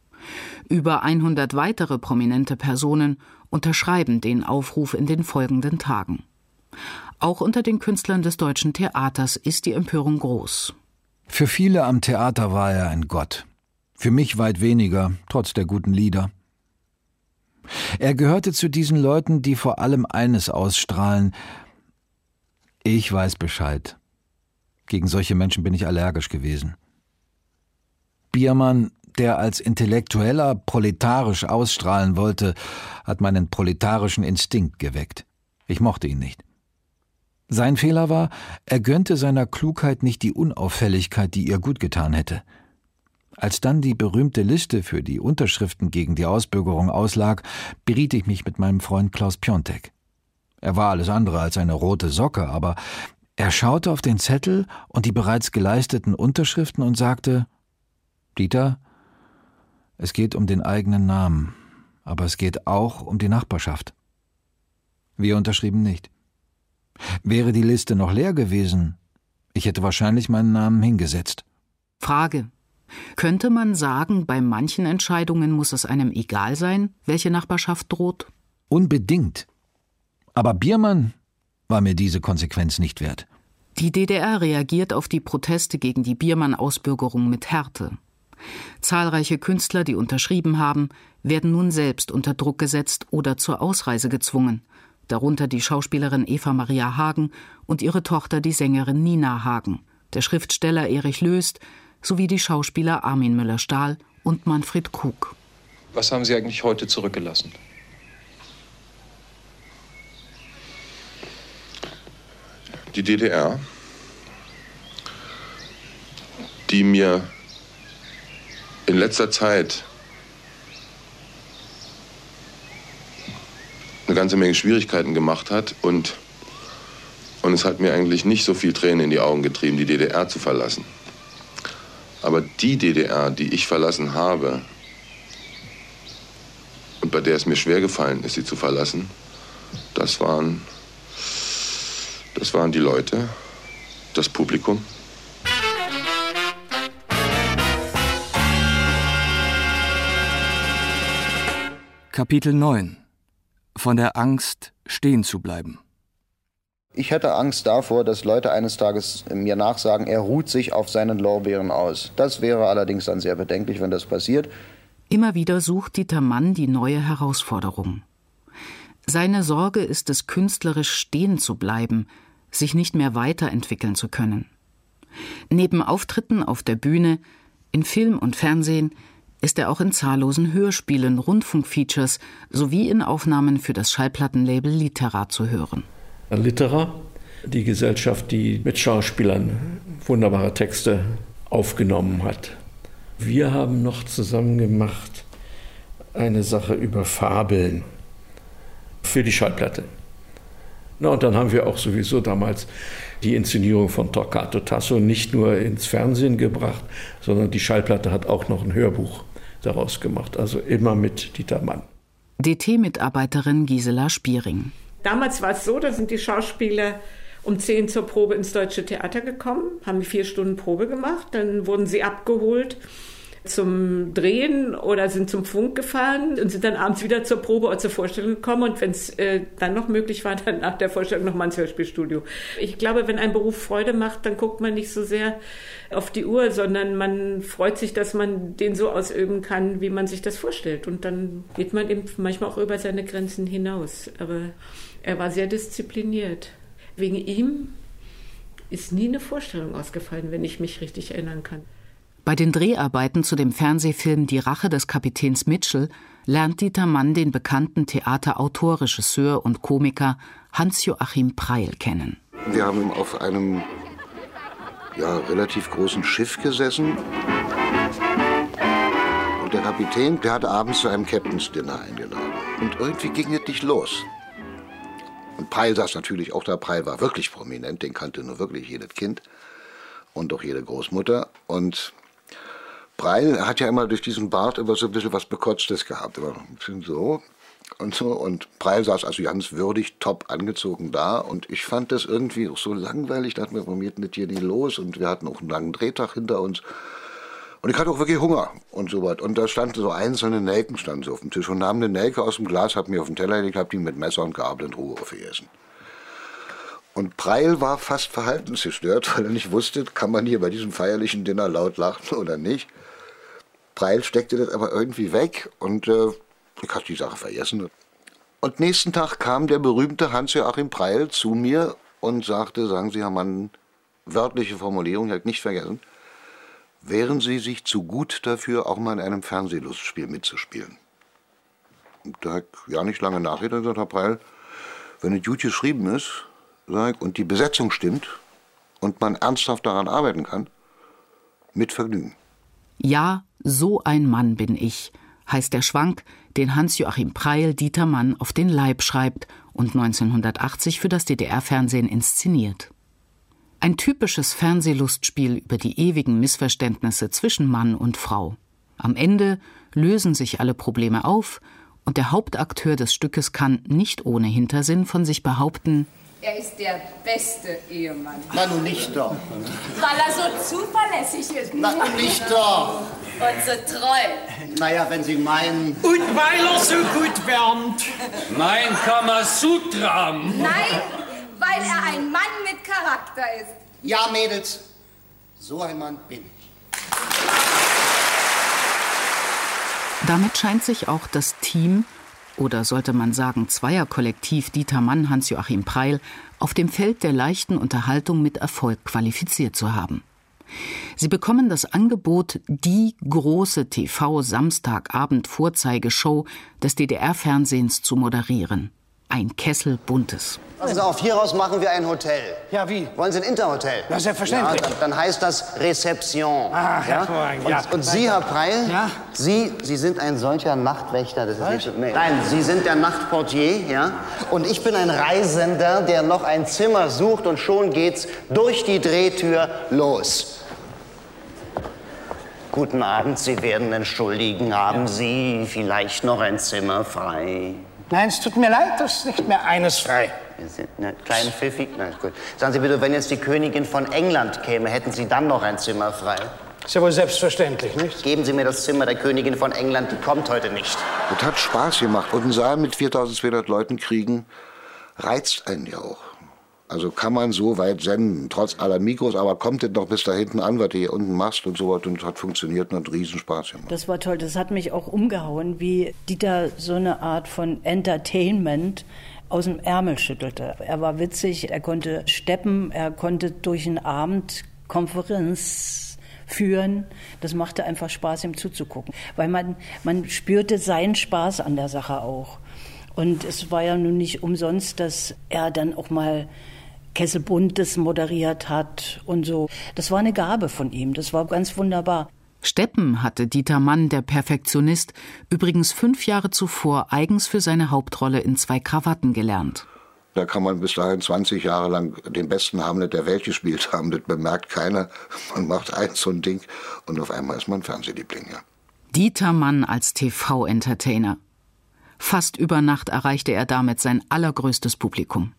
Über 100 weitere prominente Personen unterschreiben den Aufruf in den folgenden Tagen. Auch unter den Künstlern des Deutschen Theaters ist die Empörung groß. Für viele am Theater war er ein Gott. Für mich weit weniger, trotz der guten Lieder. Er gehörte zu diesen Leuten, die vor allem eines ausstrahlen: Ich weiß Bescheid. Gegen solche Menschen bin ich allergisch gewesen. Biermann, der als Intellektueller proletarisch ausstrahlen wollte, hat meinen proletarischen Instinkt geweckt. Ich mochte ihn nicht. Sein Fehler war, er gönnte seiner Klugheit nicht die Unauffälligkeit, die ihr gut getan hätte. Als dann die berühmte Liste für die Unterschriften gegen die Ausbürgerung auslag, beriet ich mich mit meinem Freund Klaus Piontek. Er war alles andere als eine rote Socke, aber er schaute auf den Zettel und die bereits geleisteten Unterschriften und sagte: Dieter, es geht um den eigenen Namen, aber es geht auch um die Nachbarschaft. Wir unterschrieben nicht. Wäre die Liste noch leer gewesen, ich hätte wahrscheinlich meinen Namen hingesetzt. Frage: Könnte man sagen, bei manchen Entscheidungen muss es einem egal sein, welche Nachbarschaft droht? Unbedingt. Aber Biermann war mir diese Konsequenz nicht wert. Die DDR reagiert auf die Proteste gegen die Biermann-Ausbürgerung mit Härte. Zahlreiche Künstler, die unterschrieben haben, werden nun selbst unter Druck gesetzt oder zur Ausreise gezwungen, darunter die Schauspielerin Eva Maria Hagen und ihre Tochter, die Sängerin Nina Hagen, der Schriftsteller Erich Löst sowie die Schauspieler Armin Müller-Stahl und Manfred Krug. Was haben Sie eigentlich heute zurückgelassen? Die DDR, die mir in letzter Zeit eine ganze Menge Schwierigkeiten gemacht hat und es hat mir eigentlich nicht so viel Tränen in die Augen getrieben, die DDR zu verlassen. Aber die DDR, die ich verlassen habe und bei der es mir schwer gefallen ist, sie zu verlassen, das waren die Leute, das Publikum. Kapitel 9. Von der Angst, stehen zu bleiben. Ich hätte Angst davor, dass Leute eines Tages mir nachsagen, er ruht sich auf seinen Lorbeeren aus. Das wäre allerdings dann sehr bedenklich, wenn das passiert. Immer wieder sucht Dieter Mann die neue Herausforderung. Seine Sorge ist es, künstlerisch stehen zu bleiben, sich nicht mehr weiterentwickeln zu können. Neben Auftritten auf der Bühne, in Film und Fernsehen, ist er auch in zahllosen Hörspielen, Rundfunkfeatures sowie in Aufnahmen für das Schallplattenlabel Litera zu hören. Litera, die Gesellschaft, die mit Schauspielern wunderbare Texte aufgenommen hat. Wir haben noch zusammen gemacht eine Sache über Fabeln für die Schallplatte. Na, und dann haben wir auch sowieso damals die Inszenierung von Torquato Tasso nicht nur ins Fernsehen gebracht, sondern die Schallplatte hat auch noch ein Hörbuch daraus gemacht. Also immer mit Dieter Mann. DT-Mitarbeiterin Gisela Spiering. Damals war es so, da sind die Schauspieler um 10 zur Probe ins Deutsche Theater gekommen, haben 4 Stunden Probe gemacht, dann wurden sie abgeholt zum Drehen oder sind zum Funk gefahren und sind dann abends wieder zur Probe oder zur Vorstellung gekommen und wenn es dann noch möglich war, dann nach der Vorstellung noch mal ins Hörspielstudio. Ich glaube, wenn ein Beruf Freude macht, dann guckt man nicht so sehr auf die Uhr, sondern man freut sich, dass man den so ausüben kann, wie man sich das vorstellt und dann geht man eben manchmal auch über seine Grenzen hinaus. Aber er war sehr diszipliniert. Wegen ihm ist nie eine Vorstellung ausgefallen, wenn ich mich richtig erinnern kann. Bei den Dreharbeiten zu dem Fernsehfilm Die Rache des Kapitäns Mitchell lernt Dieter Mann den bekannten Theaterautor, Regisseur und Komiker Hans-Joachim Preil kennen. Wir haben auf einem relativ großen Schiff gesessen. Und der Kapitän, der hat abends zu einem Captain's Dinner eingeladen. Und irgendwie ging es nicht los. Und Preil saß natürlich auch da. Preil war wirklich prominent, den kannte nur wirklich jedes Kind und auch jede Großmutter. Und Preil hat ja immer durch diesen Bart immer so ein bisschen was Bekotztes gehabt. Immer ein bisschen so und so. Und Preil saß also ganz würdig, top angezogen da. Und ich fand das irgendwie auch so langweilig. Da hatten wir, warum geht das hier nicht los? Und wir hatten auch einen langen Drehtag hinter uns. Und ich hatte auch wirklich Hunger und so was. Und da standen so einzelne Nelken standen so auf dem Tisch. Und nahmen eine Nelke aus dem Glas, hab mir auf den Teller gelegt, hab die mit Messer und Gabel in Ruhe aufgegessen. Und Preil war fast verhaltensgestört, weil er nicht wusste, kann man hier bei diesem feierlichen Dinner laut lachen oder nicht. Preil steckte das aber irgendwie weg und ich hatte die Sache vergessen. Und nächsten Tag kam der berühmte Hans-Joachim Preil zu mir und sagte, sagen Sie, Herr Mann, wörtliche Formulierung, ich habe nicht vergessen, wären Sie sich zu gut dafür, auch mal in einem Fernsehlustspiel mitzuspielen? Und da habe ich ja nicht lange nachgedacht und gesagt, Herr Preil, wenn es gut geschrieben ist, und die Besetzung stimmt und man ernsthaft daran arbeiten kann, mit Vergnügen. Ja, so ein Mann bin ich, heißt der Schwank, den Hans-Joachim Preil Dieter Mann auf den Leib schreibt und 1980 für das DDR-Fernsehen inszeniert. Ein typisches Fernsehlustspiel über die ewigen Missverständnisse zwischen Mann und Frau. Am Ende lösen sich alle Probleme auf und der Hauptakteur des Stückes kann nicht ohne Hintersinn von sich behaupten: Er ist der beste Ehemann. Na, nun nicht doch. Weil er so zuverlässig ist. Na, nicht doch. Und so treu. Naja, wenn Sie meinen... Und weil er so gut wärmt. Mein Kamasutra. Nein, weil er ein Mann mit Charakter ist. Ja, Mädels, so ein Mann bin ich. Damit scheint sich auch das Team oder sollte man sagen Zweierkollektiv Dieter Mann, Hans-Joachim Preil, auf dem Feld der leichten Unterhaltung mit Erfolg qualifiziert zu haben. Sie bekommen das Angebot, die große TV-Samstagabend-Vorzeigeshow des DDR-Fernsehens zu moderieren. Ein Kessel Buntes. Passen Sie auf, hieraus machen wir ein Hotel. Ja, wie? Wollen Sie ein Interhotel? Ja, selbstverständlich. Ja, dann heißt das Rezeption. Ach, hervorragend, ja. Und Sie, Herr Preil, ja? Sie sind ein solcher Nachtwächter. Das ist nicht so, nee. Nein, Sie sind der Nachtportier, ja? Und ich bin ein Reisender, der noch ein Zimmer sucht und schon geht's durch die Drehtür los. Guten Abend, Sie werden entschuldigen, haben Sie vielleicht noch ein Zimmer frei? Nein, es tut mir leid, das ist nicht mehr eines frei. Kleinen Pfiffi? Nein, gut. Sagen Sie bitte, wenn jetzt die Königin von England käme, hätten Sie dann noch ein Zimmer frei? Ist ja wohl selbstverständlich, nicht? Geben Sie mir das Zimmer der Königin von England, die kommt heute nicht. Das hat Spaß gemacht. Und einen Saal mit 4.200 Leuten kriegen, reizt einen ja auch. Also kann man so weit senden, trotz aller Mikros, aber kommt es noch bis da hinten an, was du hier unten machst und so was, und es hat funktioniert und hat Riesenspaß gemacht. Das war toll, das hat mich auch umgehauen, wie Dieter so eine Art von Entertainment aus dem Ärmel schüttelte. Er war witzig, er konnte steppen, er konnte durch den Abend Konferenz führen. Das machte einfach Spaß, ihm zuzugucken, weil man spürte seinen Spaß an der Sache auch. Und es war ja nun nicht umsonst, dass er dann auch mal Kessel Buntes moderiert hat und so. Das war eine Gabe von ihm, das war ganz wunderbar. Steppen hatte Dieter Mann, der Perfektionist, übrigens 5 Jahre zuvor eigens für seine Hauptrolle in 2 Krawatten gelernt. Da kann man bis dahin 20 Jahre lang den besten Hamlet der Welt gespielt haben. Das bemerkt keiner. Man macht so ein Ding und auf einmal ist man Fernsehliebling. Ja. Dieter Mann als TV-Entertainer. Fast über Nacht erreichte er damit sein allergrößtes Publikum.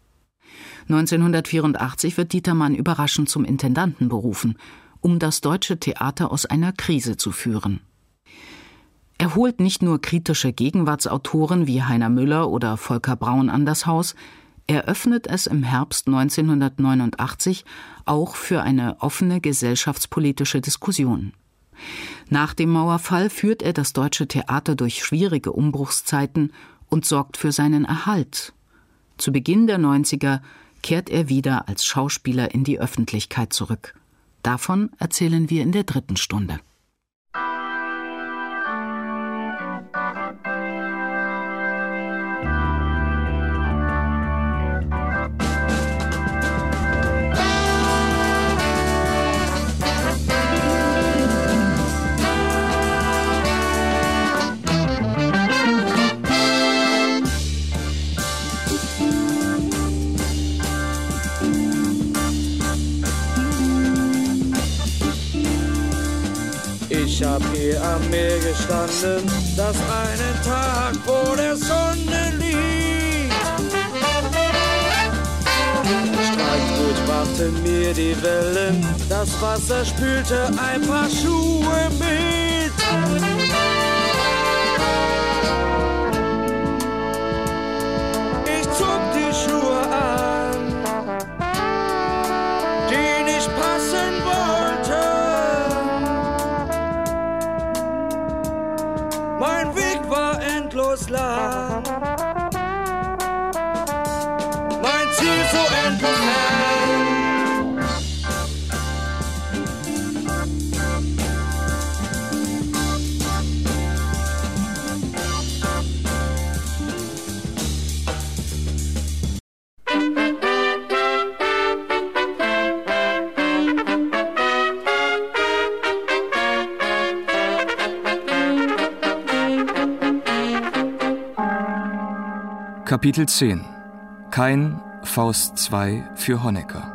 1984 wird Dieter Mann überraschend zum Intendanten berufen, um das Deutsche Theater aus einer Krise zu führen. Er holt nicht nur kritische Gegenwartsautoren wie Heiner Müller oder Volker Braun an das Haus, er öffnet es im Herbst 1989 auch für eine offene gesellschaftspolitische Diskussion. Nach dem Mauerfall führt er das Deutsche Theater durch schwierige Umbruchszeiten und sorgt für seinen Erhalt. Zu Beginn der 90er kehrt er wieder als Schauspieler in die Öffentlichkeit zurück. Davon erzählen wir in der 3. Stunde. Ich hab hier am Meer gestanden, das einen Tag vor der Sonne liegt. Streitgut brachten mir die Wellen, das Wasser spülte ein paar Schuhe mit. Ich zog die Schuhe an, die nicht passen wollten. Mein Weg war endlos lang, mein Ziel so endlos fern. Kapitel 10 Kain, Faust 2 für Honecker.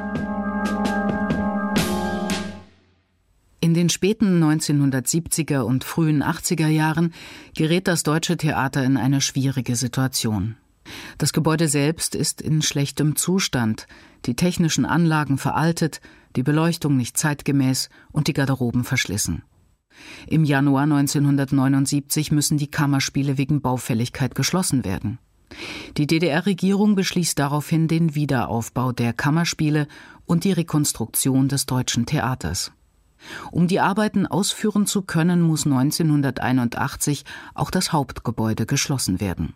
In den späten 1970er und frühen 80er Jahren gerät das Deutsche Theater in eine schwierige Situation. Das Gebäude selbst ist in schlechtem Zustand, die technischen Anlagen veraltet, die Beleuchtung nicht zeitgemäß und die Garderoben verschlissen. Im Januar 1979 müssen die Kammerspiele wegen Baufälligkeit geschlossen werden. Die DDR-Regierung beschließt daraufhin den Wiederaufbau der Kammerspiele und die Rekonstruktion des Deutschen Theaters. Um die Arbeiten ausführen zu können, muss 1981 auch das Hauptgebäude geschlossen werden.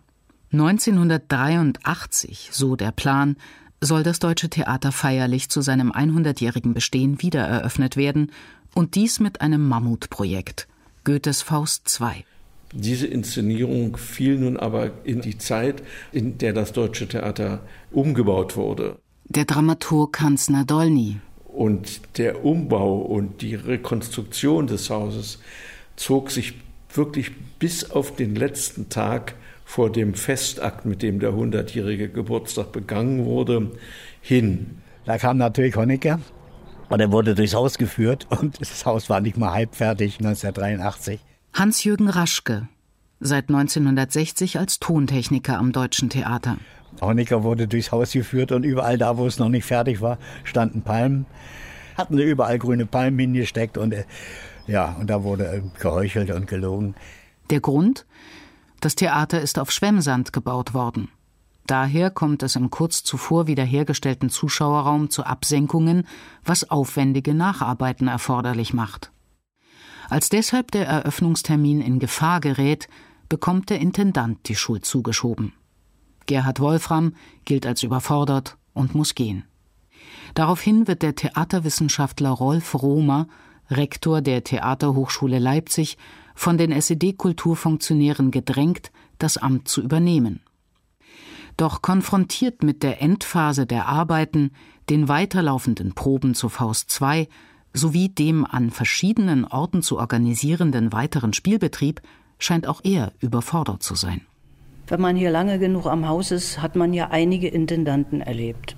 1983, so der Plan, soll das Deutsche Theater feierlich zu seinem 100-jährigen Bestehen wiedereröffnet werden, und dies mit einem Mammutprojekt, Goethes Faust II. Diese Inszenierung fiel nun aber in die Zeit, in der das Deutsche Theater umgebaut wurde. Der Dramaturg Hans Nadolny. Und der Umbau und die Rekonstruktion des Hauses zog sich wirklich bis auf den letzten Tag vor dem Festakt, mit dem der 100-jährige Geburtstag begangen wurde, hin. Da kam natürlich Honecker und er wurde durchs Haus geführt und das Haus war nicht mal halb fertig 1983. Hans-Jürgen Raschke, seit 1960 als Tontechniker am Deutschen Theater. Honecker wurde durchs Haus geführt und überall da, wo es noch nicht fertig war, standen Palmen. Hatten sie überall grüne Palmen hingesteckt und und da wurde geheuchelt und gelogen. Der Grund? Das Theater ist auf Schwemmsand gebaut worden. Daher kommt es im kurz zuvor wiederhergestellten Zuschauerraum zu Absenkungen, was aufwendige Nacharbeiten erforderlich macht. Als deshalb der Eröffnungstermin in Gefahr gerät, bekommt der Intendant die Schuld zugeschoben. Gerhard Wolfram gilt als überfordert und muss gehen. Daraufhin wird der Theaterwissenschaftler Rolf Rohmer, Rektor der Theaterhochschule Leipzig, von den SED-Kulturfunktionären gedrängt, das Amt zu übernehmen. Doch konfrontiert mit der Endphase der Arbeiten, den weiterlaufenden Proben zu Faust II sowie dem an verschiedenen Orten zu organisierenden weiteren Spielbetrieb, scheint auch er überfordert zu sein. Wenn man hier lange genug am Haus ist, hat man ja einige Intendanten erlebt.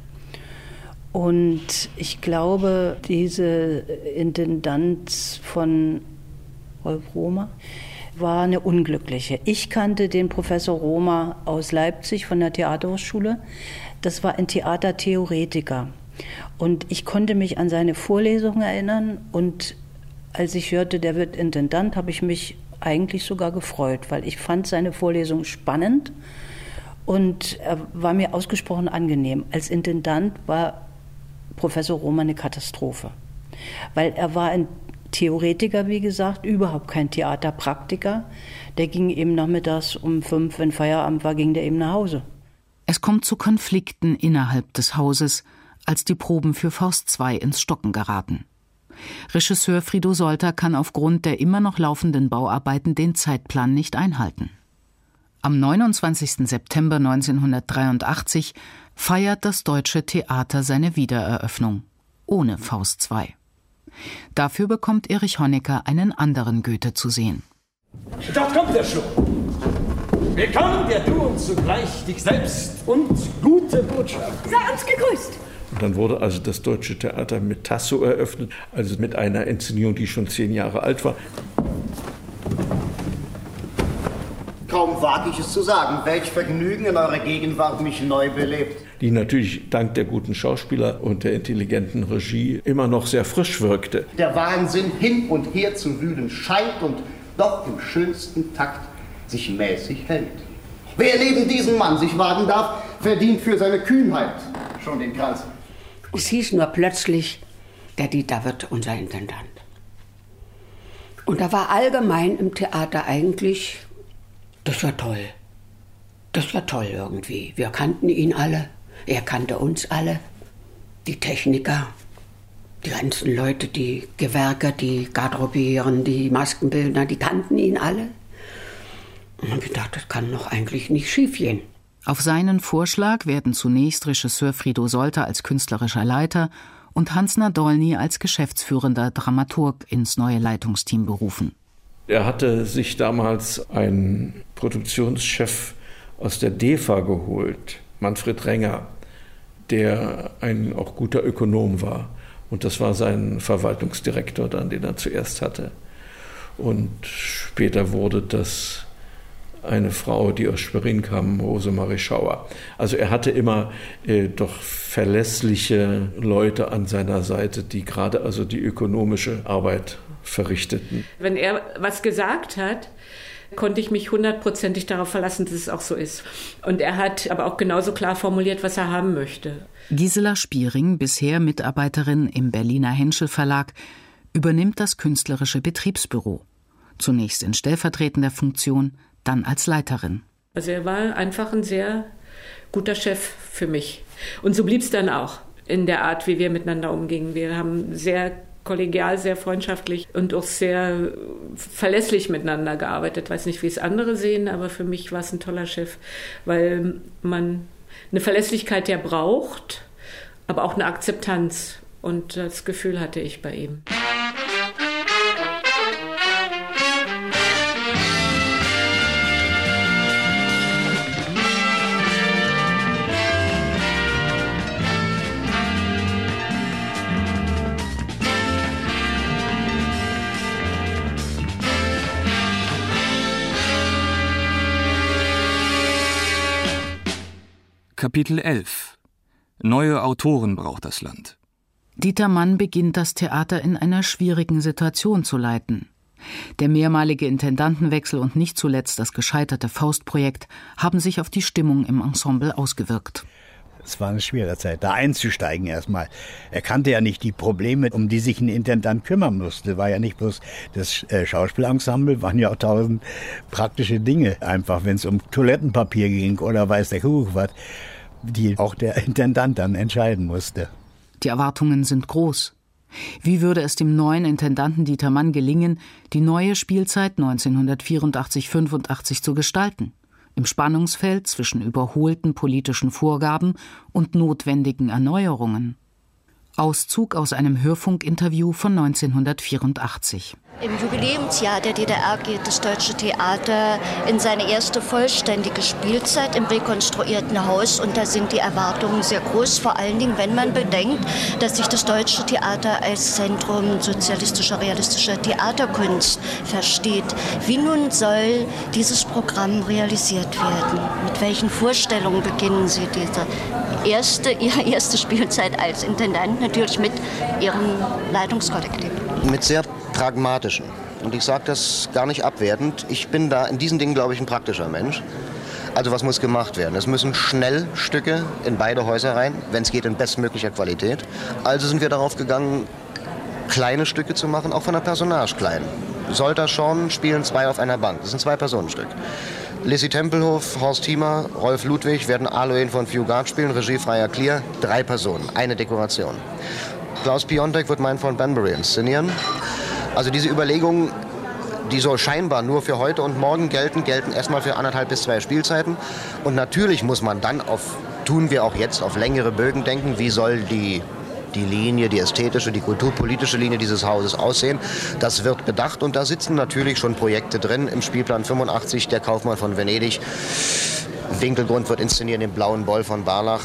Und ich glaube, diese Intendanz von Rolf Rohmer war eine unglückliche. Ich kannte den Professor Rohmer aus Leipzig von der Theaterhochschule. Das war ein Theatertheoretiker. Und ich konnte mich an seine Vorlesungen erinnern. Und als ich hörte, der wird Intendant, habe ich mich eigentlich sogar gefreut, weil ich fand seine Vorlesung spannend und er war mir ausgesprochen angenehm. Als Intendant war Professor Rohmer eine Katastrophe, weil er war ein Theoretiker, wie gesagt, überhaupt kein Theaterpraktiker. Der ging eben nachmittags um 5, wenn Feierabend war, ging der eben nach Hause. Es kommt zu Konflikten innerhalb des Hauses, als die Proben für Faust II ins Stocken geraten. Regisseur Frido Solter kann aufgrund der immer noch laufenden Bauarbeiten den Zeitplan nicht einhalten. Am 29. September 1983 feiert das Deutsche Theater seine Wiedereröffnung, ohne Faust II. Dafür bekommt Erich Honecker einen anderen Goethe zu sehen. Dort kommt er schon. Willkommen, der du und zugleich dich selbst und gute Botschaft. Sei uns gegrüßt. Und dann wurde also das Deutsche Theater mit Tasso eröffnet, also mit einer Inszenierung, die schon 10 Jahre alt war. Kaum wage ich es zu sagen, welch Vergnügen in eurer Gegenwart mich neu belebt. Die natürlich dank der guten Schauspieler und der intelligenten Regie immer noch sehr frisch wirkte. Der Wahnsinn hin und her zu wühlen scheint und doch im schönsten Takt sich mäßig hält. Wer neben diesem Mann sich wagen darf, verdient für seine Kühnheit schon den Kranz. Es hieß nur plötzlich, der Dieter wird unser Intendant. Und da war allgemein im Theater eigentlich, das war toll. Das war toll irgendwie. Wir kannten ihn alle, er kannte uns alle. Die Techniker, die ganzen Leute, die Gewerke, die Garderobieren, die Maskenbildner, die kannten ihn alle. Und ich dachte, das kann doch eigentlich nicht schiefgehen. Auf seinen Vorschlag werden zunächst Regisseur Frido Solter als künstlerischer Leiter und Hans Nadolny als geschäftsführender Dramaturg ins neue Leitungsteam berufen. Er hatte sich damals einen Produktionschef aus der DEFA geholt, Manfred Renger, der ein auch guter Ökonom war. Und das war sein Verwaltungsdirektor dann, den er zuerst hatte. Und später wurde das eine Frau, die aus Schwerin kam, Rosemarie Schauer. Also er hatte immer doch verlässliche Leute an seiner Seite, die gerade also die ökonomische Arbeit verrichteten. Wenn er was gesagt hat, konnte ich mich 100%ig darauf verlassen, dass es auch so ist. Und er hat aber auch genauso klar formuliert, was er haben möchte. Gisela Spiering, bisher Mitarbeiterin im Berliner Henschel Verlag, übernimmt das künstlerische Betriebsbüro. Zunächst in stellvertretender Funktion, dann als Leiterin. Also er war einfach ein sehr guter Chef für mich. Und so blieb es dann auch in der Art, wie wir miteinander umgingen. Wir haben sehr kollegial, sehr freundschaftlich und auch sehr verlässlich miteinander gearbeitet. Ich weiß nicht, wie es andere sehen, aber für mich war es ein toller Chef, weil man eine Verlässlichkeit ja braucht, aber auch eine Akzeptanz. Und das Gefühl hatte ich bei ihm. Kapitel 11 – Neue Autoren braucht das Land. Dieter Mann beginnt das Theater in einer schwierigen Situation zu leiten. Der mehrmalige Intendantenwechsel und nicht zuletzt das gescheiterte Faustprojekt haben sich auf die Stimmung im Ensemble ausgewirkt. Es war eine schwere Zeit, da einzusteigen erstmal. Er kannte ja nicht die Probleme, um die sich ein Intendant kümmern musste. War ja nicht bloß das Schauspielensemble, waren ja auch 1000 praktische Dinge. Einfach, wenn es um Toilettenpapier ging oder weiß der Kuckuck was, die auch der Intendant dann entscheiden musste. Die Erwartungen sind groß. Wie würde es dem neuen Intendanten Dieter Mann gelingen, die neue Spielzeit 1984-85 zu gestalten? Im Spannungsfeld zwischen überholten politischen Vorgaben und notwendigen Erneuerungen. Auszug aus einem Hörfunkinterview von 1984. Im Jubiläumsjahr der DDR geht das Deutsche Theater in seine erste vollständige Spielzeit im rekonstruierten Haus. Und da sind die Erwartungen sehr groß, vor allen Dingen, wenn man bedenkt, dass sich das Deutsche Theater als Zentrum sozialistischer, realistischer Theaterkunst versteht. Wie nun soll dieses Programm realisiert werden? Mit welchen Vorstellungen beginnen Sie Ihre erste Spielzeit als Intendant? Natürlich mit Ihrem Leitungskollektiv. Mit sehr pragmatischen. Und ich sage das gar nicht abwertend. Ich bin da in diesen Dingen, glaube ich, ein praktischer Mensch. Also was muss gemacht werden? Es müssen schnell Stücke in beide Häuser rein, wenn es geht in bestmöglicher Qualität. Also sind wir darauf gegangen, kleine Stücke zu machen, auch von der Personage klein. Solter Schorn spielen 2 auf einer Bank. Das ist ein 2-Personen-Stück. Lissy Tempelhof, Horst Thiemer, Rolf Ludwig werden Aloen von Fugard spielen, Regie Freier Klier, 3 Personen, eine Dekoration. Klaus Piontek wird meinen von Banbury inszenieren. Also diese Überlegungen, die so scheinbar nur für heute und morgen gelten erstmal für 1,5 bis 2 Spielzeiten. Und natürlich muss man dann tun wir auch jetzt, auf längere Bögen denken, wie soll die Linie, die ästhetische, die kulturpolitische Linie dieses Hauses aussehen. Das wird bedacht und da sitzen natürlich schon Projekte drin. Im Spielplan 85, der Kaufmann von Venedig. Winkelgrund wird inszenieren den Blauen Boll von Barlach.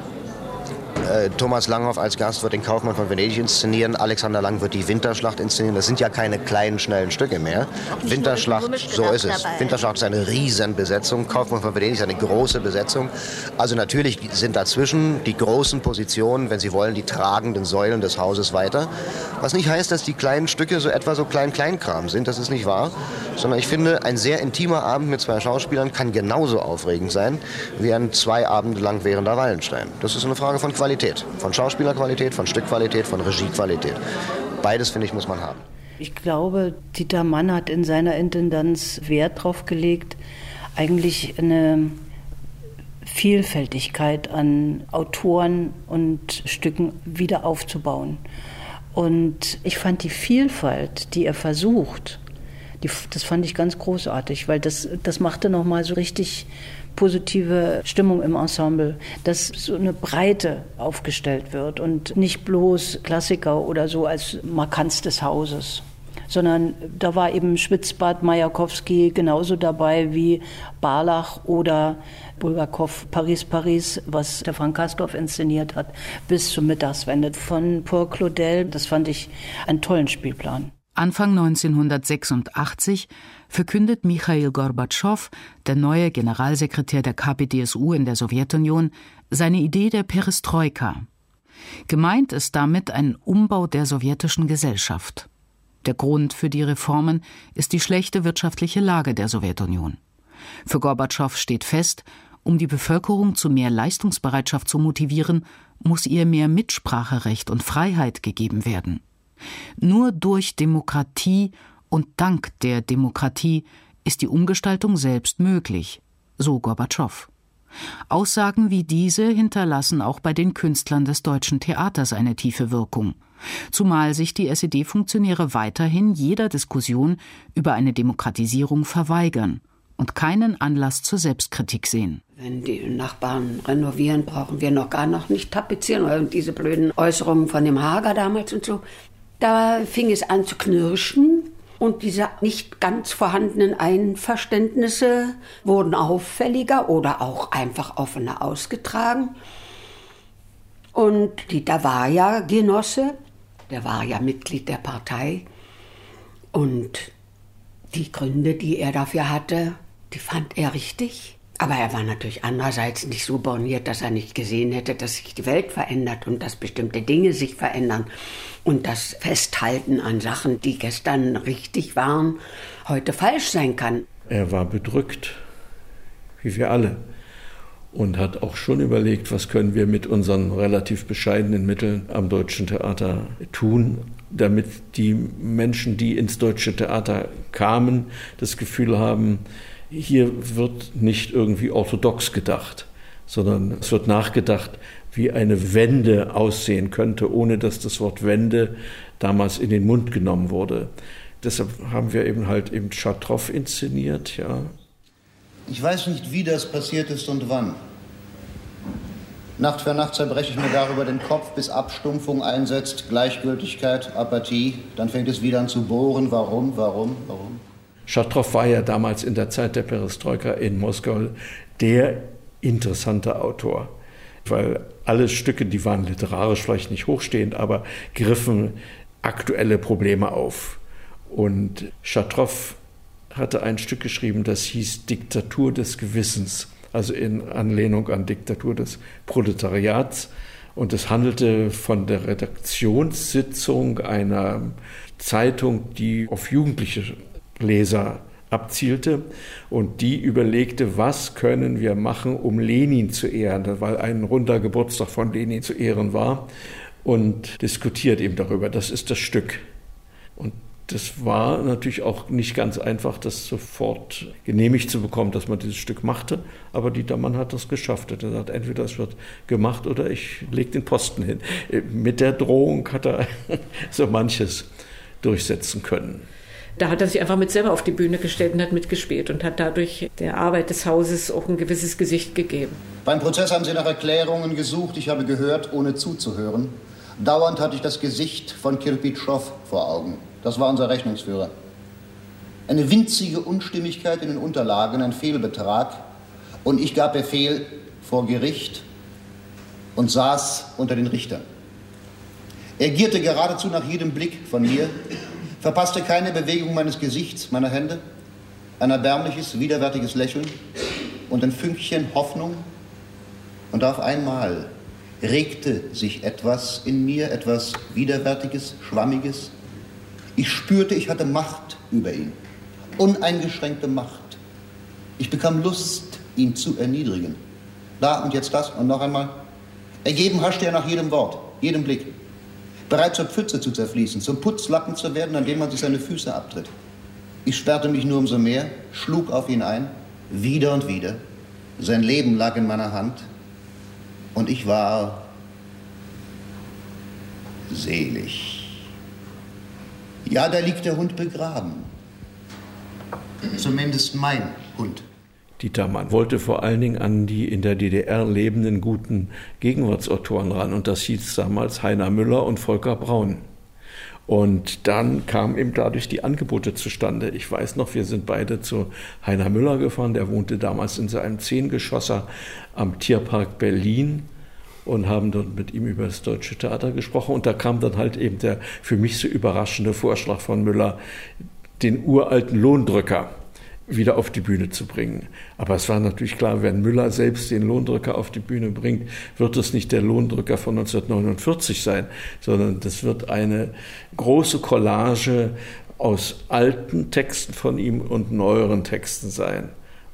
Thomas Langhoff als Gast wird den Kaufmann von Venedig inszenieren. Alexander Lang wird die Winterschlacht inszenieren. Das sind ja keine kleinen, schnellen Stücke mehr. Winterschlacht, so ist es. Dabei. Winterschlacht ist eine Riesenbesetzung. Kaufmann von Venedig ist eine große Besetzung. Also natürlich sind dazwischen die großen Positionen, wenn Sie wollen, die tragenden Säulen des Hauses weiter. Was nicht heißt, dass die kleinen Stücke so etwa so Kleinkram sind. Das ist nicht wahr. Sondern ich finde, ein sehr intimer Abend mit 2 Schauspielern kann genauso aufregend sein, wie ein 2 Abende lang währender Wallenstein. Das ist eine Frage von Qualität. Von Schauspielerqualität, von Stückqualität, von Regiequalität. Beides, finde ich, muss man haben. Ich glaube, Dieter Mann hat in seiner Intendanz Wert darauf gelegt, eigentlich eine Vielfältigkeit an Autoren und Stücken wieder aufzubauen. Und ich fand die Vielfalt, die er versucht, das fand ich ganz großartig, weil das machte nochmal so richtig positive Stimmung im Ensemble, dass so eine Breite aufgestellt wird und nicht bloß Klassiker oder so als Markanz des Hauses, sondern da war eben Schwitzbad, Majakowski genauso dabei wie Barlach oder Bulgakov, Paris, was der Frank Kastorf inszeniert hat, bis zur Mittagswende von Paul Claudel. Das fand ich einen tollen Spielplan. Anfang 1986 verkündet Michail Gorbatschow, der neue Generalsekretär der KPDSU in der Sowjetunion, seine Idee der Perestroika. Gemeint ist damit ein Umbau der sowjetischen Gesellschaft. Der Grund für die Reformen ist die schlechte wirtschaftliche Lage der Sowjetunion. Für Gorbatschow steht fest, um die Bevölkerung zu mehr Leistungsbereitschaft zu motivieren, muss ihr mehr Mitspracherecht und Freiheit gegeben werden. Nur durch Demokratie und dank der Demokratie ist die Umgestaltung selbst möglich, so Gorbatschow. Aussagen wie diese hinterlassen auch bei den Künstlern des Deutschen Theaters eine tiefe Wirkung, zumal sich die SED-Funktionäre weiterhin jeder Diskussion über eine Demokratisierung verweigern und keinen Anlass zur Selbstkritik sehen. Wenn die Nachbarn renovieren, brauchen wir noch nicht tapezieren. Und diese blöden Äußerungen von dem Hager damals und so. Da fing es an zu knirschen. Und diese nicht ganz vorhandenen Einverständnisse wurden auffälliger oder auch einfach offener ausgetragen. Und Dieter war ja Genosse, der war ja Mitglied der Partei. Und die Gründe, die er dafür hatte, die fand er richtig. Aber er war natürlich andererseits nicht so borniert, dass er nicht gesehen hätte, dass sich die Welt verändert und dass bestimmte Dinge sich verändern. Und das Festhalten an Sachen, die gestern richtig waren, heute falsch sein kann. Er war bedrückt, wie wir alle, und hat auch schon überlegt, was können wir mit unseren relativ bescheidenen Mitteln am Deutschen Theater tun, damit die Menschen, die ins Deutsche Theater kamen, das Gefühl haben, hier wird nicht irgendwie orthodox gedacht, sondern es wird nachgedacht, wie eine Wende aussehen könnte, ohne dass das Wort Wende damals in den Mund genommen wurde. Deshalb haben wir eben Chartrow inszeniert, ja. Ich weiß nicht, wie das passiert ist und wann. Nacht für Nacht zerbreche ich mir darüber den Kopf, bis Abstumpfung einsetzt, Gleichgültigkeit, Apathie. Dann fängt es wieder an zu bohren. Warum? Chartrow war ja damals in der Zeit der Perestroika in Moskau der interessante Autor, weil alle Stücke, die waren literarisch vielleicht nicht hochstehend, aber griffen aktuelle Probleme auf. Und Chartrow hatte ein Stück geschrieben, das hieß Diktatur des Gewissens, also in Anlehnung an Diktatur des Proletariats. Und es handelte von der Redaktionssitzung einer Zeitung, die auf jugendliche Leser abzielte, und die überlegte, was können wir machen, um Lenin zu ehren, weil ein runder Geburtstag von Lenin zu ehren war, und diskutiert eben darüber. Das ist das Stück. Und das war natürlich auch nicht ganz einfach, das sofort genehmigt zu bekommen, dass man dieses Stück machte, aber Dieter Mann hat das geschafft. Er hat gesagt, entweder es wird gemacht oder ich lege den Posten hin. Mit der Drohung hat er so manches durchsetzen können. Da hat er sich einfach mit selber auf die Bühne gestellt und hat mitgespielt und hat dadurch der Arbeit des Hauses auch ein gewisses Gesicht gegeben. Beim Prozess haben Sie nach Erklärungen gesucht. Ich habe gehört, ohne zuzuhören. Dauernd hatte ich das Gesicht von Kirpitschow vor Augen. Das war unser Rechnungsführer. Eine winzige Unstimmigkeit in den Unterlagen, ein Fehlbetrag. Und ich gab Befehl vor Gericht und saß unter den Richtern. Er gierte geradezu nach jedem Blick von mir, verpasste keine Bewegung meines Gesichts, meiner Hände, ein erbärmliches, widerwärtiges Lächeln und ein Fünkchen Hoffnung. Und auf einmal regte sich etwas in mir, etwas Widerwärtiges, Schwammiges. Ich spürte, ich hatte Macht über ihn, uneingeschränkte Macht. Ich bekam Lust, ihn zu erniedrigen. Da und jetzt das und noch einmal. Ergeben haschte er nach jedem Wort, jedem Blick. Bereit zur Pfütze zu zerfließen, zum Putzlappen zu werden, an dem man sich seine Füße abtritt. Ich sperrte mich nur umso mehr, schlug auf ihn ein, wieder und wieder. Sein Leben lag in meiner Hand und ich war selig. Ja, da liegt der Hund begraben. Zumindest mein Hund. Dieter Mann wollte vor allen Dingen an die in der DDR lebenden guten Gegenwartsautoren ran. Und das hieß damals Heiner Müller und Volker Braun. Und dann kamen eben dadurch die Angebote zustande. Ich weiß noch, wir sind beide zu Heiner Müller gefahren. Der wohnte damals in seinem 10-Geschosser am Tierpark Berlin und haben dort mit ihm über das Deutsche Theater gesprochen. Und da kam dann halt eben der für mich so überraschende Vorschlag von Müller, den uralten Lohndrücker wieder auf die Bühne zu bringen. Aber es war natürlich klar, wenn Müller selbst den Lohndrücker auf die Bühne bringt, wird es nicht der Lohndrücker von 1949 sein, sondern das wird eine große Collage aus alten Texten von ihm und neueren Texten sein.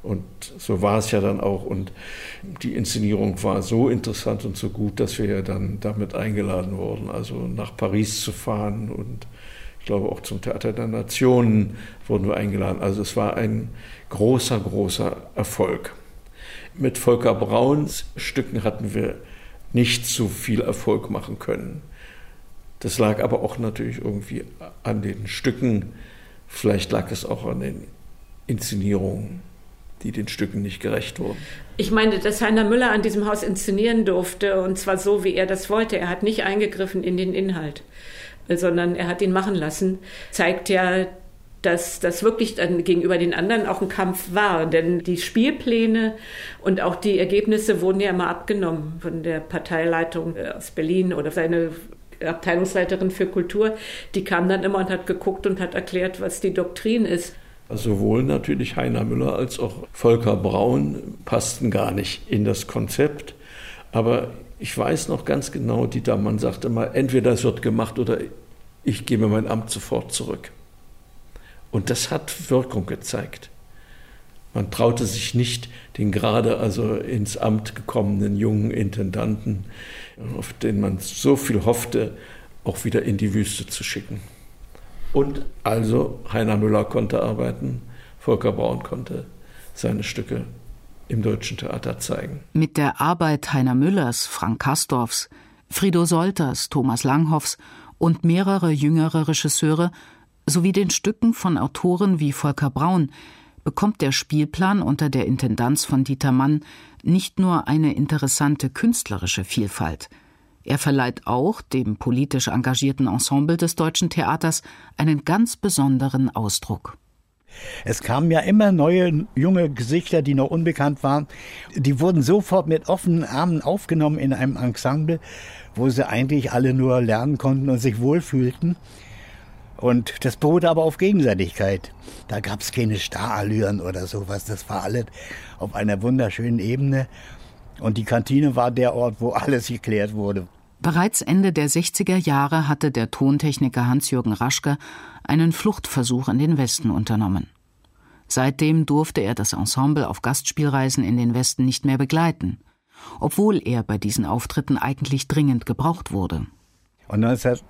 Und so war es ja dann auch. Und die Inszenierung war so interessant und so gut, dass wir ja dann damit eingeladen wurden, also nach Paris zu fahren. Und ich glaube auch zum Theater der Nationen wurden wir eingeladen. Also es war ein großer, großer Erfolg. Mit Volker Brauns Stücken hatten wir nicht so viel Erfolg machen können. Das lag aber auch natürlich irgendwie an den Stücken. Vielleicht lag es auch an den Inszenierungen, die den Stücken nicht gerecht wurden. Ich meine, dass Heiner Müller an diesem Haus inszenieren durfte, und zwar so, wie er das wollte. Er hat nicht eingegriffen in den Inhalt, sondern er hat ihn machen lassen, zeigt ja, dass das wirklich dann gegenüber den anderen auch ein Kampf war. Denn die Spielpläne und auch die Ergebnisse wurden ja immer abgenommen von der Parteileitung aus Berlin oder seine Abteilungsleiterin für Kultur. Die kam dann immer und hat geguckt und hat erklärt, was die Doktrin ist. Sowohl natürlich Heiner Müller als auch Volker Braun passten gar nicht in das Konzept. Aber ich weiß noch ganz genau, Dieter Mann sagte mal, entweder es wird gemacht oder ich gebe mein Amt sofort zurück. Und das hat Wirkung gezeigt. Man traute sich nicht, den gerade also ins Amt gekommenen jungen Intendanten, auf den man so viel hoffte, auch wieder in die Wüste zu schicken. Und also Heiner Müller konnte arbeiten, Volker Braun konnte seine Stücke im Deutschen Theater zeigen. Mit der Arbeit Heiner Müllers, Frank Kastorfs, Frido Solters, Thomas Langhoffs und mehrere jüngere Regisseure sowie den Stücken von Autoren wie Volker Braun bekommt der Spielplan unter der Intendanz von Dieter Mann nicht nur eine interessante künstlerische Vielfalt. Er verleiht auch dem politisch engagierten Ensemble des Deutschen Theaters einen ganz besonderen Ausdruck. Es kamen ja immer neue, junge Gesichter, die noch unbekannt waren. Die wurden sofort mit offenen Armen aufgenommen in einem Ensemble, wo sie eigentlich alle nur lernen konnten und sich wohlfühlten. Und das beruhte aber auf Gegenseitigkeit. Da gab es keine Starallüren oder sowas. Das war alles auf einer wunderschönen Ebene. Und die Kantine war der Ort, wo alles geklärt wurde. Bereits Ende der 60er Jahre hatte der Tontechniker Hans-Jürgen Raschke einen Fluchtversuch in den Westen unternommen. Seitdem durfte er das Ensemble auf Gastspielreisen in den Westen nicht mehr begleiten, obwohl er bei diesen Auftritten eigentlich dringend gebraucht wurde. Und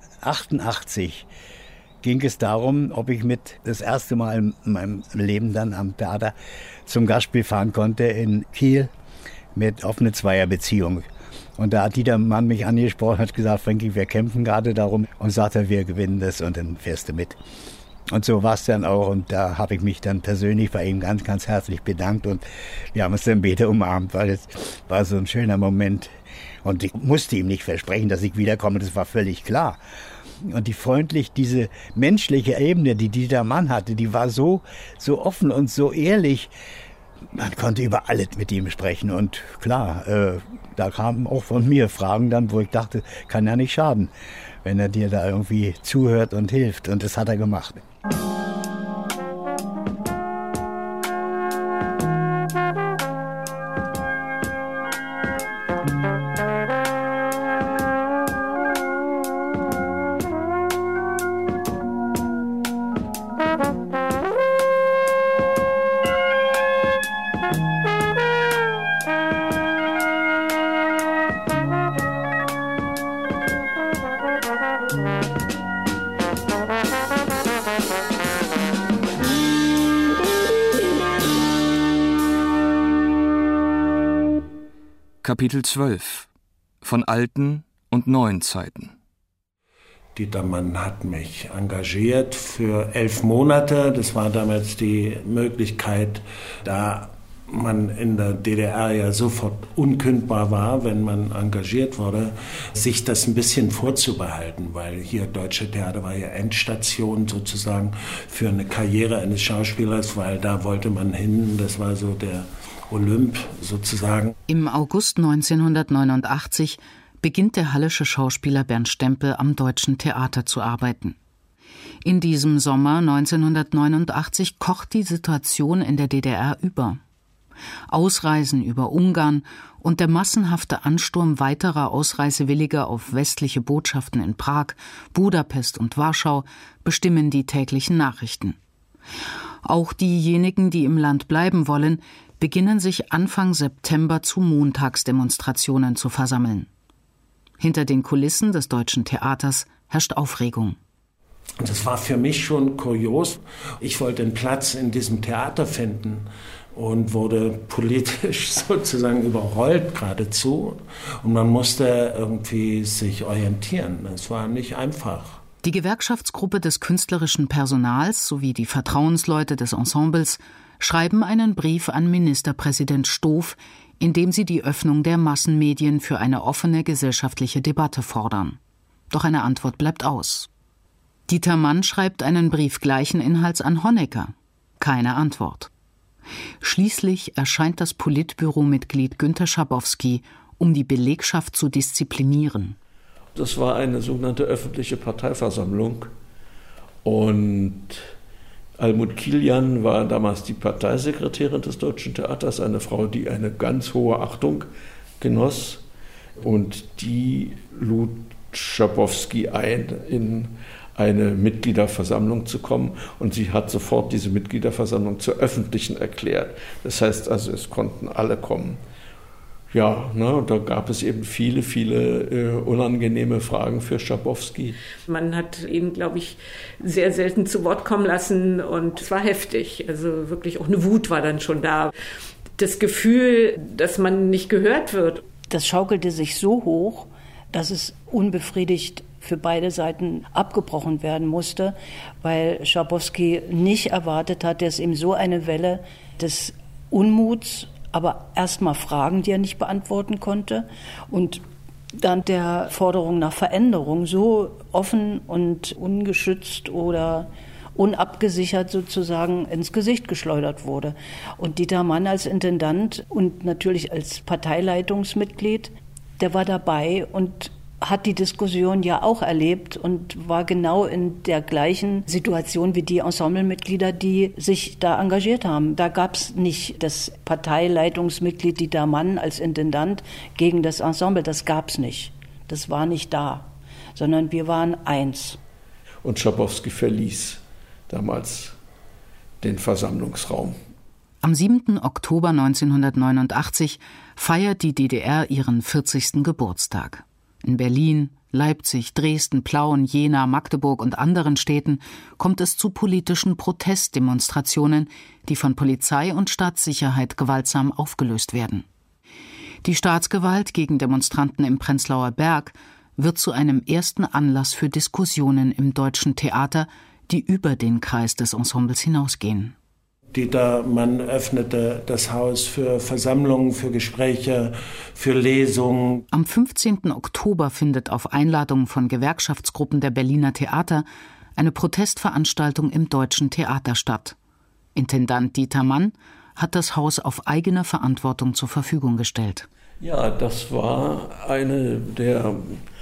1988 ging es darum, ob ich mit das erste Mal in meinem Leben dann am Theater zum Gastspiel fahren konnte in Kiel auf eine Zweierbeziehung. Und da hat Dieter Mann mich angesprochen, hat gesagt, Frankie, wir kämpfen gerade darum, und sagte, wir gewinnen das und dann fährst du mit. Und so war es dann auch, und da habe ich mich dann persönlich bei ihm ganz, ganz herzlich bedankt und wir haben uns dann später umarmt, weil es war so ein schöner Moment. Und ich musste ihm nicht versprechen, dass ich wiederkomme, das war völlig klar. Und diese menschliche Ebene, die Dieter Mann hatte, die war so offen und so ehrlich. Man konnte über alles mit ihm sprechen. Und klar, da kamen auch von mir Fragen dann, wo ich dachte, kann ja nicht schaden, wenn er dir da irgendwie zuhört und hilft. Und das hat er gemacht. Kapitel 12 von alten und neuen Zeiten. Dieter Mann hat mich engagiert für 11 Monate. Das war damals die Möglichkeit, da man in der DDR ja sofort unkündbar war, wenn man engagiert wurde, sich das ein bisschen vorzubehalten, weil hier Deutsche Theater war ja Endstation sozusagen für eine Karriere eines Schauspielers, weil da wollte man hin, das war so der Olymp sozusagen. Im August 1989 beginnt der hallische Schauspieler Bernd Stempel am Deutschen Theater zu arbeiten. In diesem Sommer 1989 kocht die Situation in der DDR über. Ausreisen über Ungarn und der massenhafte Ansturm weiterer Ausreisewilliger auf westliche Botschaften in Prag, Budapest und Warschau bestimmen die täglichen Nachrichten. Auch diejenigen, die im Land bleiben wollen, beginnen sich Anfang September zu Montagsdemonstrationen zu versammeln. Hinter den Kulissen des Deutschen Theaters herrscht Aufregung. Und das war für mich schon kurios. Ich wollte einen Platz in diesem Theater finden und wurde politisch sozusagen überrollt geradezu. Und man musste irgendwie sich orientieren. Das war nicht einfach. Die Gewerkschaftsgruppe des künstlerischen Personals sowie die Vertrauensleute des Ensembles schreiben einen Brief an Ministerpräsident Stoph, in dem sie die Öffnung der Massenmedien für eine offene gesellschaftliche Debatte fordern. Doch eine Antwort bleibt aus. Dieter Mann schreibt einen Brief gleichen Inhalts an Honecker. Keine Antwort. Schließlich erscheint das Politbüromitglied Günter Schabowski, um die Belegschaft zu disziplinieren. Das war eine sogenannte öffentliche Parteiversammlung. Und Almut Kilian war damals die Parteisekretärin des Deutschen Theaters, eine Frau, die eine ganz hohe Achtung genoss. Und die lud Schabowski ein, in eine Mitgliederversammlung zu kommen. Und sie hat sofort diese Mitgliederversammlung zur öffentlichen erklärt. Das heißt also, es konnten alle kommen. Ja, da gab es eben viele unangenehme Fragen für Schabowski. Man hat ihn, glaube ich, sehr selten zu Wort kommen lassen und es war heftig. Also wirklich auch eine Wut war dann schon da. Das Gefühl, dass man nicht gehört wird. Das schaukelte sich so hoch, dass es unbefriedigt für beide Seiten abgebrochen werden musste, weil Schabowski nicht erwartet hat, dass ihm so eine Welle des Unmuts, aber erstmal Fragen, die er nicht beantworten konnte, und dann der Forderung nach Veränderung so offen und ungeschützt oder unabgesichert sozusagen ins Gesicht geschleudert wurde. Und Dieter Mann als Intendant und natürlich als Parteileitungsmitglied, der war dabei und hat die Diskussion ja auch erlebt und war genau in der gleichen Situation wie die Ensemblemitglieder, die sich da engagiert haben. Da gab es nicht das Parteileitungsmitglied Dieter Mann als Intendant gegen das Ensemble, das gab es nicht. Das war nicht da, sondern wir waren eins. Und Schabowski verließ damals den Versammlungsraum. Am 7. Oktober 1989 feiert die DDR ihren 40. Geburtstag. In Berlin, Leipzig, Dresden, Plauen, Jena, Magdeburg und anderen Städten kommt es zu politischen Protestdemonstrationen, die von Polizei und Staatssicherheit gewaltsam aufgelöst werden. Die Staatsgewalt gegen Demonstranten im Prenzlauer Berg wird zu einem ersten Anlass für Diskussionen im Deutschen Theater, die über den Kreis des Ensembles hinausgehen. Dieter Mann öffnete das Haus für Versammlungen, für Gespräche, für Lesungen. Am 15. Oktober findet auf Einladung von Gewerkschaftsgruppen der Berliner Theater eine Protestveranstaltung im Deutschen Theater statt. Intendant Dieter Mann hat das Haus auf eigene Verantwortung zur Verfügung gestellt. Ja, das war eine der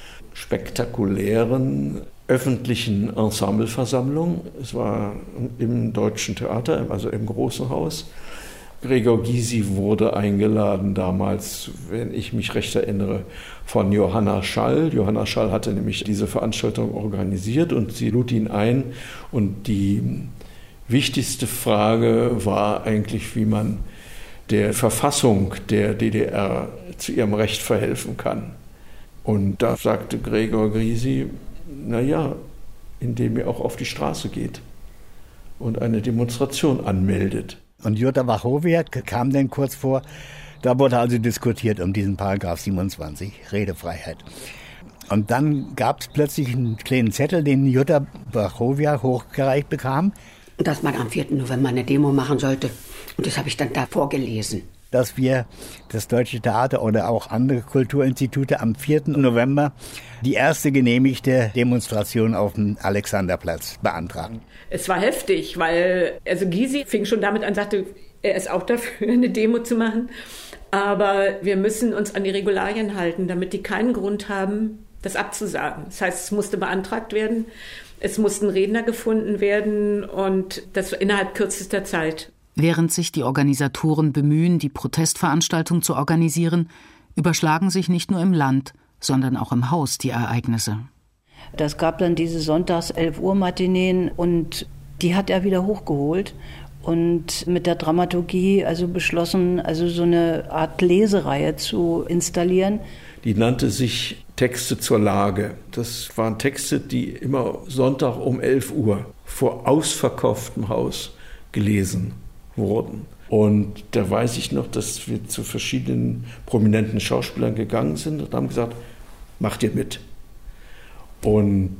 spektakulären öffentlichen Ensembleversammlung. Es war im Deutschen Theater, also im Großen Haus. Gregor Gysi wurde eingeladen damals, wenn ich mich recht erinnere, von Johanna Schall. Johanna Schall hatte nämlich diese Veranstaltung organisiert und sie lud ihn ein. Und die wichtigste Frage war eigentlich, wie man der Verfassung der DDR zu ihrem Recht verhelfen kann. Und da sagte Gregor Gysi, indem ihr auch auf die Straße geht und eine Demonstration anmeldet. Und Jutta Wachowiak kam dann kurz vor, da wurde also diskutiert um diesen Paragraph 27, Redefreiheit. Und dann gab es plötzlich einen kleinen Zettel, den Jutta Wachowiak hochgereicht bekam. Dass man am 4. November eine Demo machen sollte. Und das habe ich dann da vorgelesen. Dass wir das Deutsche Theater oder auch andere Kulturinstitute am 4. November die erste genehmigte Demonstration auf dem Alexanderplatz beantragen. Es war heftig, weil Gysi fing schon damit an, sagte, er ist auch dafür, eine Demo zu machen. Aber wir müssen uns an die Regularien halten, damit die keinen Grund haben, das abzusagen. Das heißt, es musste beantragt werden, es mussten Redner gefunden werden und das innerhalb kürzester Zeit. Während sich die Organisatoren bemühen, die Protestveranstaltung zu organisieren, überschlagen sich nicht nur im Land, sondern auch im Haus die Ereignisse. Das gab dann diese Sonntags 11 Uhr Matineen und die hat er wieder hochgeholt und mit der Dramaturgie also beschlossen, also so eine Art Lesereihe zu installieren. Die nannte sich Texte zur Lage. Das waren Texte, die immer Sonntag um 11 Uhr vor ausverkauftem Haus gelesen wurden. Und da weiß ich noch, dass wir zu verschiedenen prominenten Schauspielern gegangen sind und haben gesagt, macht ihr mit. Und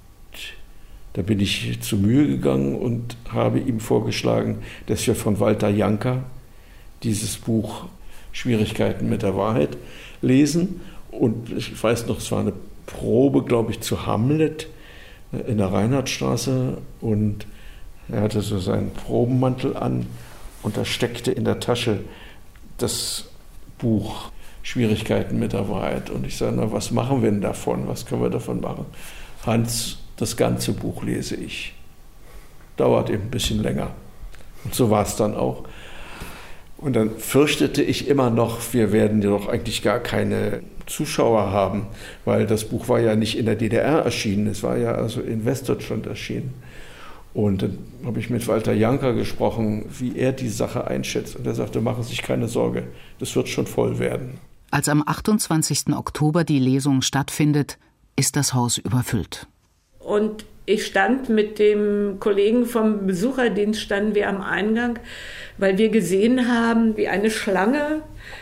da bin ich zu Mühe gegangen und habe ihm vorgeschlagen, dass wir von Walter Janka dieses Buch Schwierigkeiten mit der Wahrheit lesen. Und ich weiß noch, es war eine Probe, glaube ich, zu Hamlet in der Reinhardtstraße. Und er hatte so seinen Probenmantel an und da steckte in der Tasche das Buch Schwierigkeiten mit der Wahrheit. Und ich sage, na, was machen wir denn davon? Was können wir davon machen? Hans, das ganze Buch lese ich. Dauert eben ein bisschen länger. Und so war es dann auch. Und dann fürchtete ich immer noch, wir werden ja doch eigentlich gar keine Zuschauer haben, weil das Buch war ja nicht in der DDR erschienen, es war ja also in Westdeutschland erschienen. Und dann habe ich mit Walter Janka gesprochen, wie er die Sache einschätzt. Und er sagte, machen Sie sich keine Sorge, das wird schon voll werden. Als am 28. Oktober die Lesung stattfindet, ist das Haus überfüllt. Und ich stand mit dem Kollegen vom Besucherdienst, standen wir am Eingang, weil wir gesehen haben, wie eine Schlange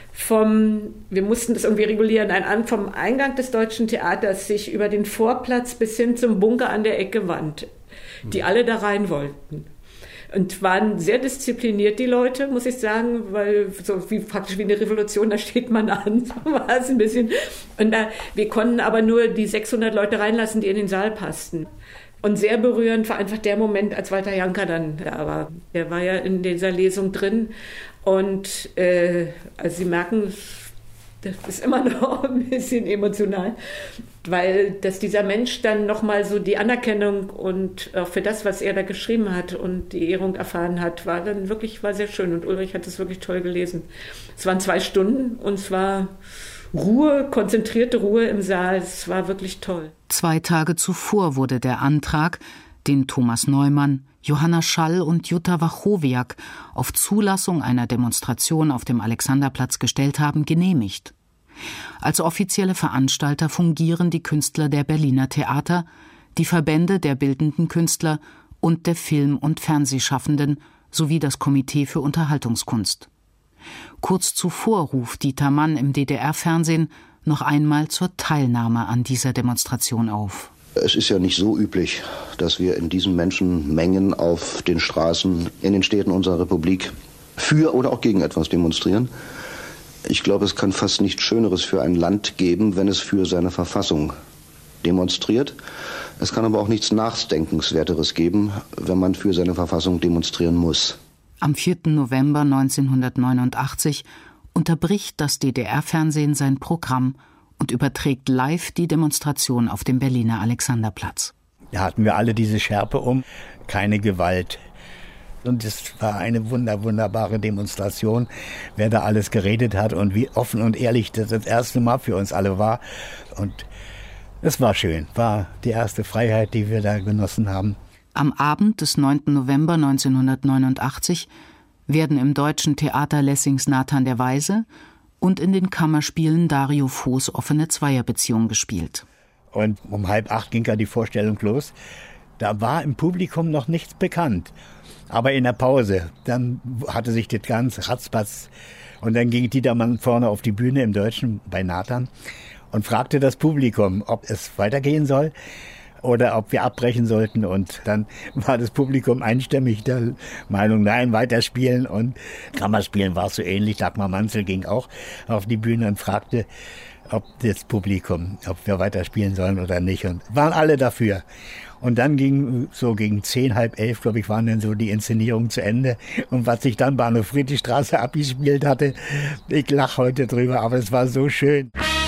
wir mussten das irgendwie regulieren, vom Eingang des Deutschen Theaters sich über den Vorplatz bis hin zum Bunker an der Ecke wand, die alle da rein wollten. Und waren sehr diszipliniert, die Leute, muss ich sagen, weil praktisch wie eine Revolution, da steht man an, so war es ein bisschen. Und wir konnten aber nur die 600 Leute reinlassen, die in den Saal passten. Und sehr berührend war einfach der Moment, als Walter Janka dann da war. Er war ja in dieser Lesung drin. Und also Sie merken, das ist immer noch ein bisschen emotional, weil dass dieser Mensch dann nochmal so die Anerkennung und auch für das, was er da geschrieben hat und die Ehrung erfahren hat, war sehr schön. Und Ulrich hat es wirklich toll gelesen. Es waren 2 Stunden und es war Ruhe, konzentrierte Ruhe im Saal. Es war wirklich toll. 2 Tage zuvor wurde der Antrag, den Thomas Neumann, Johanna Schall und Jutta Wachowiak auf Zulassung einer Demonstration auf dem Alexanderplatz gestellt haben, genehmigt. Als offizielle Veranstalter fungieren die Künstler der Berliner Theater, die Verbände der bildenden Künstler und der Film- und Fernsehschaffenden sowie das Komitee für Unterhaltungskunst. Kurz zuvor ruft Dieter Mann im DDR-Fernsehen noch einmal zur Teilnahme an dieser Demonstration auf. Es ist ja nicht so üblich, dass wir in diesen Menschenmengen auf den Straßen in den Städten unserer Republik für oder auch gegen etwas demonstrieren. Ich glaube, es kann fast nichts Schöneres für ein Land geben, wenn es für seine Verfassung demonstriert. Es kann aber auch nichts Nachdenkenswerteres geben, wenn man für seine Verfassung demonstrieren muss. Am 4. November 1989 unterbricht das DDR-Fernsehen sein Programm und überträgt live die Demonstration auf dem Berliner Alexanderplatz. Da hatten wir alle diese Schärpe um, keine Gewalt. Und es war eine wunderbare Demonstration, wer da alles geredet hat und wie offen und ehrlich das erste Mal für uns alle war. Und es war schön, war die erste Freiheit, die wir da genossen haben. Am Abend des 9. November 1989 werden im Deutschen Theater Lessings Nathan der Weise und in den Kammerspielen Dario Fos offene Zweierbeziehung gespielt. Und um 7:30 ging ja die Vorstellung los. Da war im Publikum noch nichts bekannt. Aber in der Pause, dann hatte sich das ganz ratzfatz. Und dann ging Dieter Mann vorne auf die Bühne im Deutschen bei Nathan und fragte das Publikum, ob es weitergehen soll oder ob wir abbrechen sollten. Und dann war das Publikum einstimmig der Meinung, nein, weiterspielen. Und Kammerspielen war es so ähnlich. Dagmar Manzel ging auch auf die Bühne und fragte, ob das Publikum, ob wir weiterspielen sollen oder nicht. Und waren alle dafür. Und dann ging so gegen 10, halb 11, glaube ich, waren dann so die Inszenierungen zu Ende. Und was sich dann Bahnhof Friedrichstraße abgespielt hatte, ich lache heute drüber, aber es war so schön.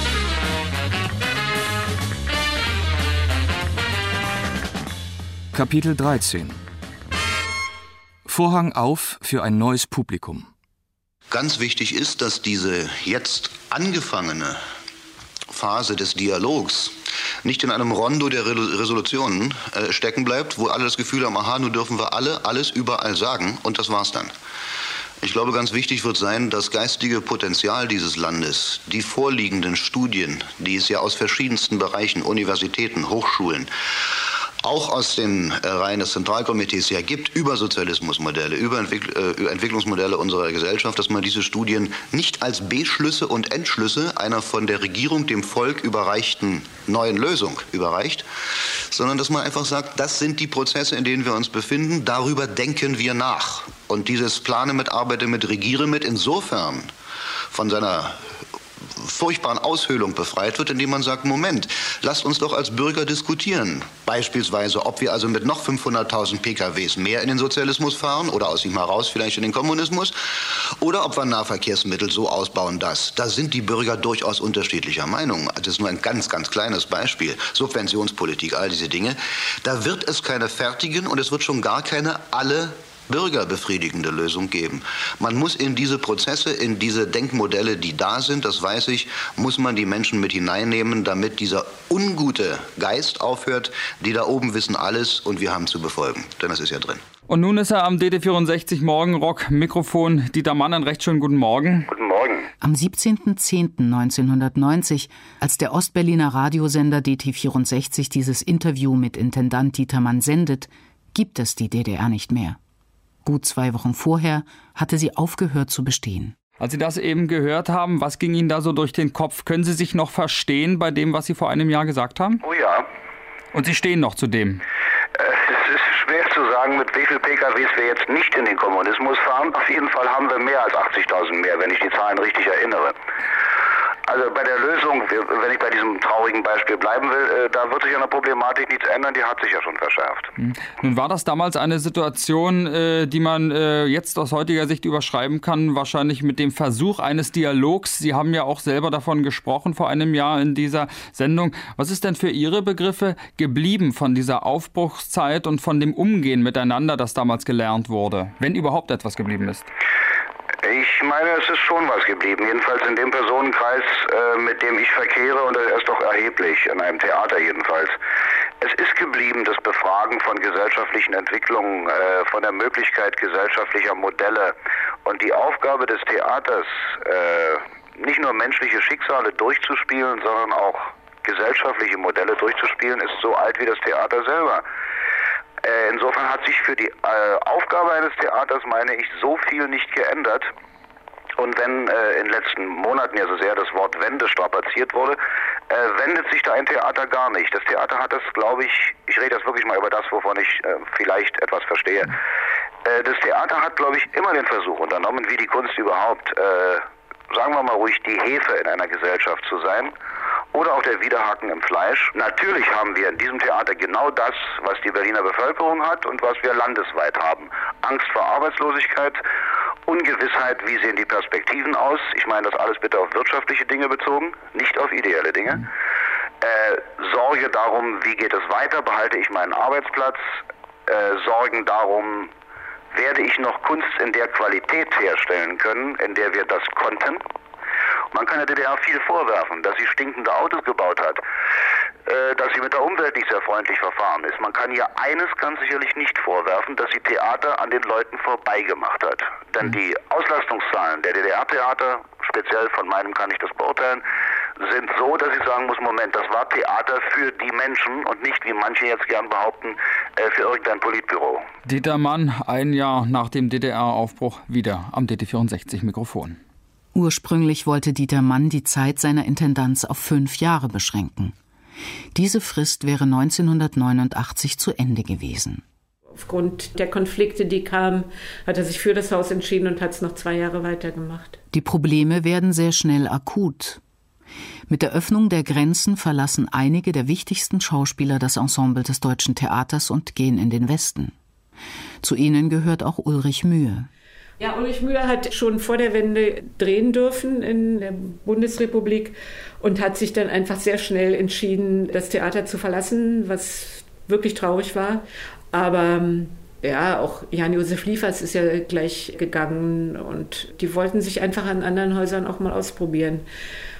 Kapitel 13. Vorhang auf für ein neues Publikum. Ganz wichtig ist, dass diese jetzt angefangene Phase des Dialogs nicht in einem Rondo der Resolutionen stecken bleibt, wo alle das Gefühl haben, aha, nun dürfen wir alles überall sagen und das war's dann. Ich glaube, ganz wichtig wird sein, das geistige Potenzial dieses Landes, die vorliegenden Studien, die es ja aus verschiedensten Bereichen, Universitäten, Hochschulen, auch aus den Reihen des Zentralkomitees ja gibt, über Sozialismusmodelle, über Entwicklungsmodelle unserer Gesellschaft, dass man diese Studien nicht als Beschlüsse und Entschlüsse einer von der Regierung dem Volk überreichten neuen Lösung überreicht, sondern dass man einfach sagt, das sind die Prozesse, in denen wir uns befinden, darüber denken wir nach. Und dieses Plane mit, Arbeite mit, Regiere mit insofern von seiner furchtbaren Aushöhlung befreit wird, indem man sagt, Moment, lasst uns doch als Bürger diskutieren. Beispielsweise, ob wir also mit noch 500.000 PKWs mehr in den Sozialismus fahren oder aus ihm heraus vielleicht in den Kommunismus oder ob wir Nahverkehrsmittel so ausbauen, dass. Da sind die Bürger durchaus unterschiedlicher Meinung. Das ist nur ein ganz, ganz kleines Beispiel. Subventionspolitik, all diese Dinge. Da wird es keine fertigen und es wird schon gar keine alle bürgerbefriedigende Lösung geben. Man muss in diese Prozesse, in diese Denkmodelle, die da sind, das weiß ich, muss man die Menschen mit hineinnehmen, damit dieser ungute Geist aufhört, die da oben wissen alles und wir haben zu befolgen. Denn das ist ja drin. Und nun ist er am DT64 Morgenrock Mikrofon. Dieter Mann, einen recht schönen guten Morgen. Guten Morgen. Am 17.10.1990, als der Ostberliner Radiosender DT64 dieses Interview mit Intendant Dieter Mann sendet, gibt es die DDR nicht mehr. Gut 2 Wochen vorher hatte sie aufgehört zu bestehen. Als Sie das eben gehört haben, was ging Ihnen da so durch den Kopf? Können Sie sich noch verstehen bei dem, was Sie vor einem Jahr gesagt haben? Oh ja. Und Sie stehen noch zu dem? Es ist schwer zu sagen, mit wie vielen PKWs wir jetzt nicht in den Kommunismus fahren. Auf jeden Fall haben wir mehr als 80.000 mehr, wenn ich die Zahlen richtig erinnere. Also bei der Lösung, wenn ich bei diesem traurigen Beispiel bleiben will, da wird sich an der Problematik nichts ändern, die hat sich ja schon verschärft. Nun war das damals eine Situation, die man jetzt aus heutiger Sicht überschreiben kann, wahrscheinlich mit dem Versuch eines Dialogs. Sie haben ja auch selber davon gesprochen vor einem Jahr in dieser Sendung. Was ist denn für Ihre Begriffe geblieben von dieser Aufbruchszeit und von dem Umgehen miteinander, das damals gelernt wurde, wenn überhaupt etwas geblieben ist? Ich meine, es ist schon was geblieben, jedenfalls in dem Personenkreis, mit dem ich verkehre, und das ist doch erheblich, in einem Theater jedenfalls. Es ist geblieben, das Befragen von gesellschaftlichen Entwicklungen, von der Möglichkeit gesellschaftlicher Modelle und die Aufgabe des Theaters, nicht nur menschliche Schicksale durchzuspielen, sondern auch gesellschaftliche Modelle durchzuspielen, ist so alt wie das Theater selber. Insofern hat sich für die Aufgabe eines Theaters, meine ich, so viel nicht geändert. Und wenn in den letzten Monaten ja so sehr das Wort Wende strapaziert wurde, wendet sich da ein Theater gar nicht. Das Theater hat das, glaube ich rede jetzt wirklich mal über das, wovon ich vielleicht etwas verstehe. Das Theater hat, glaube ich, immer den Versuch unternommen, wie die Kunst überhaupt, sagen wir mal ruhig, die Hefe in einer Gesellschaft zu sein. Oder auch der Widerhaken im Fleisch. Natürlich haben wir in diesem Theater genau das, was die Berliner Bevölkerung hat und was wir landesweit haben. Angst vor Arbeitslosigkeit, Ungewissheit, wie sehen die Perspektiven aus. Ich meine das alles bitte auf wirtschaftliche Dinge bezogen, nicht auf ideelle Dinge. Sorge darum, wie geht es weiter, behalte ich meinen Arbeitsplatz. Sorgen darum, werde ich noch Kunst in der Qualität herstellen können, in der wir das konnten. Man kann der DDR viel vorwerfen, dass sie stinkende Autos gebaut hat, dass sie mit der Umwelt nicht sehr freundlich verfahren ist. Man kann ihr eines ganz sicherlich nicht vorwerfen, dass sie Theater an den Leuten vorbeigemacht hat. Denn die Auslastungszahlen der DDR-Theater, speziell von meinem kann ich das beurteilen, sind so, dass ich sagen muss, Moment, das war Theater für die Menschen und nicht, wie manche jetzt gern behaupten, für irgendein Politbüro. Dieter Mann, ein Jahr nach dem DDR-Aufbruch, wieder am DT64-Mikrofon. Ursprünglich wollte Dieter Mann die Zeit seiner Intendanz auf 5 Jahre beschränken. Diese Frist wäre 1989 zu Ende gewesen. Aufgrund der Konflikte, die kamen, hat er sich für das Haus entschieden und hat es noch 2 Jahre weitergemacht. Die Probleme werden sehr schnell akut. Mit der Öffnung der Grenzen verlassen einige der wichtigsten Schauspieler das Ensemble des Deutschen Theaters und gehen in den Westen. Zu ihnen gehört auch Ulrich Mühe. Ja, Ulrich Mühe hat schon vor der Wende drehen dürfen in der Bundesrepublik und hat sich dann einfach sehr schnell entschieden, das Theater zu verlassen, was wirklich traurig war. Aber ja, auch Jan-Josef Liefers ist ja gleich gegangen und die wollten sich einfach an anderen Häusern auch mal ausprobieren.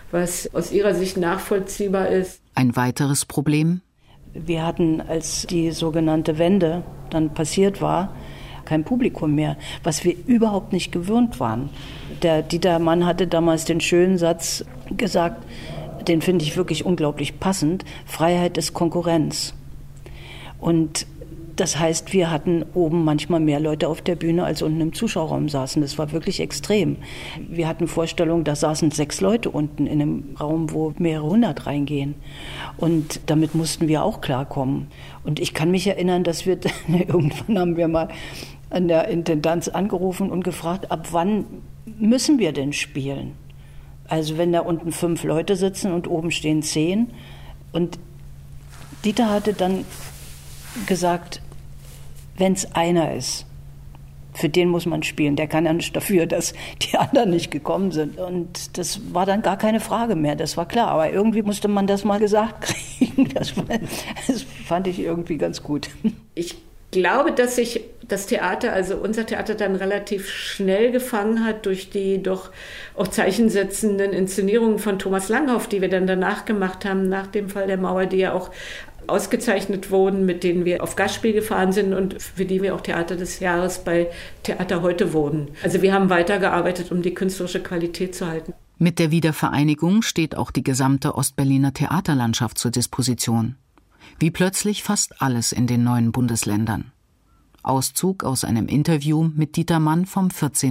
was aus ihrer Sicht nachvollziehbar ist. Ein weiteres Problem? Wir hatten, als die sogenannte Wende dann passiert war, kein Publikum mehr, was wir überhaupt nicht gewöhnt waren. Der Dieter Mann hatte damals den schönen Satz gesagt, den finde ich wirklich unglaublich passend: Freiheit ist Konkurrenz. Und das heißt, wir hatten oben manchmal mehr Leute auf der Bühne, als unten im Zuschauerraum saßen. Das war wirklich extrem. Wir hatten Vorstellungen, da saßen 6 Leute unten in einem Raum, wo mehrere hundert reingehen. Und damit mussten wir auch klarkommen. Und ich kann mich erinnern, dass wir irgendwann haben wir mal an der Intendanz angerufen und gefragt, ab wann müssen wir denn spielen? Also wenn da unten 5 Leute sitzen und oben stehen 10. Und Dieter hatte dann gesagt, wenn es einer ist, für den muss man spielen. Der kann ja nicht dafür, dass die anderen nicht gekommen sind. Und das war dann gar keine Frage mehr, das war klar. Aber irgendwie musste man das mal gesagt kriegen. Das fand ich irgendwie ganz gut. Ich glaube, dass sich das Theater, also unser Theater, dann relativ schnell gefangen hat durch die doch auch zeichensetzenden Inszenierungen von Thomas Langhoff, die wir dann danach gemacht haben, nach dem Fall der Mauer, die ja auch ausgezeichnet wurden, mit denen wir auf Gastspiel gefahren sind und für die wir auch Theater des Jahres bei Theater Heute wurden. Also wir haben weitergearbeitet, um die künstlerische Qualität zu halten. Mit der Wiedervereinigung steht auch die gesamte Ostberliner Theaterlandschaft zur Disposition. Wie plötzlich fast alles in den neuen Bundesländern. Auszug aus einem Interview mit Dieter Mann vom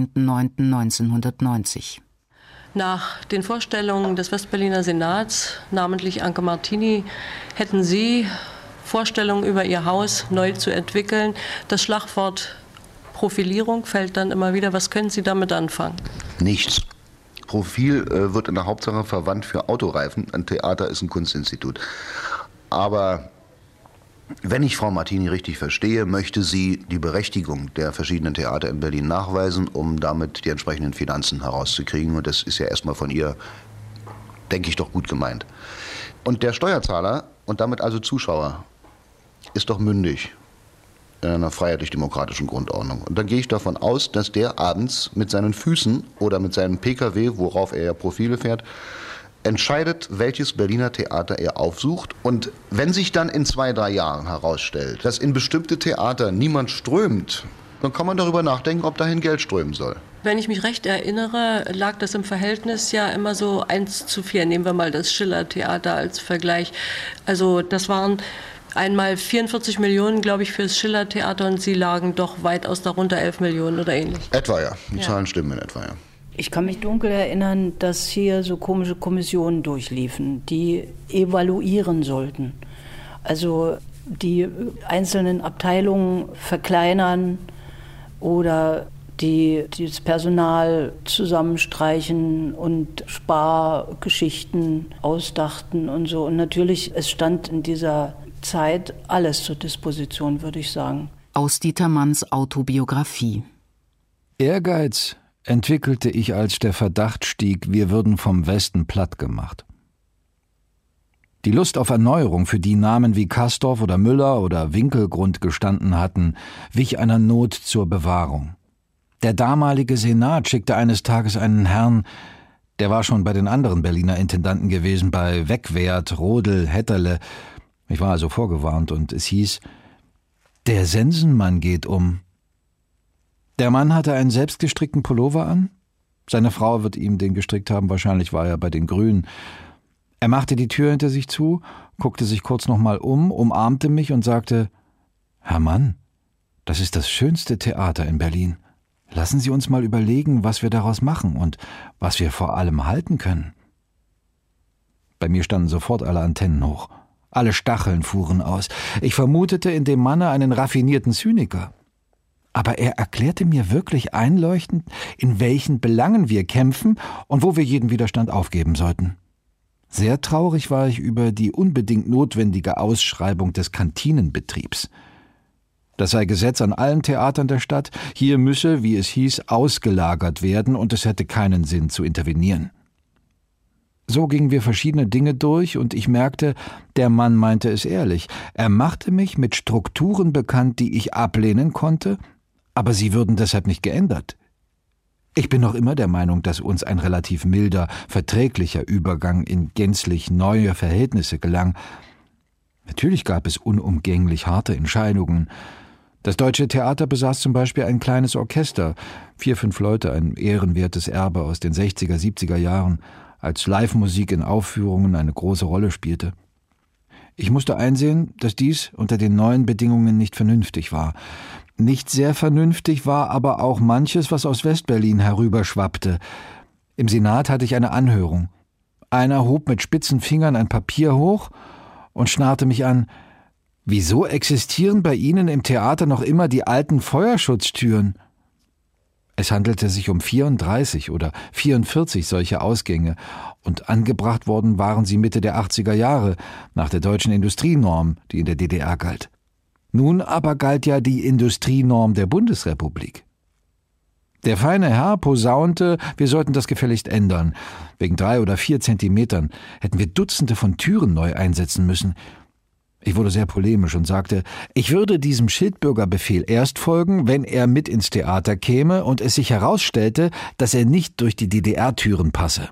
14.09.1990. Nach den Vorstellungen des Westberliner Senats, namentlich Anke Martini, hätten Sie Vorstellungen über Ihr Haus neu zu entwickeln. Das Schlagwort Profilierung fällt dann immer wieder. Was können Sie damit anfangen? Nichts. Profil wird in der Hauptsache verwandt für Autoreifen. Ein Theater ist ein Kunstinstitut. Aber wenn ich Frau Martini richtig verstehe, möchte sie die Berechtigung der verschiedenen Theater in Berlin nachweisen, um damit die entsprechenden Finanzen herauszukriegen. Und das ist ja erstmal von ihr, denke ich, doch gut gemeint. Und der Steuerzahler und damit also Zuschauer ist doch mündig in einer freiheitlich-demokratischen Grundordnung. Und dann gehe ich davon aus, dass der abends mit seinen Füßen oder mit seinem PKW, worauf er ja Profile fährt, entscheidet, welches Berliner Theater er aufsucht. Und wenn sich dann in 2-3 Jahren herausstellt, dass in bestimmte Theater niemand strömt, dann kann man darüber nachdenken, ob dahin Geld strömen soll. Wenn ich mich recht erinnere, lag das im Verhältnis ja immer so 1:4. Nehmen wir mal das Schiller-Theater als Vergleich. Also das waren einmal 44 Millionen, glaube ich, für das Schiller-Theater und Sie lagen doch weitaus darunter, 11 Millionen oder ähnlich. Etwa ja, die Zahlen stimmen in etwa ja. Ich kann mich dunkel erinnern, dass hier so komische Kommissionen durchliefen, die evaluieren sollten. Also die einzelnen Abteilungen verkleinern oder die das Personal zusammenstreichen und Spargeschichten ausdachten und so. Und natürlich, es stand in dieser Zeit alles zur Disposition, würde ich sagen. Aus Dieter Manns Autobiografie. Ehrgeiz entwickelte ich, als der Verdacht stieg, wir würden vom Westen platt gemacht. Die Lust auf Erneuerung, für die Namen wie Castorf oder Müller oder Winkelgrund gestanden hatten, wich einer Not zur Bewahrung. Der damalige Senat schickte eines Tages einen Herrn, der war schon bei den anderen Berliner Intendanten gewesen, bei Wegwert, Rodel, Hetterle. Ich war also vorgewarnt und es hieß, der Sensenmann geht um. Der Mann hatte einen selbstgestrickten Pullover an. Seine Frau wird ihm den gestrickt haben, wahrscheinlich war er bei den Grünen. Er machte die Tür hinter sich zu, guckte sich kurz nochmal um, umarmte mich und sagte, Herr Mann, das ist das schönste Theater in Berlin. Lassen Sie uns mal überlegen, was wir daraus machen und was wir vor allem halten können. Bei mir standen sofort alle Antennen hoch. Alle Stacheln fuhren aus. Ich vermutete in dem Manne einen raffinierten Zyniker. Aber er erklärte mir wirklich einleuchtend, in welchen Belangen wir kämpfen und wo wir jeden Widerstand aufgeben sollten. Sehr traurig war ich über die unbedingt notwendige Ausschreibung des Kantinenbetriebs. Das sei Gesetz an allen Theatern der Stadt. Hier müsse, wie es hieß, ausgelagert werden und es hätte keinen Sinn zu intervenieren. So gingen wir verschiedene Dinge durch und ich merkte, der Mann meinte es ehrlich. Er machte mich mit Strukturen bekannt, die ich ablehnen konnte, aber sie würden deshalb nicht geändert. Ich bin noch immer der Meinung, dass uns ein relativ milder, verträglicher Übergang in gänzlich neue Verhältnisse gelang. Natürlich gab es unumgänglich harte Entscheidungen. Das Deutsche Theater besaß zum Beispiel ein kleines Orchester, 4, 5 Leute, ein ehrenwertes Erbe aus den 60er, 70er Jahren, als Live-Musik in Aufführungen eine große Rolle spielte. Ich musste einsehen, dass dies unter den neuen Bedingungen nicht vernünftig war. Nicht sehr vernünftig war aber auch manches, was aus Westberlin herüberschwappte. Im Senat hatte ich eine Anhörung. Einer hob mit spitzen Fingern ein Papier hoch und schnarrte mich an: »Wieso existieren bei Ihnen im Theater noch immer die alten Feuerschutztüren?« Es handelte sich um 34 oder 44 solche Ausgänge, und angebracht worden waren sie Mitte der 80er Jahre, nach der deutschen Industrienorm, die in der DDR galt. Nun aber galt ja die Industrienorm der Bundesrepublik. Der feine Herr posaunte, wir sollten das gefälligst ändern. Wegen 3 oder 4 Zentimetern hätten wir Dutzende von Türen neu einsetzen müssen. Ich wurde sehr polemisch und sagte, ich würde diesem Schildbürgerbefehl erst folgen, wenn er mit ins Theater käme und es sich herausstellte, dass er nicht durch die DDR-Türen passe.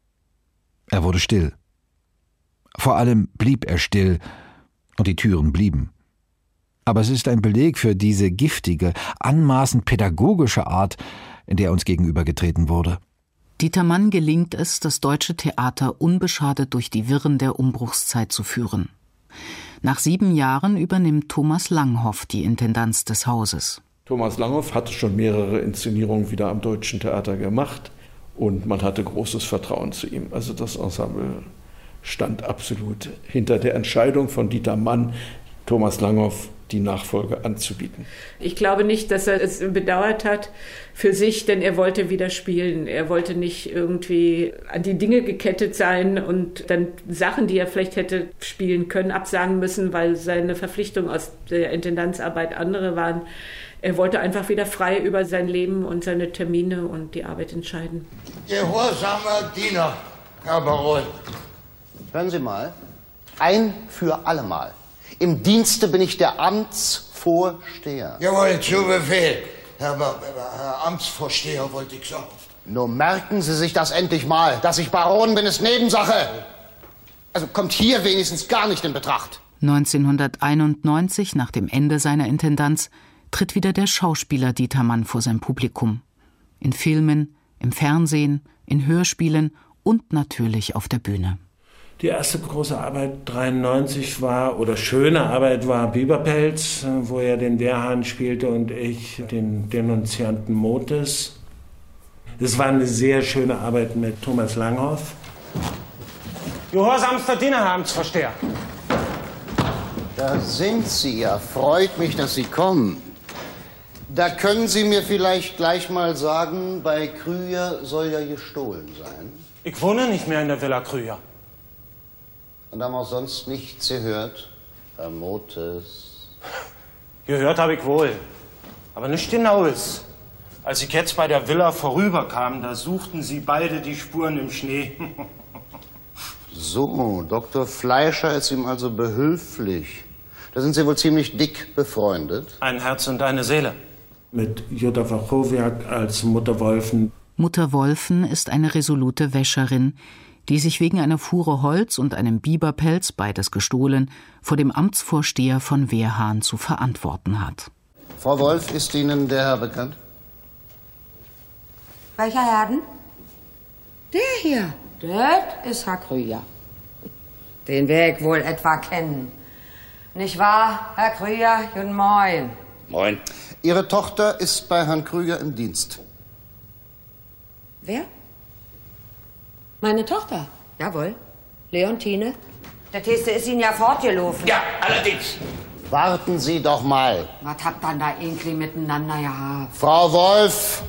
Er wurde still. Vor allem blieb er still, und die Türen blieben. Aber es ist ein Beleg für diese giftige, anmaßend pädagogische Art, in der uns gegenübergetreten wurde. Dieter Mann gelingt es, das Deutsche Theater unbeschadet durch die Wirren der Umbruchszeit zu führen. Nach 7 Jahren übernimmt Thomas Langhoff die Intendanz des Hauses. Thomas Langhoff hatte schon mehrere Inszenierungen wieder am Deutschen Theater gemacht und man hatte großes Vertrauen zu ihm. Also das Ensemble stand absolut hinter der Entscheidung von Dieter Mann, Thomas Langhoff die Nachfolge anzubieten. Ich glaube nicht, dass er es bedauert hat für sich, denn er wollte wieder spielen. Er wollte nicht irgendwie an die Dinge gekettet sein und dann Sachen, die er vielleicht hätte spielen können, absagen müssen, weil seine Verpflichtungen aus der Intendanzarbeit andere waren. Er wollte einfach wieder frei über sein Leben und seine Termine und die Arbeit entscheiden. Gehorsamer Diener, Herr Baron. Hören Sie mal, ein für allemal. Im Dienste bin ich der Amtsvorsteher. Jawohl, zu Befehl. Herr Amtsvorsteher wollte ich sagen. Nur merken Sie sich das endlich mal. Dass ich Baron bin, ist Nebensache. Also kommt hier wenigstens gar nicht in Betracht. 1991, nach dem Ende seiner Intendanz, tritt wieder der Schauspieler Dieter Mann vor sein Publikum. In Filmen, im Fernsehen, in Hörspielen und natürlich auf der Bühne. Die erste große Arbeit 93 war, oder schöne Arbeit war Biberpelz, wo er den Wehrhahn spielte und ich den Denunzianten Motes. Das war eine sehr schöne Arbeit mit Thomas Langhoff. Gehorsamster Diener, Herr Amtsvorsteher. Da sind Sie ja. Freut mich, dass Sie kommen. Da können Sie mir vielleicht gleich mal sagen, bei Krüger soll ja gestohlen sein. Ich wohne nicht mehr in der Villa Krüger. Und haben auch sonst nichts gehört, Herr Motes? Gehört habe ich wohl, aber nicht genaues. Als ich jetzt bei der Villa vorüberkam, da suchten sie beide die Spuren im Schnee. So, Dr. Fleischer ist ihm also behilflich. Da sind Sie wohl ziemlich dick befreundet. Ein Herz und eine Seele. Mit Jutta Wachowiak als Mutter Wolfen. Mutter Wolfen ist eine resolute Wäscherin, die sich wegen einer Fuhre Holz und einem Biberpelz, beides gestohlen, vor dem Amtsvorsteher von Wehrhahn zu verantworten hat. Frau Wolf, ist Ihnen der Herr bekannt? Welcher Herr denn? Der hier. Das ist Herr Krüger. Den werde ich wohl etwa kennen. Nicht wahr, Herr Krüger? Guten Morgen. Moin. Ihre Tochter ist bei Herrn Krüger im Dienst. Wer? Meine Tochter? Jawohl. Leontine. Der Teste ist Ihnen ja fortgelaufen. Ja, allerdings. Warten Sie doch mal. Was habt dann da irgendwie miteinander gehabt? Frau Wolf!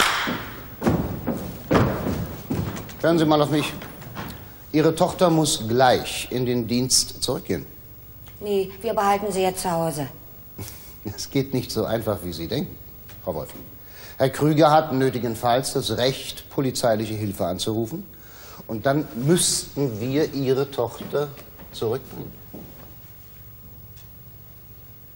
Hören Sie mal auf mich. Ihre Tochter muss gleich in den Dienst zurückgehen. Nee, wir behalten sie jetzt zu Hause. Es geht nicht so einfach, wie Sie denken, Frau Wolf. Herr Krüger hat nötigenfalls das Recht, polizeiliche Hilfe anzurufen. Und dann müssten wir Ihre Tochter zurückbringen.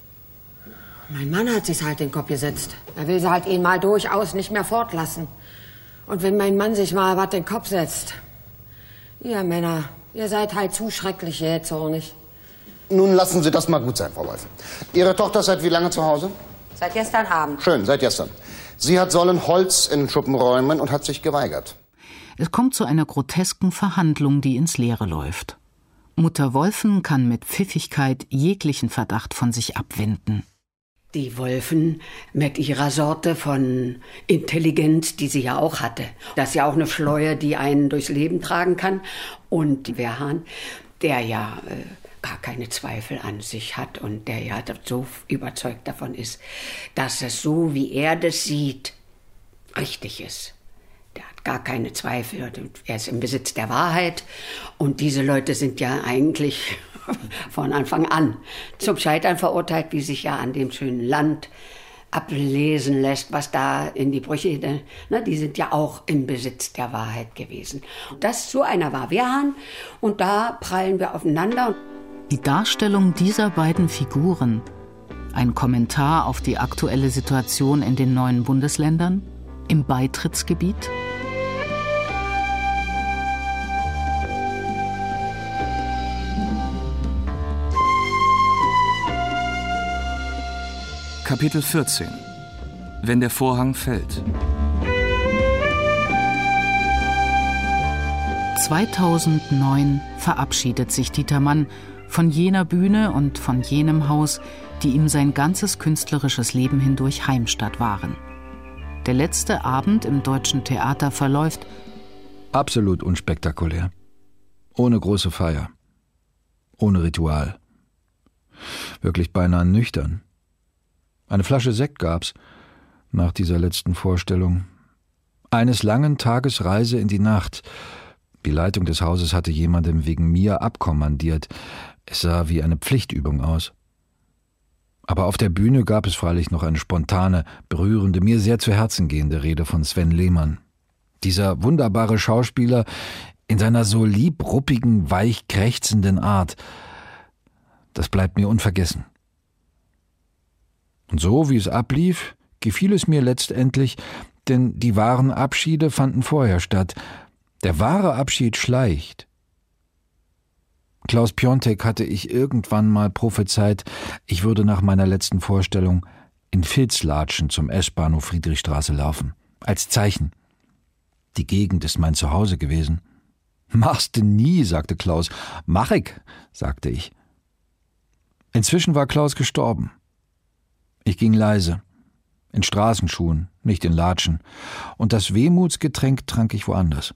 Mein Mann hat sich halt den Kopf gesetzt. Er will sie halt mal durchaus nicht mehr fortlassen. Und wenn mein Mann sich mal was in den Kopf setzt. Ihr Männer, ihr seid halt zu schrecklich jähzornig. Nun lassen Sie das mal gut sein, Frau Wolf. Ihre Tochter ist seit wie lange zu Hause? Seit gestern Abend. Schön, seit gestern. Sie hat sollen Holz in den Schuppen räumen und hat sich geweigert. Es kommt zu einer grotesken Verhandlung, die ins Leere läuft. Mutter Wolfen kann mit Pfiffigkeit jeglichen Verdacht von sich abwenden. Die Wolfen mit ihrer Sorte von Intelligenz, die sie ja auch hatte. Das ist ja auch eine Schleue, die einen durchs Leben tragen kann. Und Wehrhahn, der ja gar keine Zweifel an sich hat und der ja so überzeugt davon ist, dass es so, wie er das sieht, richtig ist. Der hat gar keine Zweifel. Er ist im Besitz der Wahrheit. Und diese Leute sind ja eigentlich von Anfang an zum Scheitern verurteilt, wie sich ja an dem schönen Land ablesen lässt, was da in die Brüche, ne, die sind ja auch im Besitz der Wahrheit gewesen. Das, so einer war Wehrhahn und da prallen wir aufeinander. Die Darstellung dieser beiden Figuren, ein Kommentar auf die aktuelle Situation in den neuen Bundesländern, im Beitrittsgebiet? Kapitel 14 – Wenn der Vorhang fällt. 2009 verabschiedet sich Dieter Mann von jener Bühne und von jenem Haus, die ihm sein ganzes künstlerisches Leben hindurch Heimstatt waren. Der letzte Abend im Deutschen Theater verläuft absolut unspektakulär. Ohne große Feier. Ohne Ritual. Wirklich beinahe nüchtern. Eine Flasche Sekt gab's nach dieser letzten Vorstellung. Eines langen Tages Reise in die Nacht. Die Leitung des Hauses hatte jemandem wegen mir abkommandiert. Es sah wie eine Pflichtübung aus. Aber auf der Bühne gab es freilich noch eine spontane, berührende, mir sehr zu Herzen gehende Rede von Sven Lehmann. Dieser wunderbare Schauspieler in seiner so lieb, ruppigen, weich krächzenden Art. Das bleibt mir unvergessen. Und so, wie es ablief, gefiel es mir letztendlich, denn die wahren Abschiede fanden vorher statt. Der wahre Abschied schleicht. Klaus Piontek hatte ich irgendwann mal prophezeit, ich würde nach meiner letzten Vorstellung in Filzlatschen zum S-Bahnhof Friedrichstraße laufen. Als Zeichen. Die Gegend ist mein Zuhause gewesen. »Machst du nie«, sagte Klaus. »Mach ich«, sagte ich. Inzwischen war Klaus gestorben. Ich ging leise, in Straßenschuhen, nicht in Latschen, und das Wehmutsgetränk trank ich woanders.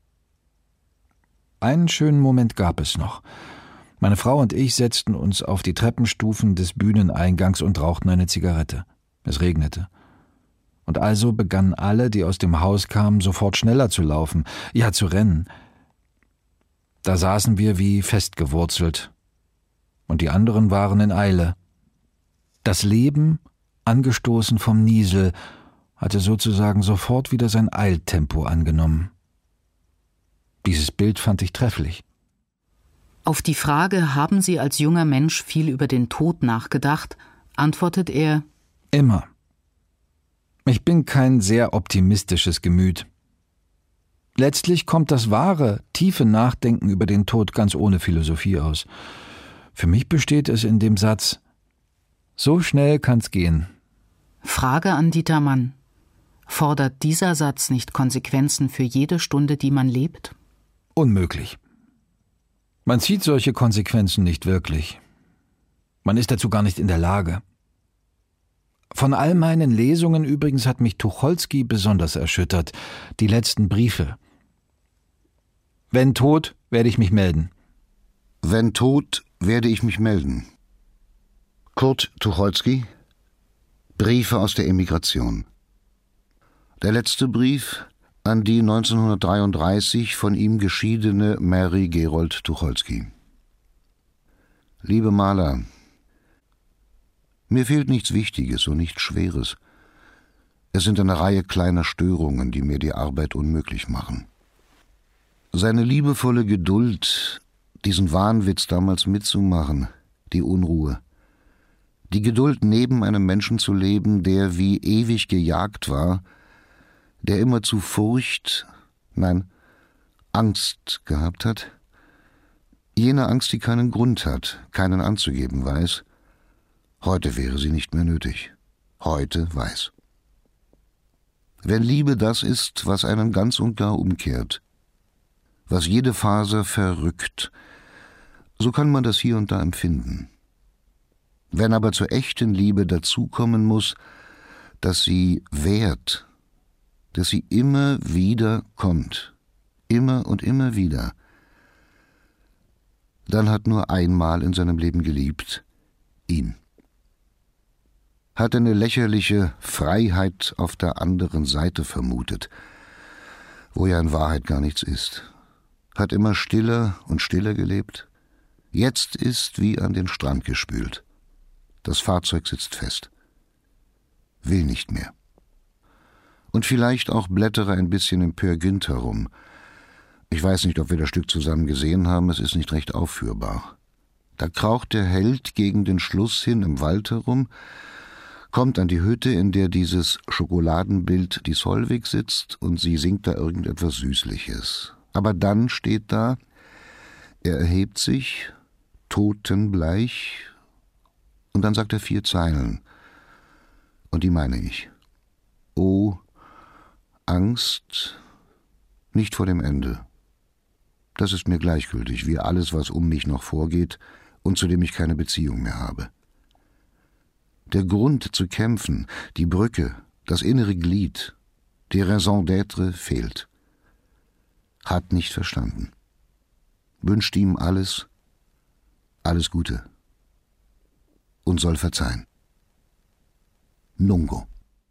Einen schönen Moment gab es noch. Meine Frau und ich setzten uns auf die Treppenstufen des Bühneneingangs und rauchten eine Zigarette. Es regnete. Und also begannen alle, die aus dem Haus kamen, sofort schneller zu laufen, ja zu rennen. Da saßen wir wie festgewurzelt. Und die anderen waren in Eile. Das Leben, angestoßen vom Niesel, hatte sozusagen sofort wieder sein Eiltempo angenommen. Dieses Bild fand ich trefflich. Auf die Frage, haben Sie als junger Mensch viel über den Tod nachgedacht, antwortet er: Immer. Ich bin kein sehr optimistisches Gemüt. Letztlich kommt das wahre, tiefe Nachdenken über den Tod ganz ohne Philosophie aus. Für mich besteht es in dem Satz: So schnell kann's gehen. Frage an Dieter Mann: Fordert dieser Satz nicht Konsequenzen für jede Stunde, die man lebt? Unmöglich. Man zieht solche Konsequenzen nicht wirklich. Man ist dazu gar nicht in der Lage. Von all meinen Lesungen übrigens hat mich Tucholsky besonders erschüttert. Die letzten Briefe. Wenn tot, werde ich mich melden. Wenn tot, werde ich mich melden. Kurt Tucholsky, Briefe aus der Emigration. Der letzte Brief an die 1933 von ihm geschiedene Mary Gerold Tucholsky. Liebe Maler, mir fehlt nichts Wichtiges und nichts Schweres. Es sind eine Reihe kleiner Störungen, die mir die Arbeit unmöglich machen. Seine liebevolle Geduld, diesen Wahnwitz damals mitzumachen, die Unruhe, die Geduld, neben einem Menschen zu leben, der wie ewig gejagt war, der immerzu Furcht, nein, Angst gehabt hat, jene Angst, die keinen Grund hat, keinen anzugeben weiß, heute wäre sie nicht mehr nötig, heute weiß. Wenn Liebe das ist, was einen ganz und gar umkehrt, was jede Faser verrückt, so kann man das hier und da empfinden. Wenn aber zur echten Liebe dazukommen muss, dass sie währt, dass sie immer wieder kommt, immer und immer wieder, dann hat nur einmal in seinem Leben geliebt, ihn. Hat eine lächerliche Freiheit auf der anderen Seite vermutet, wo ja in Wahrheit gar nichts ist. Hat immer stiller und stiller gelebt. Jetzt ist wie an den Strand gespült. Das Fahrzeug sitzt fest. Will nicht mehr. Und vielleicht auch blättere ein bisschen im Peer Gynt herum. Ich weiß nicht, ob wir das Stück zusammen gesehen haben, es ist nicht recht aufführbar. Da kraucht der Held gegen den Schluss hin im Wald herum, kommt an die Hütte, in der dieses Schokoladenbild die Solvik sitzt, und sie singt da irgendetwas Süßliches. Aber dann steht da, er erhebt sich, totenbleich, und dann sagt er 4 Zeilen. Und die meine ich. Oh, Angst, nicht vor dem Ende. Das ist mir gleichgültig, wie alles, was um mich noch vorgeht und zu dem ich keine Beziehung mehr habe. Der Grund zu kämpfen, die Brücke, das innere Glied, die Raison d'être fehlt. Hat nicht verstanden. Wünscht ihm alles Gute. Und soll verzeihen. Nungo.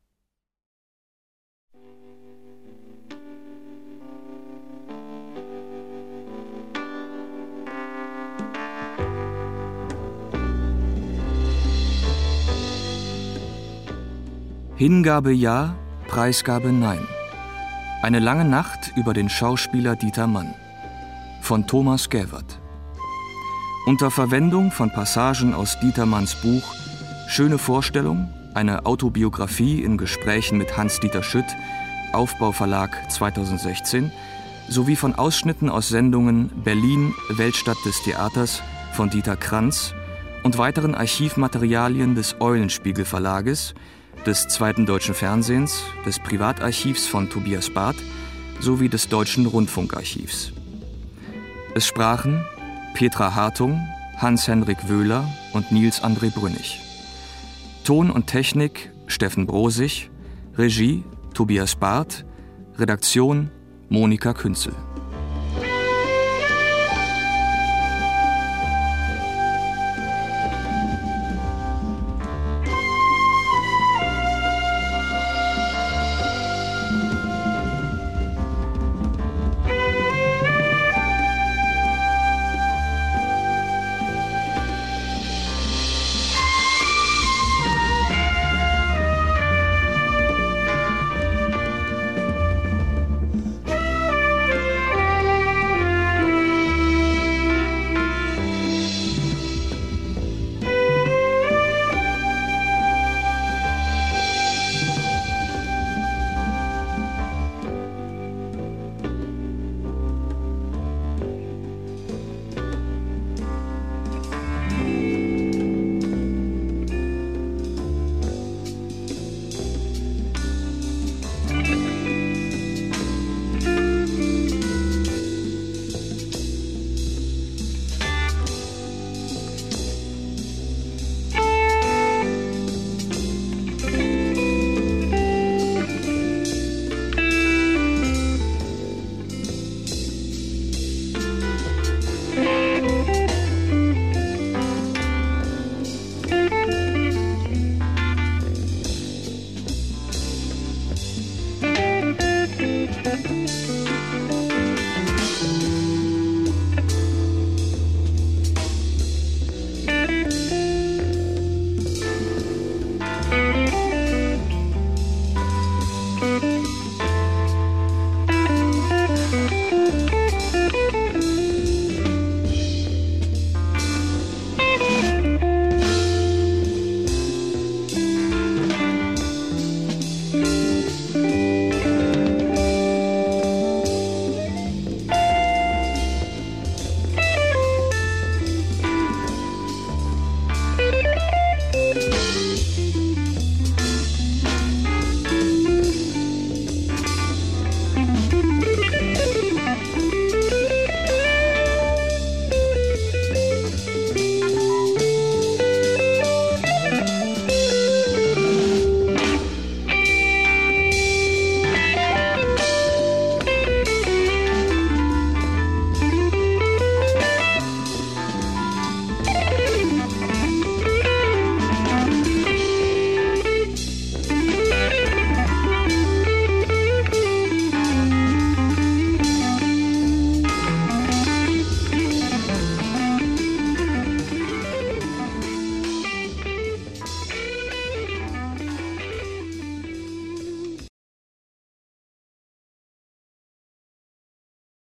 Hingabe ja, Preisgabe nein. Eine lange Nacht über den Schauspieler Dieter Mann von Thomas Gävert. Unter Verwendung von Passagen aus Dieter Manns Buch Schöne Vorstellung, eine Autobiografie in Gesprächen mit Hans-Dieter Schütt, Aufbau-Verlag 2016, sowie von Ausschnitten aus Sendungen Berlin, Weltstadt des Theaters von Dieter Kranz und weiteren Archivmaterialien des Eulenspiegel Verlages, des Zweiten Deutschen Fernsehens, des Privatarchivs von Tobias Barth sowie des Deutschen Rundfunkarchivs. Es sprachen Petra Hartung, Hans-Henrik Wöhler und Nils André Brünnig. Ton und Technik Steffen Brosig, Regie Tobias Barth, Redaktion Monika Künzel.